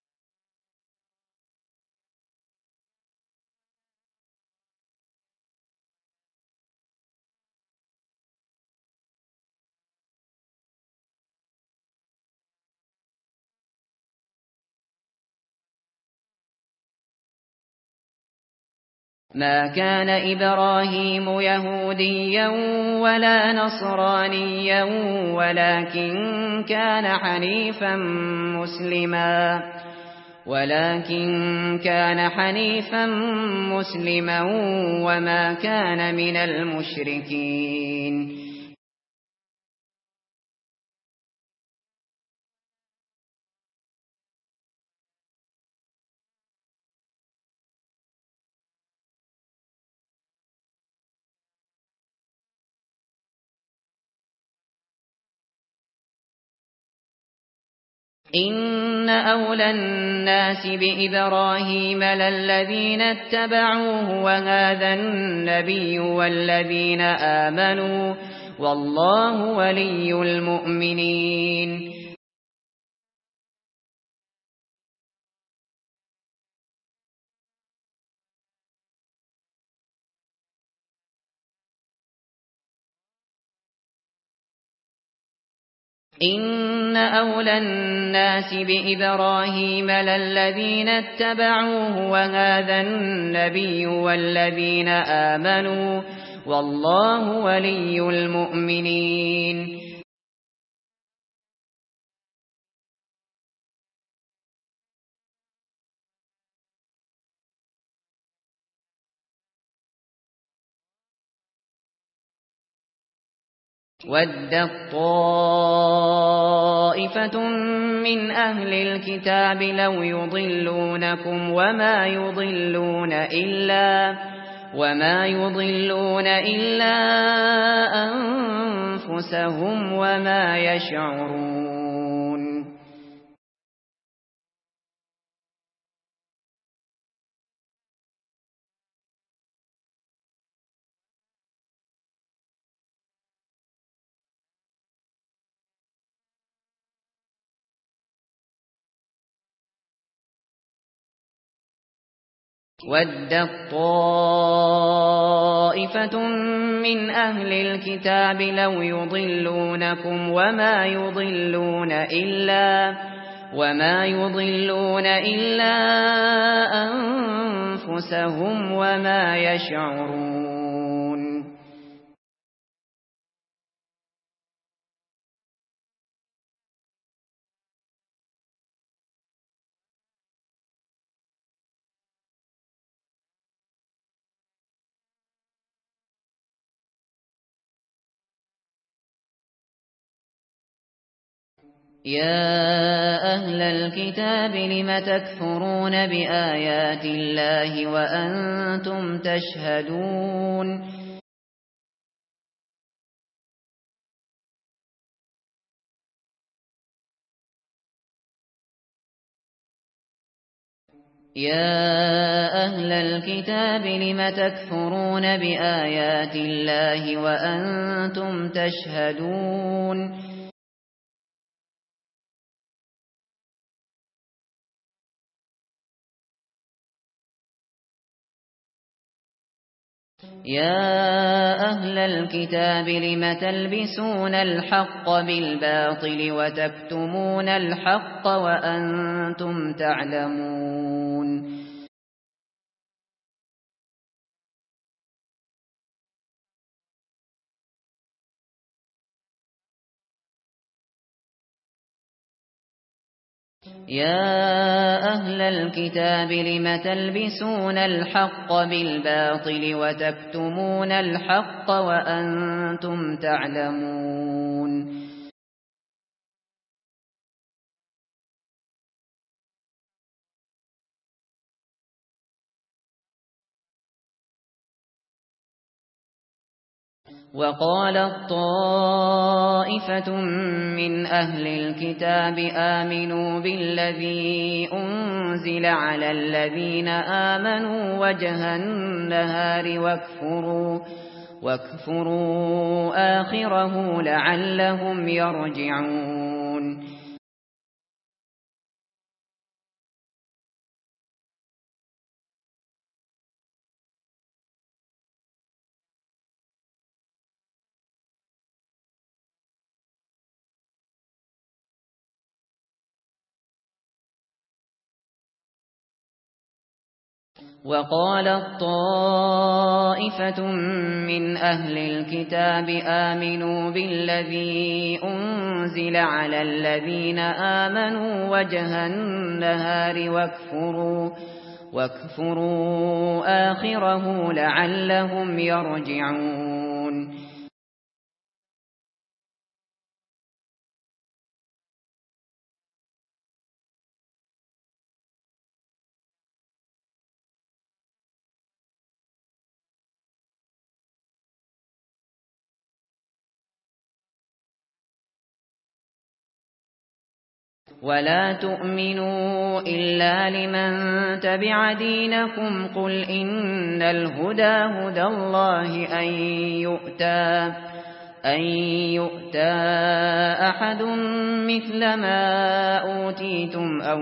ما كان إبراهيم يهوديا ولا نصرانيا ولكن كان حنيفا مسلما ولكن كان حنيفا مسلما وما كان من المشركين. إن أولى الناس بإبراهيم للذين اتبعوه وهذا النبي والذين آمنوا والله ولي المؤمنين. إن أولى الناس بإبراهيم للذين اتبعوه وهذا النبي والذين آمنوا والله ولي المؤمنين. وَدَّت طَّائِفَةٌ مِّنْ أَهْلِ الْكِتَابِ لَوْ يُضِلُّونَكُمْ وَمَا يُضِلُّونَ إِلَّا وَمَا يُضِلُّونَ إِلَّا أَنفُسَهُمْ وَمَا يَشْعُرُونَ. وَدَّت طَّائِفَةٌ مِّنْ أَهْلِ الْكِتَابِ لَوْ يُضِلُّونَكُمْ وَمَا يُضِلُّونَ إِلَّا وَمَا يُضِلُّونَ إِلَّا أَنفُسَهُمْ وَمَا يَشْعُرُونَ. يا أهل الكتاب لم تكفرون بآيات الله وأنتم تشهدون. يا أهل الكتاب لم تكفرون بآيات الله وأنتم تشهدون. يا أهل الكتاب لم تلبسون الحق بالباطل وتكتمون الحق وأنتم تعلمون. يا أهل الكتاب لم تلبسون الحق بالباطل وتكتمون الحق وأنتم تعلمون. وقالت طائفة من أهل الكتاب آمنوا بالذي أنزل على الذين آمنوا وجه النهار واكفروا, واكفروا آخره لعلهم يرجعون. وقالت طائفة من أهل الكتاب آمنوا بالذي أنزل على الذين آمنوا وجه النهار واكفروا, واكفروا آخره لعلهم يرجعون. ولا تؤمنوا إلا لمن تبع دينكم قل إن الهدى هدى الله أن يؤتى, أن يؤتى أحد مثل ما أوتيتم أو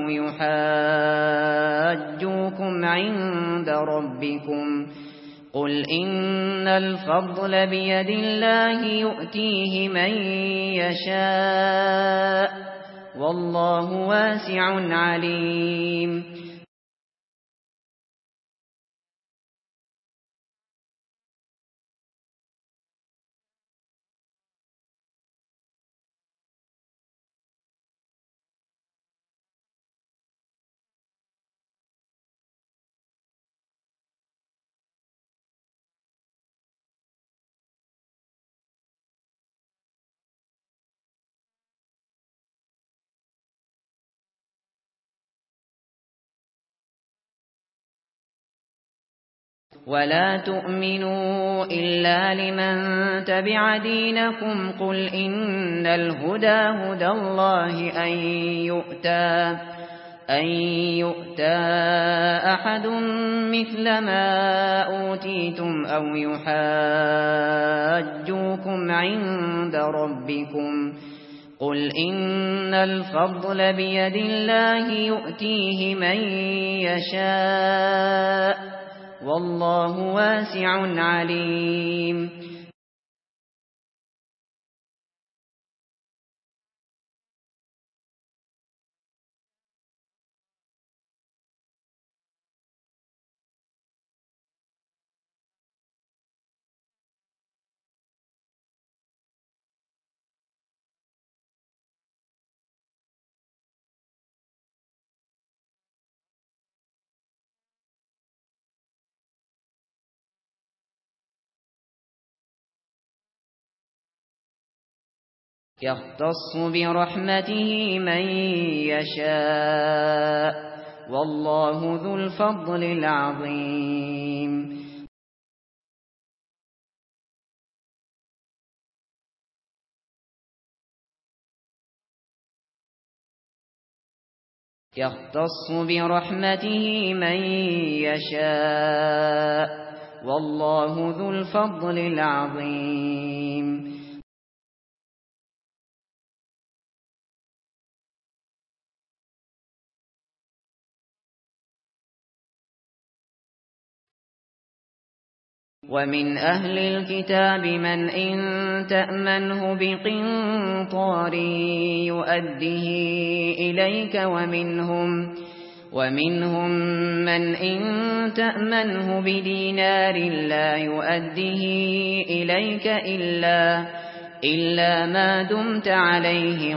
يحاجوكم عند ربكم قل إن الفضل بيد الله يؤتيه من يشاء والله واسع عليم. ولا تؤمنوا إلا لمن تبع دينكم قل إن الهدى هدى الله أن يؤتى, أن يؤتى أحد مثل ما أوتيتم أو يحاجوكم عند ربكم قل إن الفضل بيد الله يؤتيه من يشاء والله واسع عليم. يختص برحمته من يشاء والله ذو الفضل العظيم. يختص برحمته من يشاء والله ذو الفضل العظيم. ومن أهل الكتاب من إن تأمنه بقنطار يؤده إليك ومنهم ومنهم من إن تأمنه بدينار لا يؤده إليك إلا إلا ما دمت عليه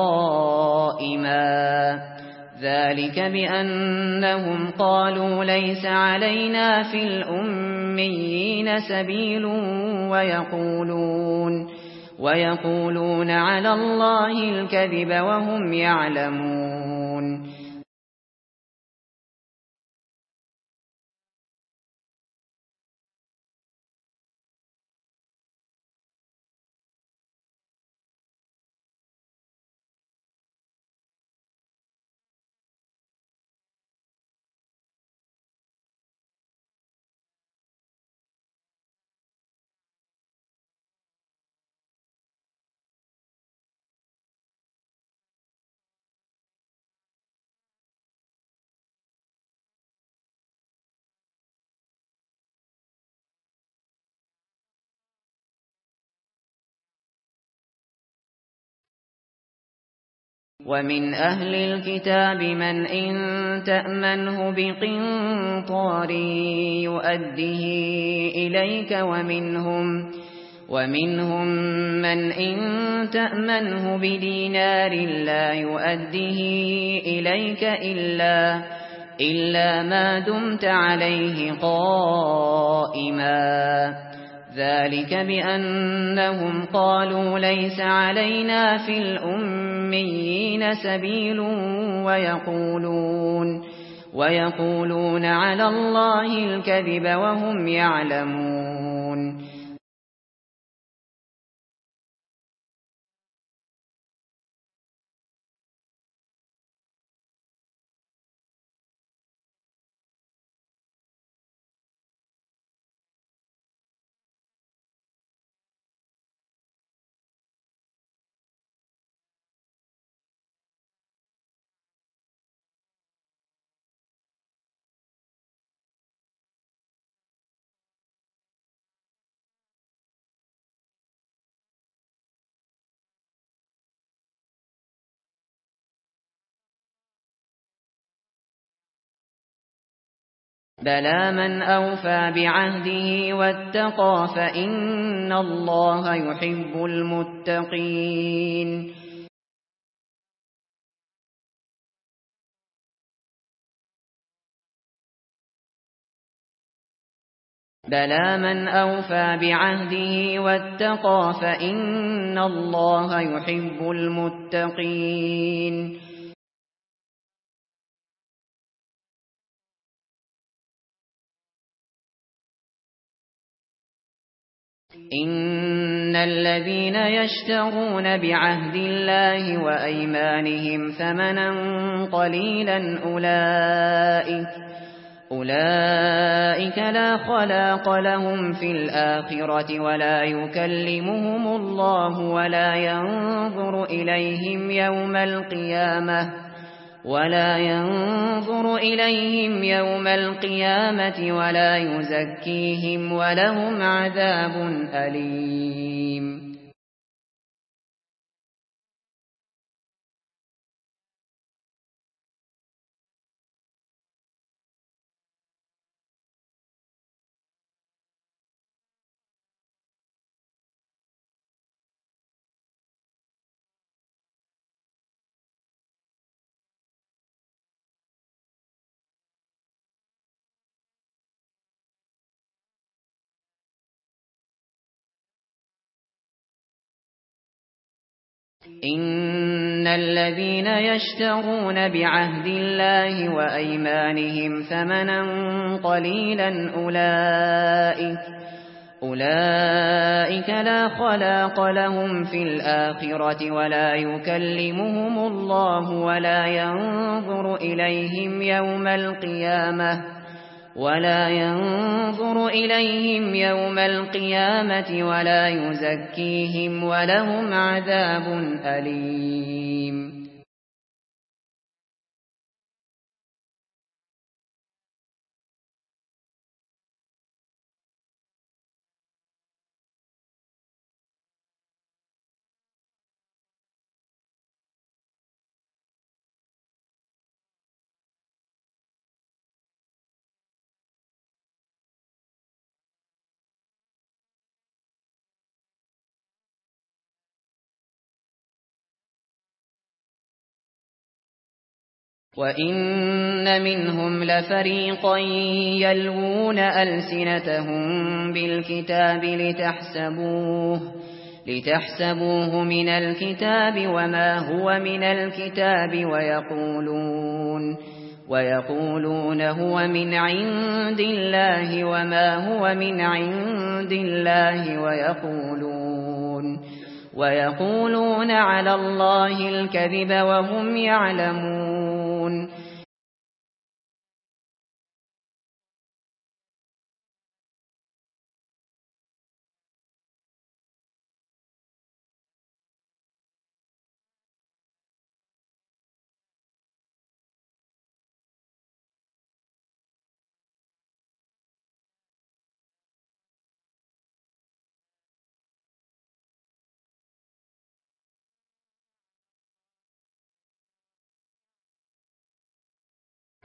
قائما ذلك بأنهم قالوا ليس علينا في الأميين سبيل ويقولون ويقولون على الله الكذب وهم يعلمون. ومن أهل الكتاب من إن تأمنه بقنطار يؤده إليك ومنهم ومنهم من إن تأمنه بدينار لا يؤده إليك إلا إلا ما دمت عليه قائما ذلك بأنهم قالوا ليس علينا في الأميين سبيل ويقولون ويقولون على الله الكذب وهم يعلمون بلى من أوفى بعهده واتقى فإن الله يحب المتقين بلى من أوفى بعهده واتقى فإن الله يحب المتقين إن الذين يشترون بعهد الله وأيمانهم ثمنا قليلا أولئك أولئك لا خلاق لهم في الآخرة ولا يكلمهم الله ولا ينظر إليهم يوم القيامة ولا ينظر إليهم يوم القيامة ولا يزكيهم ولهم عذاب أليم إن الذين يشترون بعهد الله وأيمانهم ثمنا قليلا أولئك أولئك لا خلاق لهم في الآخرة ولا يكلمهم الله ولا ينظر إليهم يوم القيامة ولا ينظر إليهم يوم القيامة ولا يزكيهم ولهم عذاب أليم وَإِنَّ مِنْهُمْ لَفَرِيقًا يَلْوُونَ أَلْسِنَتَهُم بِالْكِتَابِ لِتَحْسَبُوهُ لِتَحْسَبُوهُ مِنَ الْكِتَابِ وَمَا هُوَ مِنَ الْكِتَابِ وَيَقُولُونَ وَيَقُولُونَ هُوَ مِنْ عِندِ اللَّهِ وَمَا هُوَ مِنْ عِندِ اللَّهِ وَيَقُولُونَ وَيَقُولُونَ عَلَى اللَّهِ الْكَذِبَ وَهُمْ يَعْلَمُونَ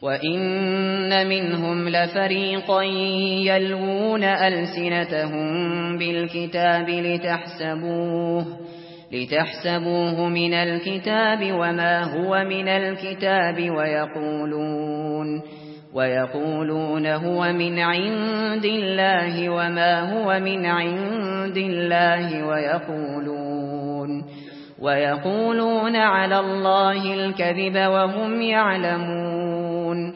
وَإِنَّ مِنْهُمْ لَفَرِيقًا يَلْوُونَ أَلْسِنَتَهُم بِالْكِتَابِ لِتَحْسَبُوهُ لِتَحْسَبُوهُ مِنَ الْكِتَابِ وَمَا هُوَ مِنَ الْكِتَابِ وَيَقُولُونَ وَيَقُولُونَ هُوَ مِنْ عِندِ اللَّهِ وَمَا هُوَ مِنْ عِندِ اللَّهِ وَيَقُولُونَ وَيَقُولُونَ عَلَى اللَّهِ الْكَذِبَ وَهُمْ يَعْلَمُونَ.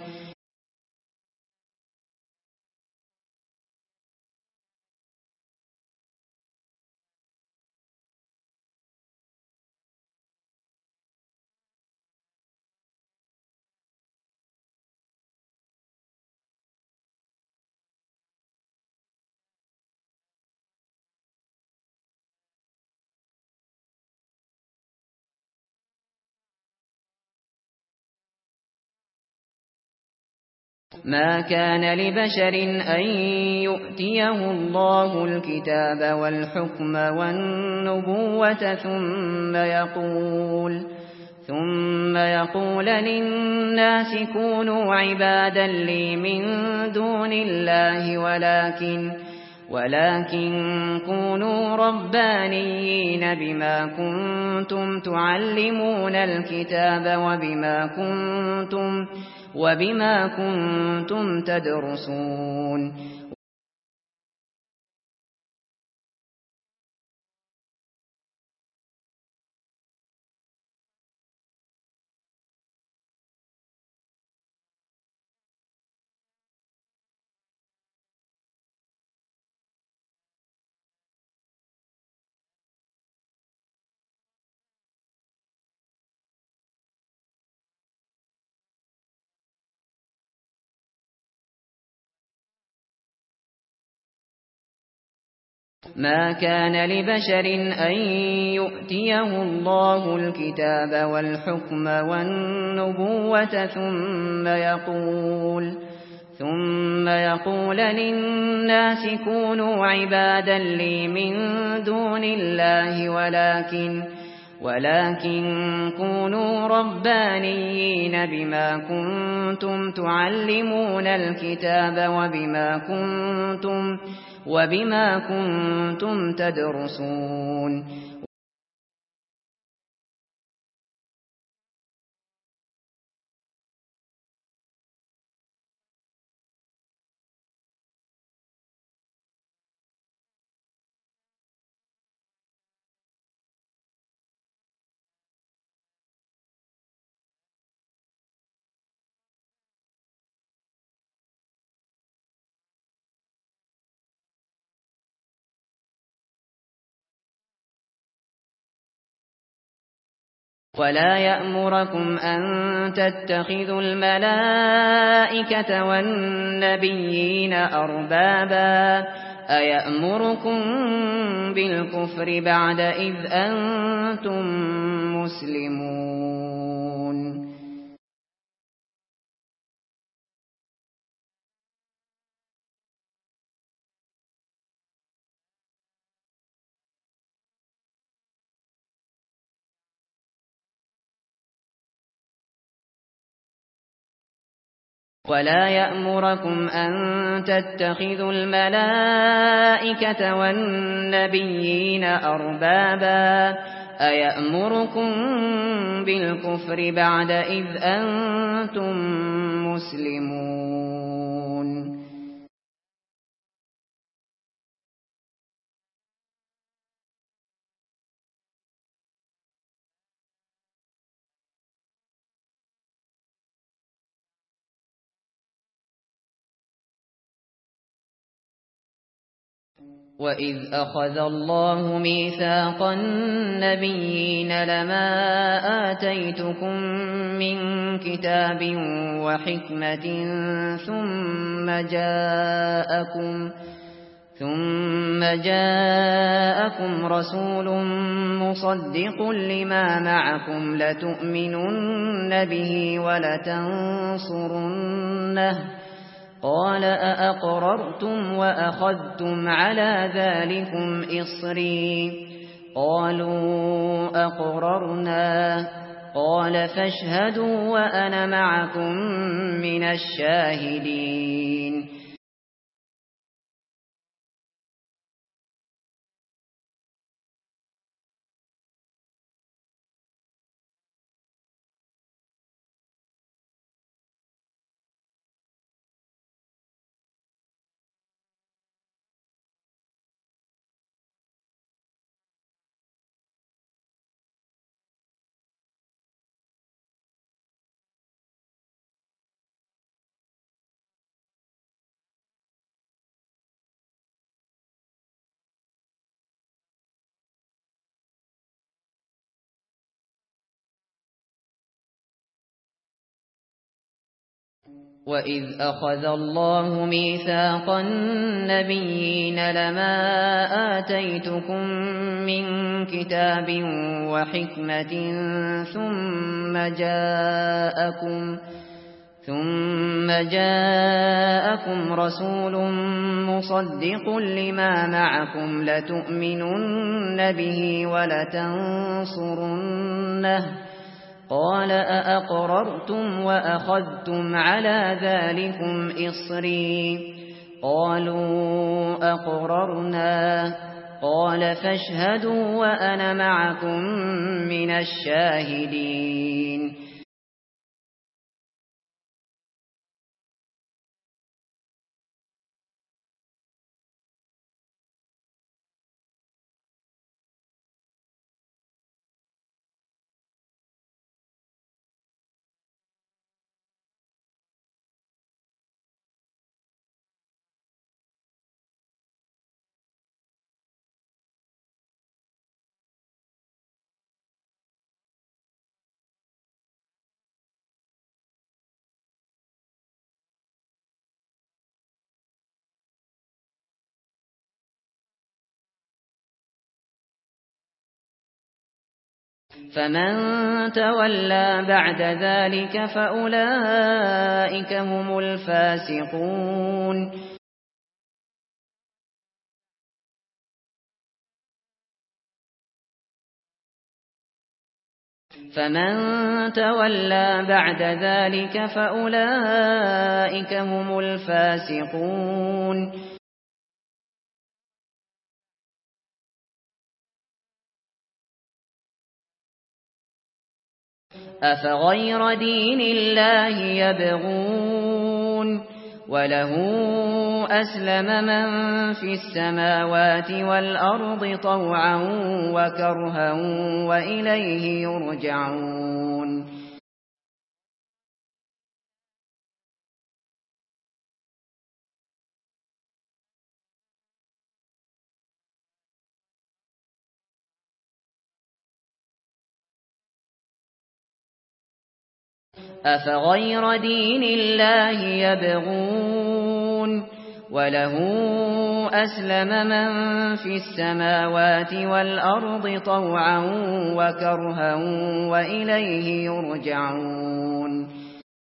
ما كان لبشر أن يؤتيه الله الكتاب والحكم والنبوة ثم يقول ثم يقول للناس كونوا عبادا لي من دون الله ولكن ولكن كونوا ربانيين بما كنتم تعلمون الكتاب وبما كنتم وبما كنتم تدرسون. ما كان لبشر أن يؤتيه الله الكتاب والحكم والنبوة ثم يقول ثم يقول للناس كونوا عبادا لي من دون الله ولكن ولكن كونوا ربانيين بما كنتم تعلمون الكتاب وبما كنتم وبما كنتم تدرسون. ولا يأمركم أن تتخذوا الملائكة والنبيين أربابا أيأمركم بالكفر بعد إذ أنتم مسلمون. ولا يأمركم أن تتخذوا الملائكة والنبيين أربابا أيأمركم بالكفر بعد إذ أنتم مسلمون. وَإِذْ أَخَذَ اللَّهُ مِيثَاقَ النَّبِيِّينَ لَمَا آتَيْتُكُم مِّن كِتَابٍ وَحِكْمَةٍ ثُمَّ جَاءَكُمْ ثُمَّ جَاءَكُمْ رَسُولٌ مُصَدِّقٌ لِّمَا مَعَكُمْ لَتُؤْمِنُنَّ بِهِ وَلَتَنصُرُنَّهُ قال أأقررتم وأخذتم على ذلكم إصري قالوا أقررنا قال فاشهدوا وأنا معكم من الشاهدين. وَإِذْ أَخَذَ اللَّهُ مِيثَاقَ النَّبِيِّينَ لَمَا آتَيْتُكُم مِّن كِتَابٍ وَحِكْمَةٍ ثُمَّ جَاءَكُمْ ثُمَّ جَاءَكُمْ رَسُولٌ مُّصَدِّقٌ لِّمَا مَعَكُمْ لَتُؤْمِنُنَّ بِهِ وَلَتَنصُرُنَّهُ قَالَ أَأَقْرَرْتُمْ وَأَخَذْتُمْ عَلَىٰ ذَٰلِكُمْ إِصْرِي قَالُوا أَقْرَرْنَا قَالَ فَاشْهَدُوا وَأَنَا مَعَكُم مِّنَ الشَّاهِدِينَ. فَمَن تَوَلَّىٰ بَعْدَ ذَٰلِكَ فَأُولَٰئِكَ هُمُ الْفَاسِقُونَ. فَمَن تَوَلَّىٰ بَعْدَ ذَٰلِكَ فَأُولَٰئِكَ هُمُ الْفَاسِقُونَ. أَفَغَيْرَ دِينِ اللَّهِ يَبْغُونَ وَلَهُ أَسْلَمَ مَن فِي السَّمَاوَاتِ وَالْأَرْضِ طَوْعًا وَكَرْهًا وَإِلَيْهِ يُرْجَعُونَ. أَفَغَيْرَ دِينِ اللَّهِ يَبْغُونَ وَلَهُ أَسْلَمَ مَن فِي السَّمَاوَاتِ وَالْأَرْضِ طَوْعًا وَكَرْهًا وَإِلَيْهِ يُرْجَعُونَ.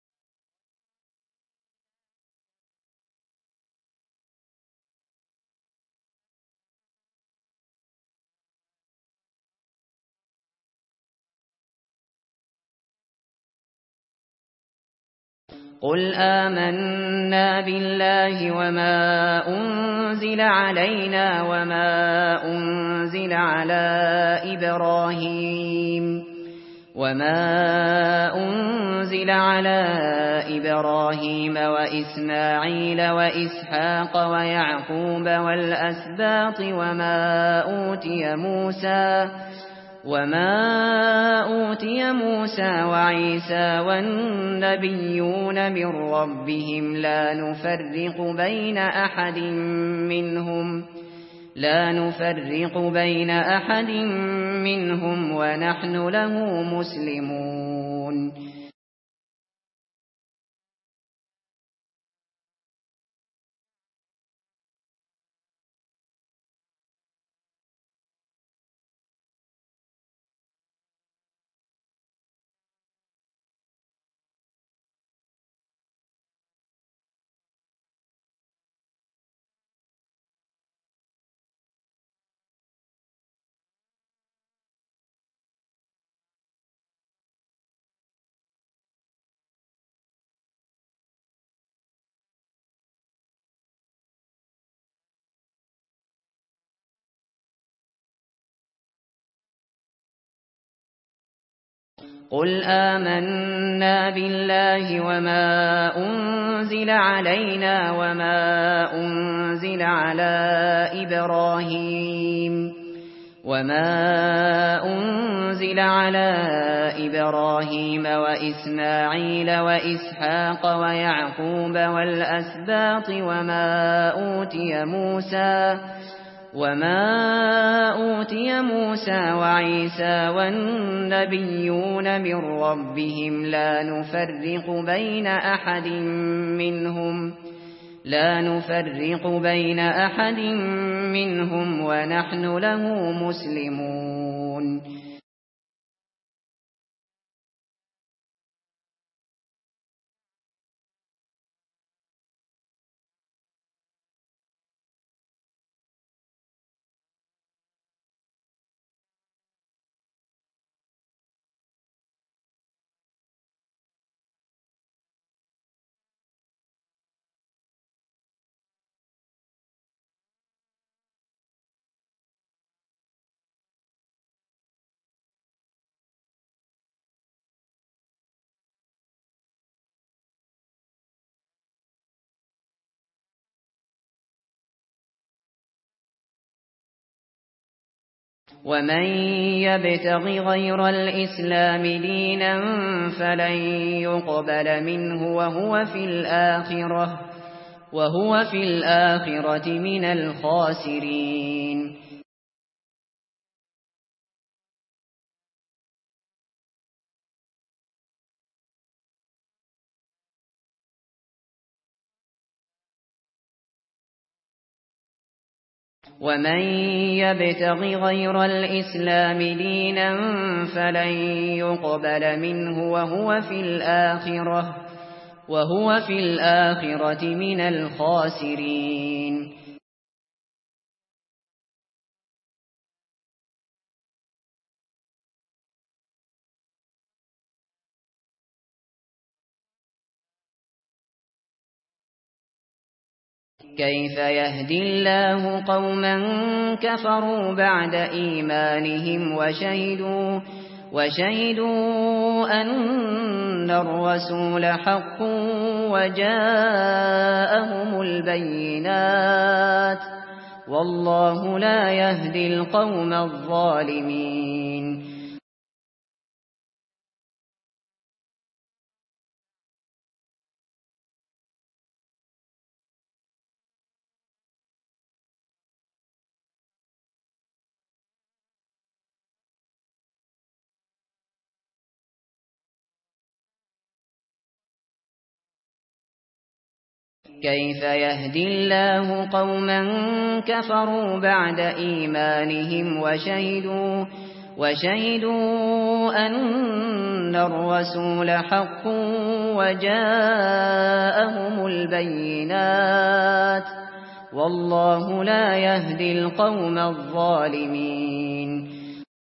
قُلْ آمَنَّا بِاللَّهِ وَمَا أُنزِلَ عَلَيْنَا وَمَا أُنزِلَ عَلَىٰ إِبْرَاهِيمَ وَمَا أُنزِلَ عَلَىٰ إِبْرَاهِيمَ وَإِسْمَاعِيلَ وَإِسْحَاقَ وَيَعْقُوبَ وَالْأَسْبَاطِ وَمَا أُوتِيَ مُوسَىٰ وَمَا أُوتِيَ مُوسَىٰ وَعِيسَىٰ وَالنَّبِيُّونَ مِن رَّبِّهِمْ لَا نُفَرِّقُ بَيْنَ أَحَدٍ مِّنْهُمْ لَا نُفَرِّقُ بَيْنَ أَحَدٍ مِّنْهُمْ وَنَحْنُ لَهُ مُسْلِمُونَ. قل آمنا بالله وما أنزل علينا وما أنزل على إبراهيم وما أنزل على إبراهيم وإسماعيل وإسحاق ويعقوب والأسباط وما أوتي موسى وما أوتي موسى وعيسى والنبيون من ربهم لا نفرق بين أحد منهم لا نفرق بين أحد منهم ونحن له مسلمون. ومن يبتغ غير الإسلام دينا فلن يقبل منه وهو في الآخرة وهو في الآخرة من الخاسرين. ومن يبتغ غير الإسلام دينا فلن يقبل منه وهو في الآخرة وهو في الآخرة من الخاسرين. كيف يهدي الله قوما كفروا بعد إيمانهم وشهدوا وشهدوا أن الرسول حق وجاءهم البينات والله لا يهدي القوم الظالمين. كيف يهدي الله قوما كفروا بعد إيمانهم وشهدوا وشهدوا أن الرسول حق وجاءهم البينات والله لا يهدي القوم الظالمين.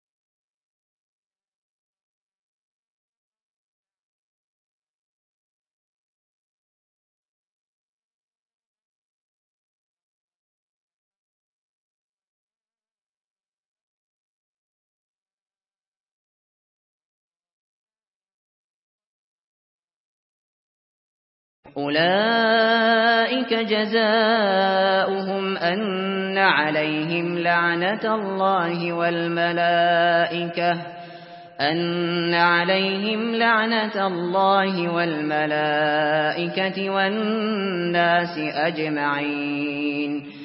أولئك جزاؤهم أن عليهم لعنة الله والملائكة أن عليهم لعنة الله والملائكة والناس أجمعين.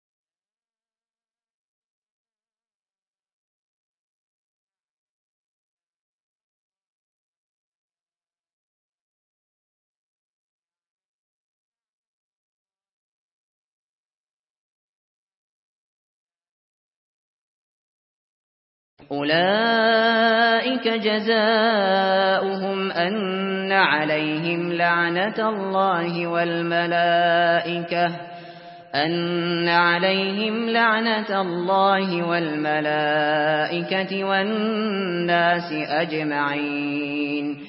أولئك جزاؤهم أن عليهم لعنة الله والملائكة أن عليهم لعنة الله والملائكة والناس أجمعين.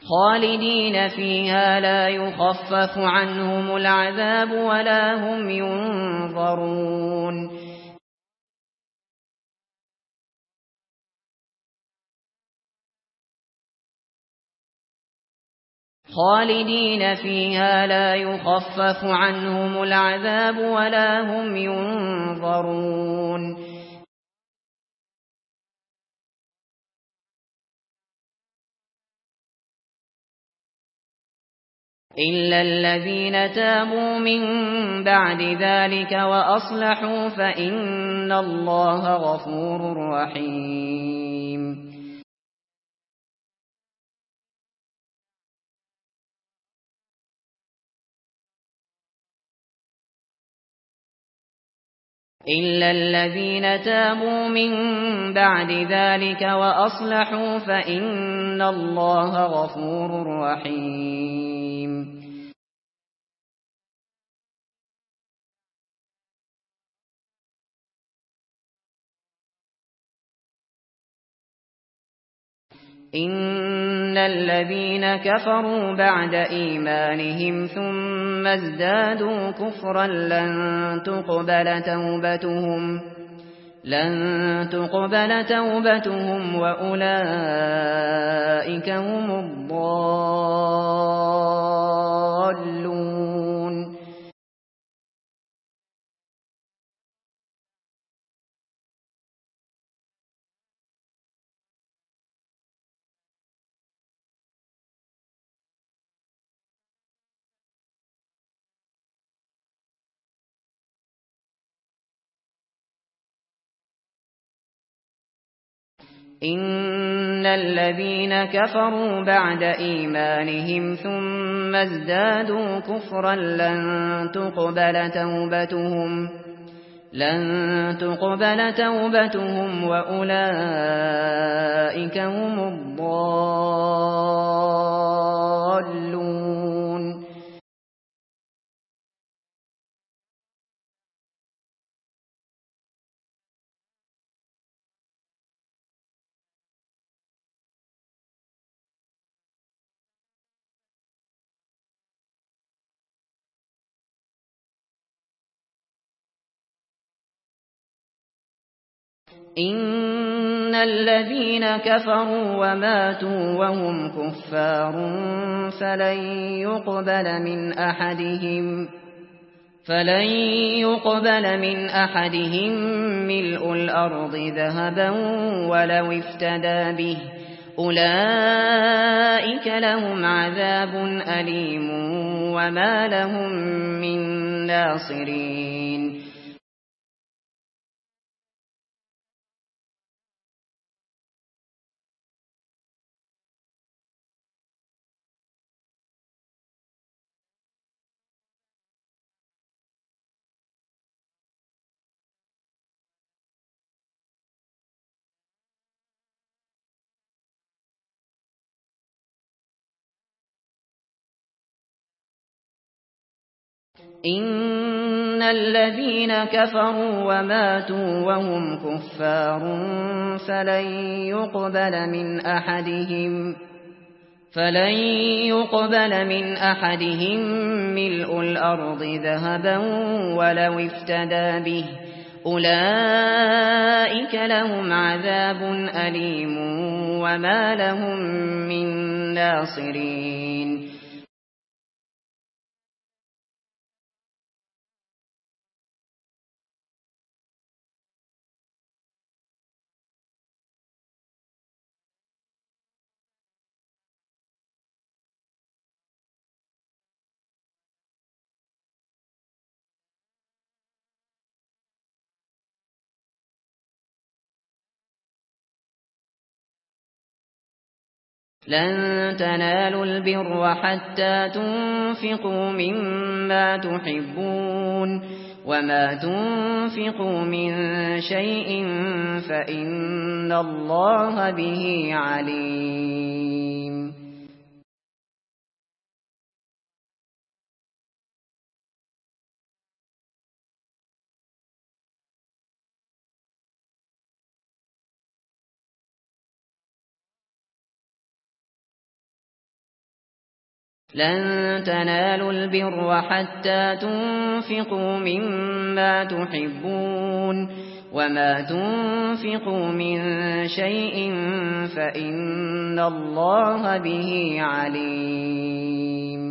خالدين فيها لا يخفف عنهم العذاب ولا هم ينظرون خالدين فيها لا يخفف عنهم العذاب ولا هم ينظرون إلا الذين تابوا من بعد ذلك وأصلحوا فإن الله غفور رحيم إلا الذين تابوا من بعد ذلك وأصلحوا فإن الله غفور رحيم إن الذين كفروا بعد إيمانهم ثم ازدادوا كفرا لن تقبل توبتهم لن تقبل توبتهم وأولئك هم الضالون إن الذين كفروا بعد إيمانهم ثم ازدادوا كفرا لن تقبل توبتهم لن تقبل توبتهم وأولئك هم الضالون إن الذين كفروا وماتوا وهم كفار فلن يقبل من أحدهم فلن يقبل من أحدهم ملء الأرض ذهبا ولو افتدى به أولئك لهم عذاب أليم وما لهم من ناصرين إن الذين كفروا وماتوا وهم كفار فلن يقبل من أحدهم فلن يقبل من أحدهم ملء الأرض ذهبا ولو افتدى به أولئك لهم عذاب أليم وما لهم من ناصرين لن تنالوا البر حتى تنفقوا مما تحبون وما تنفقوا من شيء فإن الله به عليم لن تنالوا البر حتى تنفقوا مما تحبون وما تنفقوا من شيء فإن الله به عليم